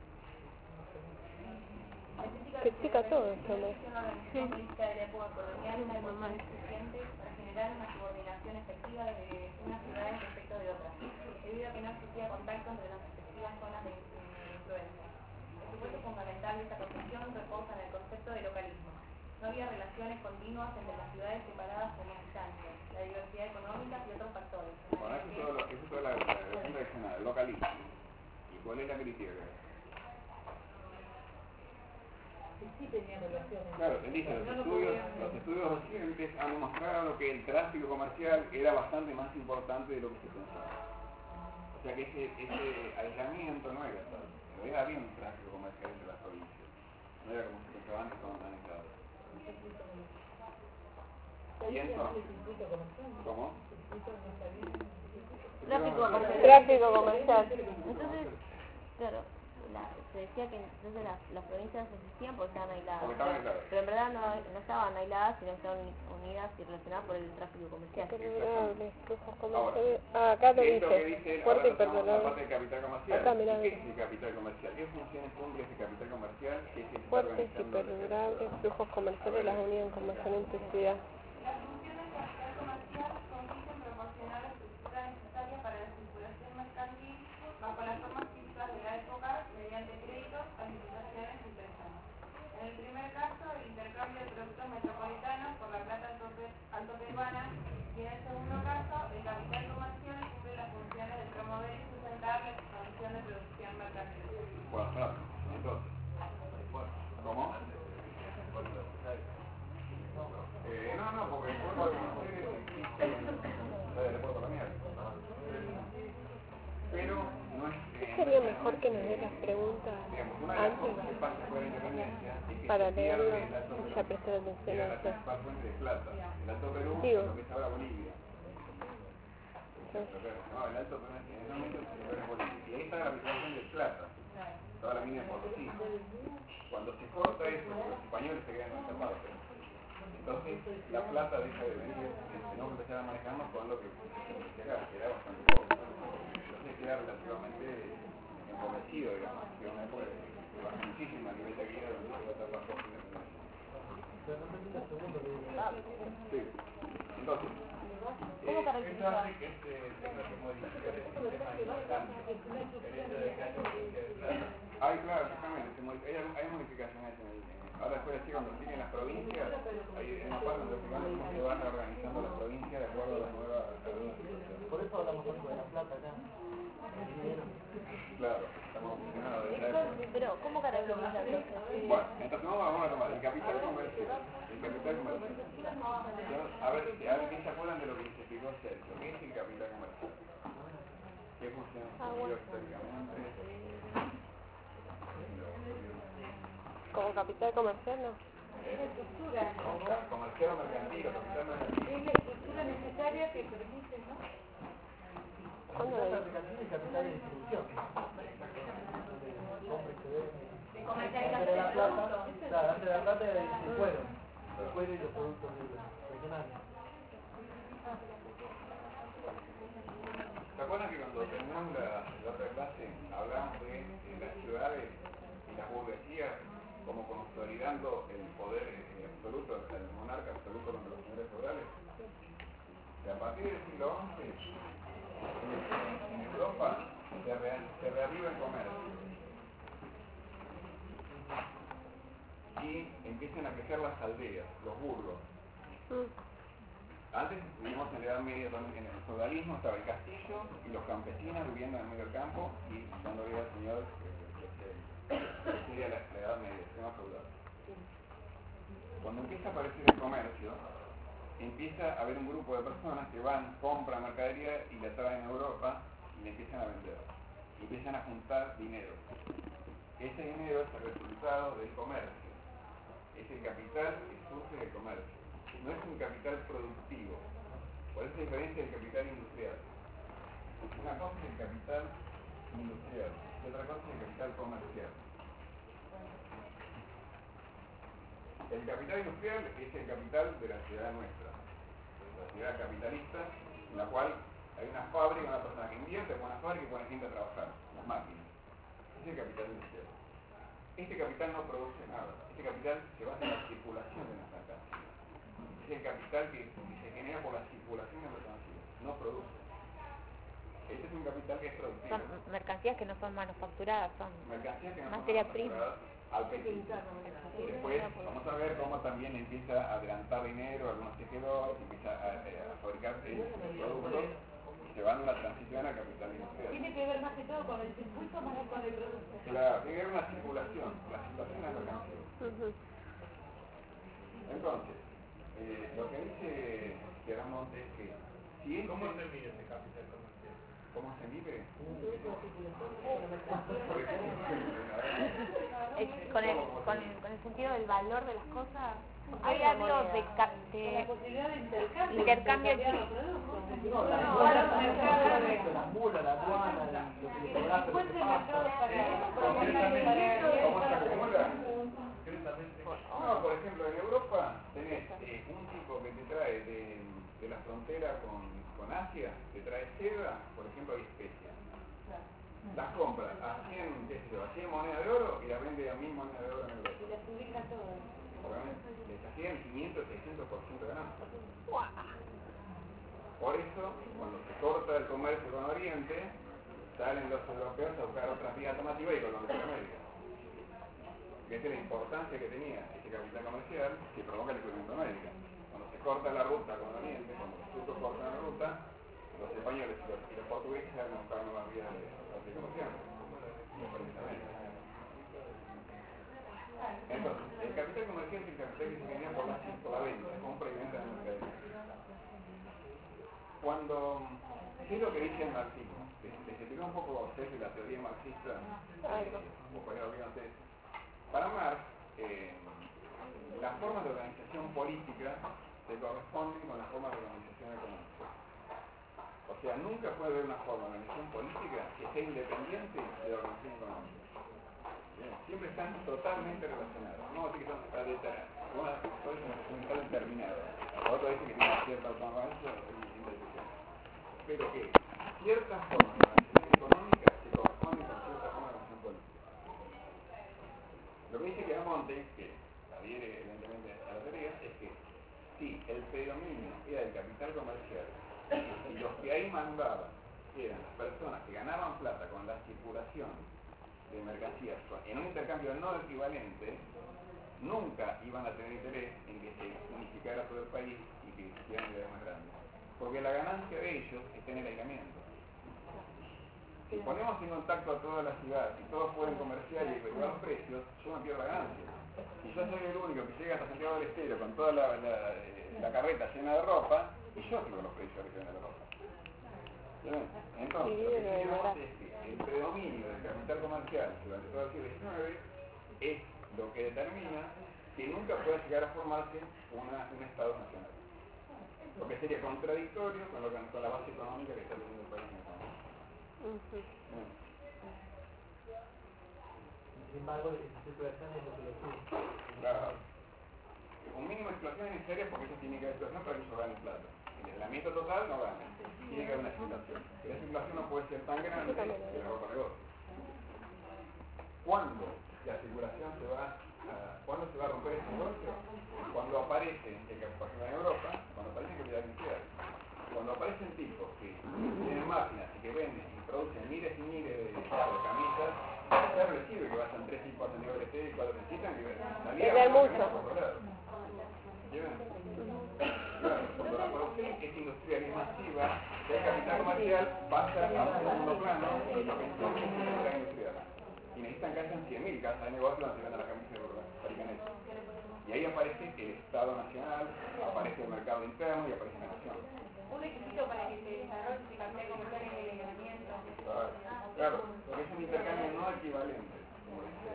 Critica todo esto, ¿no? La organización política de la época colonial no es suficiente para generar una subordinación efectiva de unas ciudades respecto de otras, debido a que no existía contacto entre las respectivas zonas de influencia. El supuesto fundamental de esta concepción reposa en el concepto de localismo. No había relaciones continuas entre las ciudades separadas por una distancia, la diversidad económica y otros factores. Bueno, eso es toda la versión tradicional, el localismo. ¿Y cuál es la crítica que hace? Sí tenía relaciones. Claro, él dice, los estudios recientes han demostrado que el tráfico comercial era bastante más importante de lo que se pensaba. O sea que ese aislamiento no era tal. En realidad había un tráfico comercial entre las provincias. No era como se pensaba antes cuando estaban aislados. Y entonces, ¿cómo? Tráfico comercial. Entonces, claro, se decía que entonces las provincias existían porque estaban aisladas. Porque estaban aisladas. Pero en verdad no estaban aisladas, sino que estaban unidas y relacionadas por el tráfico comercial. Perdurables, flujos Ahora, comerciales. Acá lo esto que dice. dice él, Fuerte y ahora pasamos a la perdurable. parte del capital comercial. Acá, mirá, ¿Y qué es el capital comercial? ¿Qué funciones cumple ese capital comercial que es el que está Fuertes y organizando la perdurables, flujos comerciales las unían con mayor intensidad. Las funciones del capital comercial consisten en proporcionar la estructura necesaria para la circulación mercantil bajo las formas típicas de la época mediante créditos, participaciones y préstamos. En el primer caso, el intercambio de productos metropolitanos por la plata altoperuana y en el segundo caso, el capital comercial cumple las funciones de promover y sustentar la expansión de producción mercantil. Bueno, claro. Entonces, ¿cómo? No, porque el puerto de Buenos Aires existe en el aeropuerto colonial. Pero no es... Sería mejor que nos dé las preguntas Digamos, una de las antes cosas que pasa después de la independencia es que para se pierde leerlo el Alto y Perú. ya prestar atención Era a la eso. principal fuente de plata. El Alto Perú Digo. es lo que es ahora Bolivia. Por ejemplo, no, el Alto Perú en ese momento es Bolivia. Y ahí está la principal fuente de plata. Toda la mina de Potosí. Cuando se corta eso, los españoles se quedan en esa parte. Entonces, la plata deja de venir, tenemos que empezar a manejarnos con lo que se acá, que era bastante poco. Entonces queda relativamente empobrecido, digamos, que es una época que baja muchísimo a nivel de vida donde se va a estar bajo la independencia. Sí. Entonces, ¿Cómo eso caracteriza? hace que tenga que modificar el sistema de intercambio. El hecho de que haya ausencia de plata. Ay, claro, exactamente. Hay modificaciones en el... Ahora después de cuando siguen las provincias, hay una parte donde explicamos cómo se van organizando las provincias de acuerdo a la nueva situación. Por eso hablamos tanto de la plata acá. El dinero. Claro, estamos funcionando de esa época. Pero, ¿cómo caracteriza entonces? Bueno, entonces vamos a tomar el capital comercial. El capital comercial. Entonces, a ver qué se acuerdan de lo que se explicó Sergio. ¿Qué es el capital comercial? ¿Qué función cumplió históricamente? Como capital comercial, ¿no? Comercial o mercantil, o capital mercantil. Es la estructura necesaria que permite, ¿no? ¿Cuándo lo Capital dice? mercantil y capital de distribución. Compra y se vende. De Antes comercialización de de la plata, productos. claro, antes de la plata era el cuero. El cuero y los productos regionales. ¿Se acuerdan que cuando terminamos la otra clase hablamos de las ciudades y las burguesías como consolidando el poder absoluto, el monarca absoluto contra los señores feudales? Que a partir del siglo XI en Europa se reaviva el comercio y empiezan a crecer las aldeas, los burgos. Antes vivimos en la Edad Media, en el feudalismo estaba el castillo y los campesinos viviendo en el medio del campo y dando vida al señor que sería la Edad Media, el sistema feudal. Cuando empieza a aparecer el comercio, empieza a haber un grupo de personas que van, compran mercadería y la traen a Europa y la empiezan a vender. Y empiezan a juntar dinero. Ese dinero es el resultado del comercio. Es el capital que surge del comercio. No es un capital productivo. Por eso es diferencia del capital industrial. Una cosa es el capital industrial y otra cosa es el capital comercial. El capital industrial es el capital de la ciudad nuestra, la ciudad capitalista, en la cual hay una fábrica, una persona que invierte con una fábrica y pone gente a trabajar, las máquinas. Ese es el capital industrial. Este capital no produce nada. Este capital se basa en la circulación de las mercancías. Es el capital que se genera por la circulación de mercancías, no produce. Este es un capital que es productivo. Son mercancías que no son manufacturadas, son Mercancías que no materia son prima. manufacturadas al principio. Después vamos a ver cómo también empieza a adelantar dinero, algunos tejedores, empieza a fabricar productos y se van a una transición al capital industrial. Tiene que ver más que todo con el circuito más que con el producto. Claro, tiene que haber una circulación de la mercancía. Entonces, lo que dice Gerard Montes es que si ¿Cómo se mide ese capital comercial? ¿Cómo se mide? Con el sentido del valor de las cosas. Hay algo de La posibilidad de intercambio. intercambio de productos. Las mulas, la aduana, lo que le cobraste, lo que ¿Cómo se acumula? No, por ejemplo, en Europa tenés un tipo que te trae de la frontera con Asia, te trae seda, por ejemplo, hay especias. Las compra a 100, qué sé yo, a 100 monedas de oro y las vende a 1000 monedas de oro en Europa. Y las publica todas. Obviamente, les hacían 500, 600% de ganancia. Por eso, cuando se corta el comercio con Oriente, salen los europeos a buscar otras vías alternativas y colonizar América. Esa es la importancia que tenía este capital comercial que provoca el descubrimiento de América. Cuando se corta la ruta con Oriente, cuando los turcos cortan la ruta, los españoles y los portugueses salen a buscar nuevas vías de comercial. Entonces, el capital comercial es el capital que se genera por la venta, compra y venta de mercadería. ¿Qué es lo que dice el marxismo? Les explico un poco de la teoría marxista, o por ejemplo, antes. Para Marx, las formas de organización política se corresponden con las formas de organización económica. O sea, nunca puede haber una forma de organización política que sea independiente de la organización económica. Bien, siempre están totalmente relacionados. No decir que son está determinado. Otro dice que tiene cierta autonomía, pero que ciertas formas de organización económica se corresponden con ciertas formas de organización política. Lo que dice Montes, que adhiere evidentemente a la teoría, es que si el predominio era del capital comercial y los que ahí mandaban eran las personas que ganaban plata con la circulación de mercancías en un intercambio no equivalente, nunca iban a tener interés en que se unificara todo el país y que existieran unidades más grandes. Porque la ganancia de ellos está en el aislamiento. Si ponemos en contacto a toda la ciudad y todos pueden comerciar y regular los precios, yo no pierdo la ganancia. Si yo soy el único que llega hasta Santiago del Estero con toda la carreta llena de ropa, y yo tengo los precios que venden la ropa. ¿Bien? Entonces, lo que tenemos es que el predominio del capital comercial durante todo el siglo XIX es lo que determina que nunca pueda llegar a formarse un Estado nacional. Porque sería contradictorio con la base económica que está teniendo el país en este momento. Sin embargo, el circulación es lo que lo sube. Claro. Un mínimo de explotación es necesaria porque eso tiene que haber explotación para que ellos ganen plata. El aislamiento total no gana. Tiene que haber una circulación. La circulación no puede ser tan grande que la ropa negocio. ¿Cuándo la circulación se va ¿cuándo se va a romper ese negocio? Cuando aparece el capital en Europa, cuando aparece el capital industrial. Cuando aparecen tipos que tienen más máquinas y que venden y producen miles y miles de camisas, ya recibe que vayan 3 y 4 niveles T y 4 necesitan que salían Vender mucho. por otro lado. ¿Llevan? Claro, cuando la producción es industrial y masiva, ya el capital comercial pasa a un segundo plano y lo que entonces es la gran industrial. Y necesitan que hayan 100.000 casas de negocio donde se venden las camisas de fabrican eso. Y ahí aparece el Estado Nacional, aparece el mercado interno y aparece la nación. Un requisito para que se desarrolle ese capital comercial es el aislamiento. Claro, porque es un intercambio no equivalente, como dice.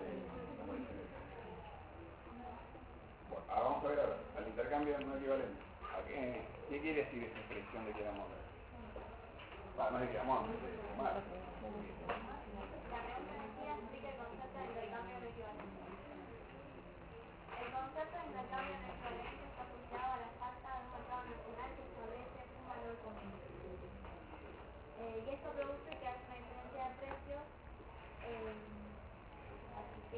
Bueno, ahora vamos a ver al intercambio no equivalente. ¿Qué quiere decir esa expresión de que éramos? No es que éramos, mal. La pregunta decía explica el concepto de intercambio no equivalente. El concepto de intercambio no equivalente está asociado a la falta de un mercado nacional que establece un valor común. Y esto produce que haya una diferencia de precios, que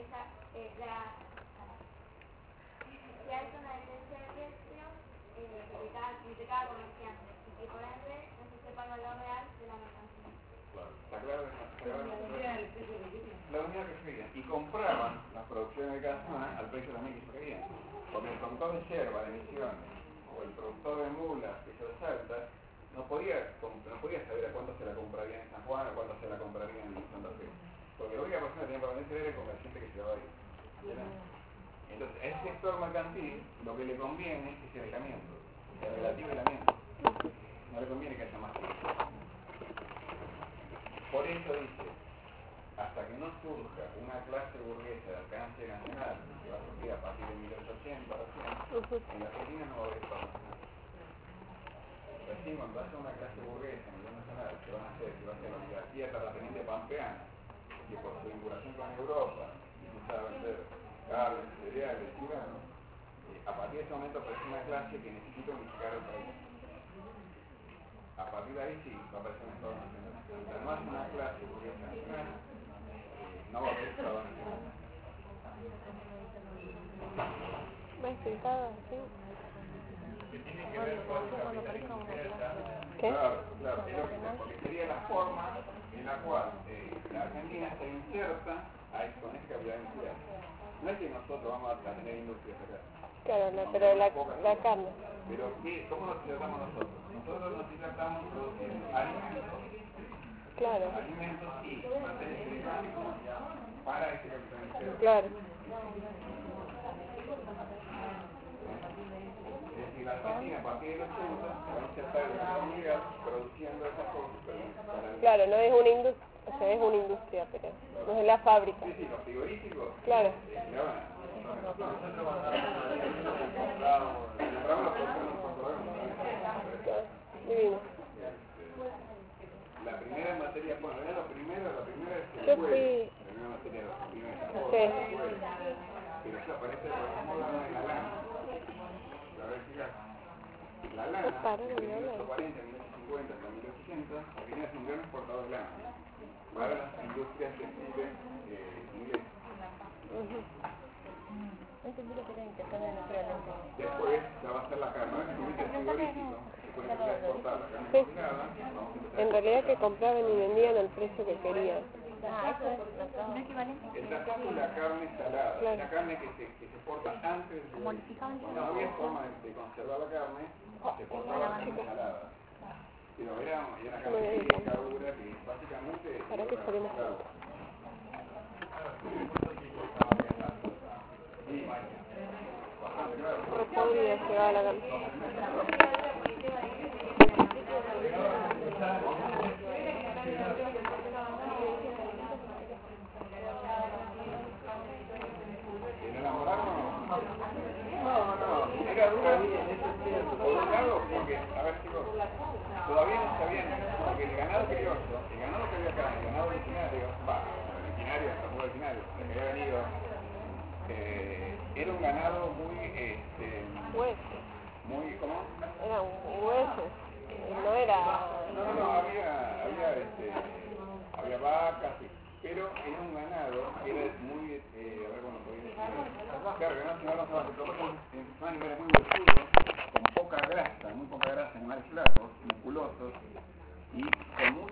haya una diferencia de precios entre cada comerciante y que por ende no se sepa el valor real de la mercancía. Claro, está claro. La unidad que se y compraban las producciones de cada zona al precio también que se querían. Porque el productor de yerba de Misiones o el productor de mulas que se Salta no podía saber a cuánto se la compraría en San Juan o cuánto se la compraría en Santa Fe. Porque la única persona que tenía para vender era el comerciante que se va a ir. Entonces, a ese sector mercantil lo que le conviene es el aislamiento, el relativo aislamiento. No le conviene que haya más tiempo. Por eso dice, hasta que no surja una clase burguesa de alcance nacional, que va a surgir a partir de 1800 en la Argentina no va a haber Estado nacional. Recién cuando haya una clase burguesa a nivel nacional, que va a ser la oligarquía terrateniente pampeana, que por su vinculación con Europa empieza a vender carnes, cereales y granos, a partir de ese momento aparece una clase que necesita unificar el país. A partir de ahí sí va a aparecer un Estado nacional. Mientras no hace una clase burguesa nacional, no va a haber Estado nacional. ¿Me has explicado? Sí. Que tiene que ver con el capitalismo universal. ¿Qué? Claro, es lo que sea, porque sería la forma en la cual la Argentina se inserta con este capital industrial. No es que nosotros vamos a tener industrias acá. Claro, no, pero la carne. Pero ¿cómo nos insertamos nosotros? Nosotros nos insertamos produciendo alimentos, Claro. alimentos y materias primas para este capital industrial. Claro. Es decir, la Argentina a partir de los 80 se va a insertar en la comunidad produciendo esas cosas para Claro, no es una industria, o sea, es una industria, pero no es la fábrica. Sí, los frigoríficos. Claro. Nosotros compramos los Divino. la primera materia, bueno, la primera es Yo el huevo. fui... La primera materia de los primeros Sí. pero eso aparece por moda de la lana. A ver, fíjate. La lana, de 1840, 1850 hasta 1880, Argentina es un gran exportador de lana para las industrias textiles inglesas. Después ya va a ser la carne, el frigorífico, se puede empezar a exportar la carne Sí. congelada. En realidad que compraban y vendían al precio que querían. El tasajo es la carne salada, Claro. la carne que se exporta antes del frigorífico. Cuando no había forma de conservar la carne, se exportaba la carne salada. Pero era una carne rica, dura, que básicamente... ¿Para qué salimos? Claro. Sí, bastante claro. Podría llegar a la carne. ¿El enamoraron o no? No, era dura por un lado, porque, a ver chicos, todavía no sabían, porque el ganado crioso, el ganado que había acá, el ganado originario, tampoco originario, el que había venido, era un ganado muy, Hueso. muy, ¿cómo? Era un hueso. No era... No, había vacas, pero era un ganado que era muy, a ver cómo podía decir. Claro, ganado que no lo saben, pero son animales muy huesudos, con poca grasa, muy poca grasa, animales flacos, musculosos, y con